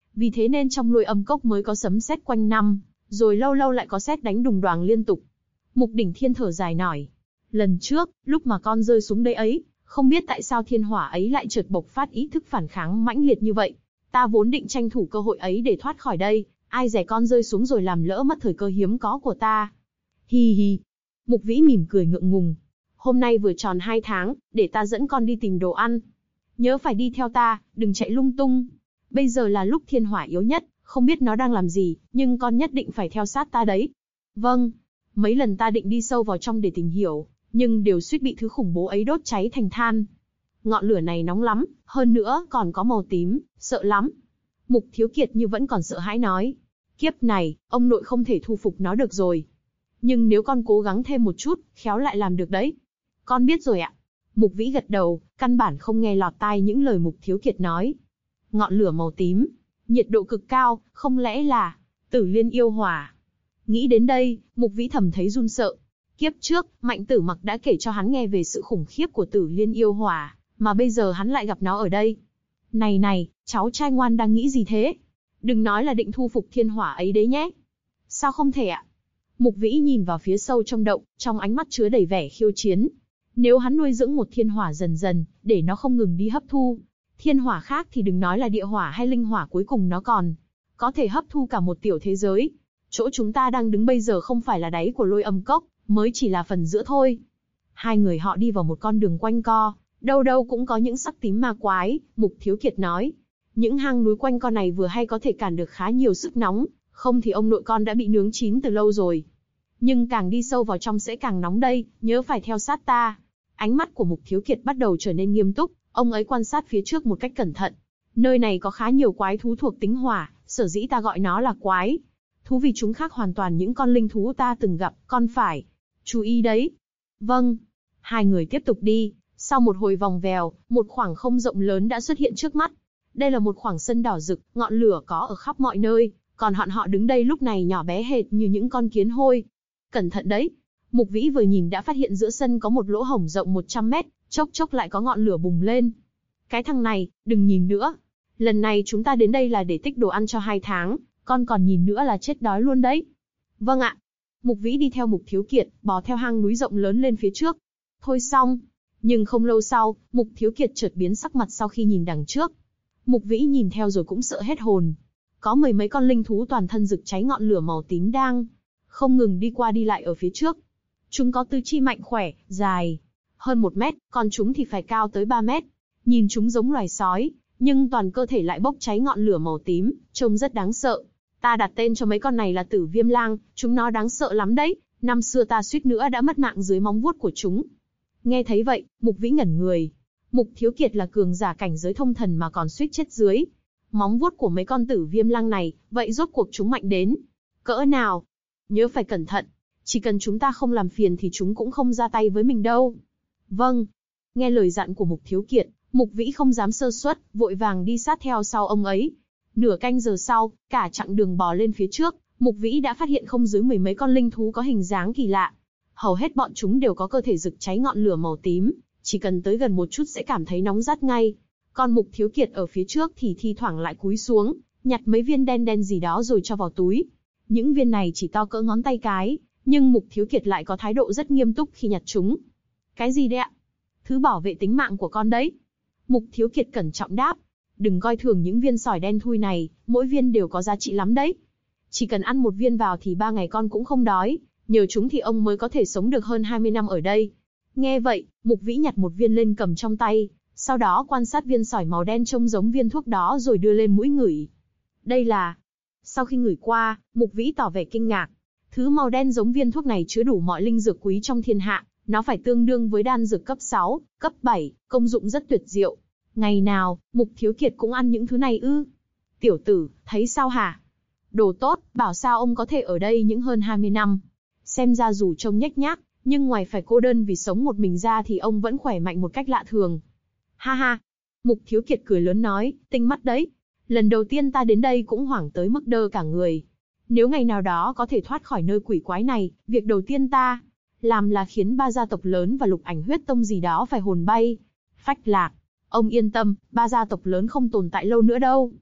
Vì thế nên trong Lôi Âm Cốc mới có sấm sét quanh năm, rồi lâu lâu lại có sét đánh đùng đoàng liên tục. Mục Đỉnh Thiên thở dài nói, lần trước, lúc mà con rơi xuống đây ấy, không biết tại sao thiên hỏa ấy lại chợt bộc phát ý thức phản kháng mãnh liệt như vậy. Ta vốn định tranh thủ cơ hội ấy để thoát khỏi đây, ai dè con rơi xuống rồi làm lỡ mất thời cơ hiếm có của ta. Hi hi. Mục Vĩ mỉm cười ngượng ngùng. Hôm nay vừa tròn 2 tháng, để ta dẫn con đi tìm đồ ăn. Nhớ phải đi theo ta, đừng chạy lung tung. Bây giờ là lúc thiên hỏa yếu nhất, không biết nó đang làm gì, nhưng con nhất định phải theo sát ta đấy. Vâng. Mấy lần ta định đi sâu vào trong để tìm hiểu, nhưng đều suýt bị thứ khủng bố ấy đốt cháy thành than. Ngọn lửa này nóng lắm, hơn nữa còn có màu tím, sợ lắm. Mục Thiếu Kiệt như vẫn còn sợ hãi nói. Kiếp này, ông nội không thể thu phục nó được rồi. Nhưng nếu con cố gắng thêm một chút, khéo lại làm được đấy. Con biết rồi ạ. Mục Vĩ gật đầu, căn bản không nghe lọt tai những lời Mục Thiếu Kiệt nói. Ngọn lửa màu tím, nhiệt độ cực cao, không lẽ là Tử Liên yêu hỏa? Nghĩ đến đây, Mục Vĩ thầm thấy run sợ. Kiếp trước, Mạnh Tử Mặc đã kể cho hắn nghe về sự khủng khiếp của Tử Liên yêu hỏa, mà bây giờ hắn lại gặp nó ở đây. Này, cháu trai ngoan đang nghĩ gì thế? Đừng nói là định thu phục thiên hỏa ấy đấy nhé. Sao không thể ạ? Mục Vĩ nhìn vào phía sâu trong động, trong ánh mắt chứa đầy vẻ khiêu chiến. Nếu hắn nuôi dưỡng một thiên hỏa dần dần, để nó không ngừng đi hấp thu thiên hỏa khác thì đừng nói là địa hỏa hay linh hỏa, cuối cùng nó còn có thể hấp thu cả một tiểu thế giới. Chỗ chúng ta đang đứng bây giờ không phải là đáy của Lôi Âm Cốc, mới chỉ là phần giữa thôi. Hai người họ đi vào một con đường quanh co, đâu đâu cũng có những sắc tím ma quái. Mục Thiếu Kiệt nói, những hang núi quanh co này vừa hay có thể cản được khá nhiều sức nóng, không thì ông nội con đã bị nướng chín từ lâu rồi. Nhưng càng đi sâu vào trong sẽ càng nóng đây, nhớ phải theo sát ta. Ánh mắt của Mục Thiếu Kiệt bắt đầu trở nên nghiêm túc, ông ấy quan sát phía trước một cách cẩn thận. Nơi này có khá nhiều quái thú thuộc tính hỏa, sở dĩ ta gọi nó là quái thú vì chúng khác hoàn toàn những con linh thú ta từng gặp, con phải chú ý đấy. Vâng. Hai người tiếp tục đi, sau một hồi vòng vèo, một khoảng không rộng lớn đã xuất hiện trước mắt. Đây là một khoảng sân đỏ rực, ngọn lửa có ở khắp mọi nơi, còn họ đứng đây lúc này nhỏ bé hệt như những con kiến hôi. Cẩn thận đấy. Mục Vĩ vừa nhìn đã phát hiện giữa sân có một lỗ hổng rộng 100 mét, chốc chốc lại có ngọn lửa bùng lên. Cái thằng này, đừng nhìn nữa. Lần này chúng ta đến đây là để tích đồ ăn cho 2 tháng, con còn nhìn nữa là chết đói luôn đấy. Vâng ạ. Mục Vĩ đi theo Mục Thiếu Kiệt, bò theo hang núi rộng lớn lên phía trước. Thôi xong. Nhưng không lâu sau, Mục Thiếu Kiệt chợt biến sắc mặt sau khi nhìn đằng trước. Mục Vĩ nhìn theo rồi cũng sợ hết hồn. Có mười mấy con linh thú toàn thân rực cháy ngọn lửa màu tím đang không ngừng đi qua đi lại ở phía trước. Chúng có tứ chi mạnh khỏe, dài hơn 1 mét, còn chúng thì phải cao tới 3 mét. Nhìn chúng giống loài sói, nhưng toàn cơ thể lại bốc cháy ngọn lửa màu tím, trông rất đáng sợ. Ta đặt tên cho mấy con này là Tử Viêm Lang, chúng nó đáng sợ lắm đấy. Năm xưa ta suýt nữa đã mất mạng dưới móng vuốt của chúng. Nghe thấy vậy, Mục Vĩ ngẩn người. Mục Thiếu Kiệt là cường giả cảnh giới thông thần mà còn suýt chết dưới móng vuốt của mấy con Tử Viêm Lang này, vậy rốt cuộc chúng mạnh đến cỡ nào? Nhớ phải cẩn thận, chỉ cần chúng ta không làm phiền thì chúng cũng không ra tay với mình đâu. Vâng. Nghe lời dặn của Mục Thiếu Kiệt, Mục Vĩ không dám sơ suất, vội vàng đi sát theo sau ông ấy. Nửa canh giờ sau, cả chặng đường bò lên phía trước, Mục Vĩ đã phát hiện không dưới 10 mấy con linh thú có hình dáng kỳ lạ. Hầu hết bọn chúng đều có cơ thể rực cháy ngọn lửa màu tím, chỉ cần tới gần một chút sẽ cảm thấy nóng rát ngay. Còn Mục Thiếu Kiệt ở phía trước thì thi thoảng lại cúi xuống, nhặt mấy viên đen đen gì đó rồi cho vào túi. Những viên này chỉ to cỡ ngón tay cái, nhưng Mục Thiếu Kiệt lại có thái độ rất nghiêm túc khi nhặt chúng. Cái gì đấy ạ? Thứ bảo vệ tính mạng của con đấy. Mục Thiếu Kiệt cẩn trọng đáp. Đừng coi thường những viên sỏi đen thui này, mỗi viên đều có giá trị lắm đấy. Chỉ cần ăn một viên vào thì 3 ngày con cũng không đói, nhờ chúng thì ông mới có thể sống được hơn 20 năm ở đây. Nghe vậy, Mục Vĩ nhặt một viên lên cầm trong tay, sau đó quan sát viên sỏi màu đen trông giống viên thuốc đó rồi đưa lên mũi ngửi. Đây là... Sau khi ngửi qua, Mục Vĩ tỏ vẻ kinh ngạc. Thứ màu đen giống viên thuốc này chứa đủ mọi linh dược quý trong thiên hạ, nó phải tương đương với đan dược cấp 6, cấp 7, công dụng rất tuyệt diệu. Ngày nào, Mục Thiếu Kiệt cũng ăn những thứ này ư? Tiểu tử, thấy sao hả? Đồ tốt, bảo sao ông có thể ở đây những hơn 20 năm. Xem ra dù trông nhếch nhác, nhưng ngoài phải cô đơn vì sống một mình ra thì ông vẫn khỏe mạnh một cách lạ thường. Ha ha! Mục Thiếu Kiệt cười lớn nói, tinh mắt đấy. Lần đầu tiên ta đến đây cũng hoảng tới mức đơ cả người. Nếu ngày nào đó có thể thoát khỏi nơi quỷ quái này, việc đầu tiên ta làm là khiến 3 gia tộc lớn và Lục Ảnh Huyết Tông gì đó phải hồn bay phách lạc. Ông yên tâm, 3 gia tộc lớn không tồn tại lâu nữa đâu.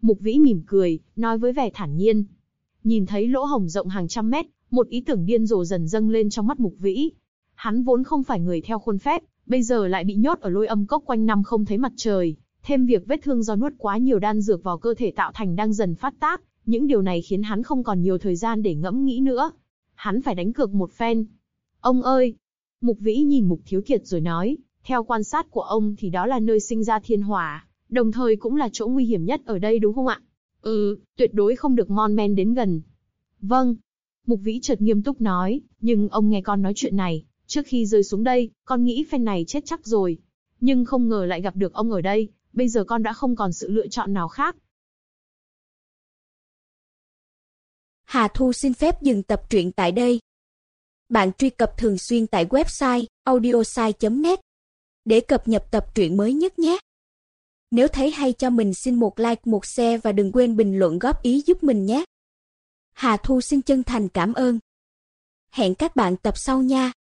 Mục Vĩ mỉm cười, nói với vẻ thản nhiên. Nhìn thấy lỗ hổng rộng hàng trăm mét, một ý tưởng điên rồ dần dâng lên trong mắt Mục Vĩ. Hắn vốn không phải người theo khuôn phép, bây giờ lại bị nhốt ở Lôi Âm Cốc quanh năm không thấy mặt trời, thêm việc vết thương do nuốt quá nhiều đan dược vào cơ thể tạo thành đang dần phát tác, những điều này khiến hắn không còn nhiều thời gian để ngẫm nghĩ nữa. Hắn phải đánh cược một phen. Ông ơi! Mục Vĩ nhìn Mục Thiếu Kiệt rồi nói, theo quan sát của ông thì đó là nơi sinh ra thiên hỏa, đồng thời cũng là chỗ nguy hiểm nhất ở đây đúng không ạ? Tuyệt đối không được mon men đến gần. Vâng. Mục Vĩ chợt nghiêm túc nói, nhưng ông nghe con nói chuyện này, trước khi rơi xuống đây, con nghĩ phen này chết chắc rồi. Nhưng không ngờ lại gặp được ông ở đây, bây giờ con đã không còn sự lựa chọn nào khác. Hà Thu xin phép dừng tập truyện tại đây. Bạn truy cập thường xuyên tại website audiosai.net để cập nhật tập truyện mới nhất nhé. Nếu thấy hay cho mình xin một like, một share và đừng quên bình luận góp ý giúp mình nhé. Hà Thu xin chân thành cảm ơn. Hẹn các bạn tập sau nha.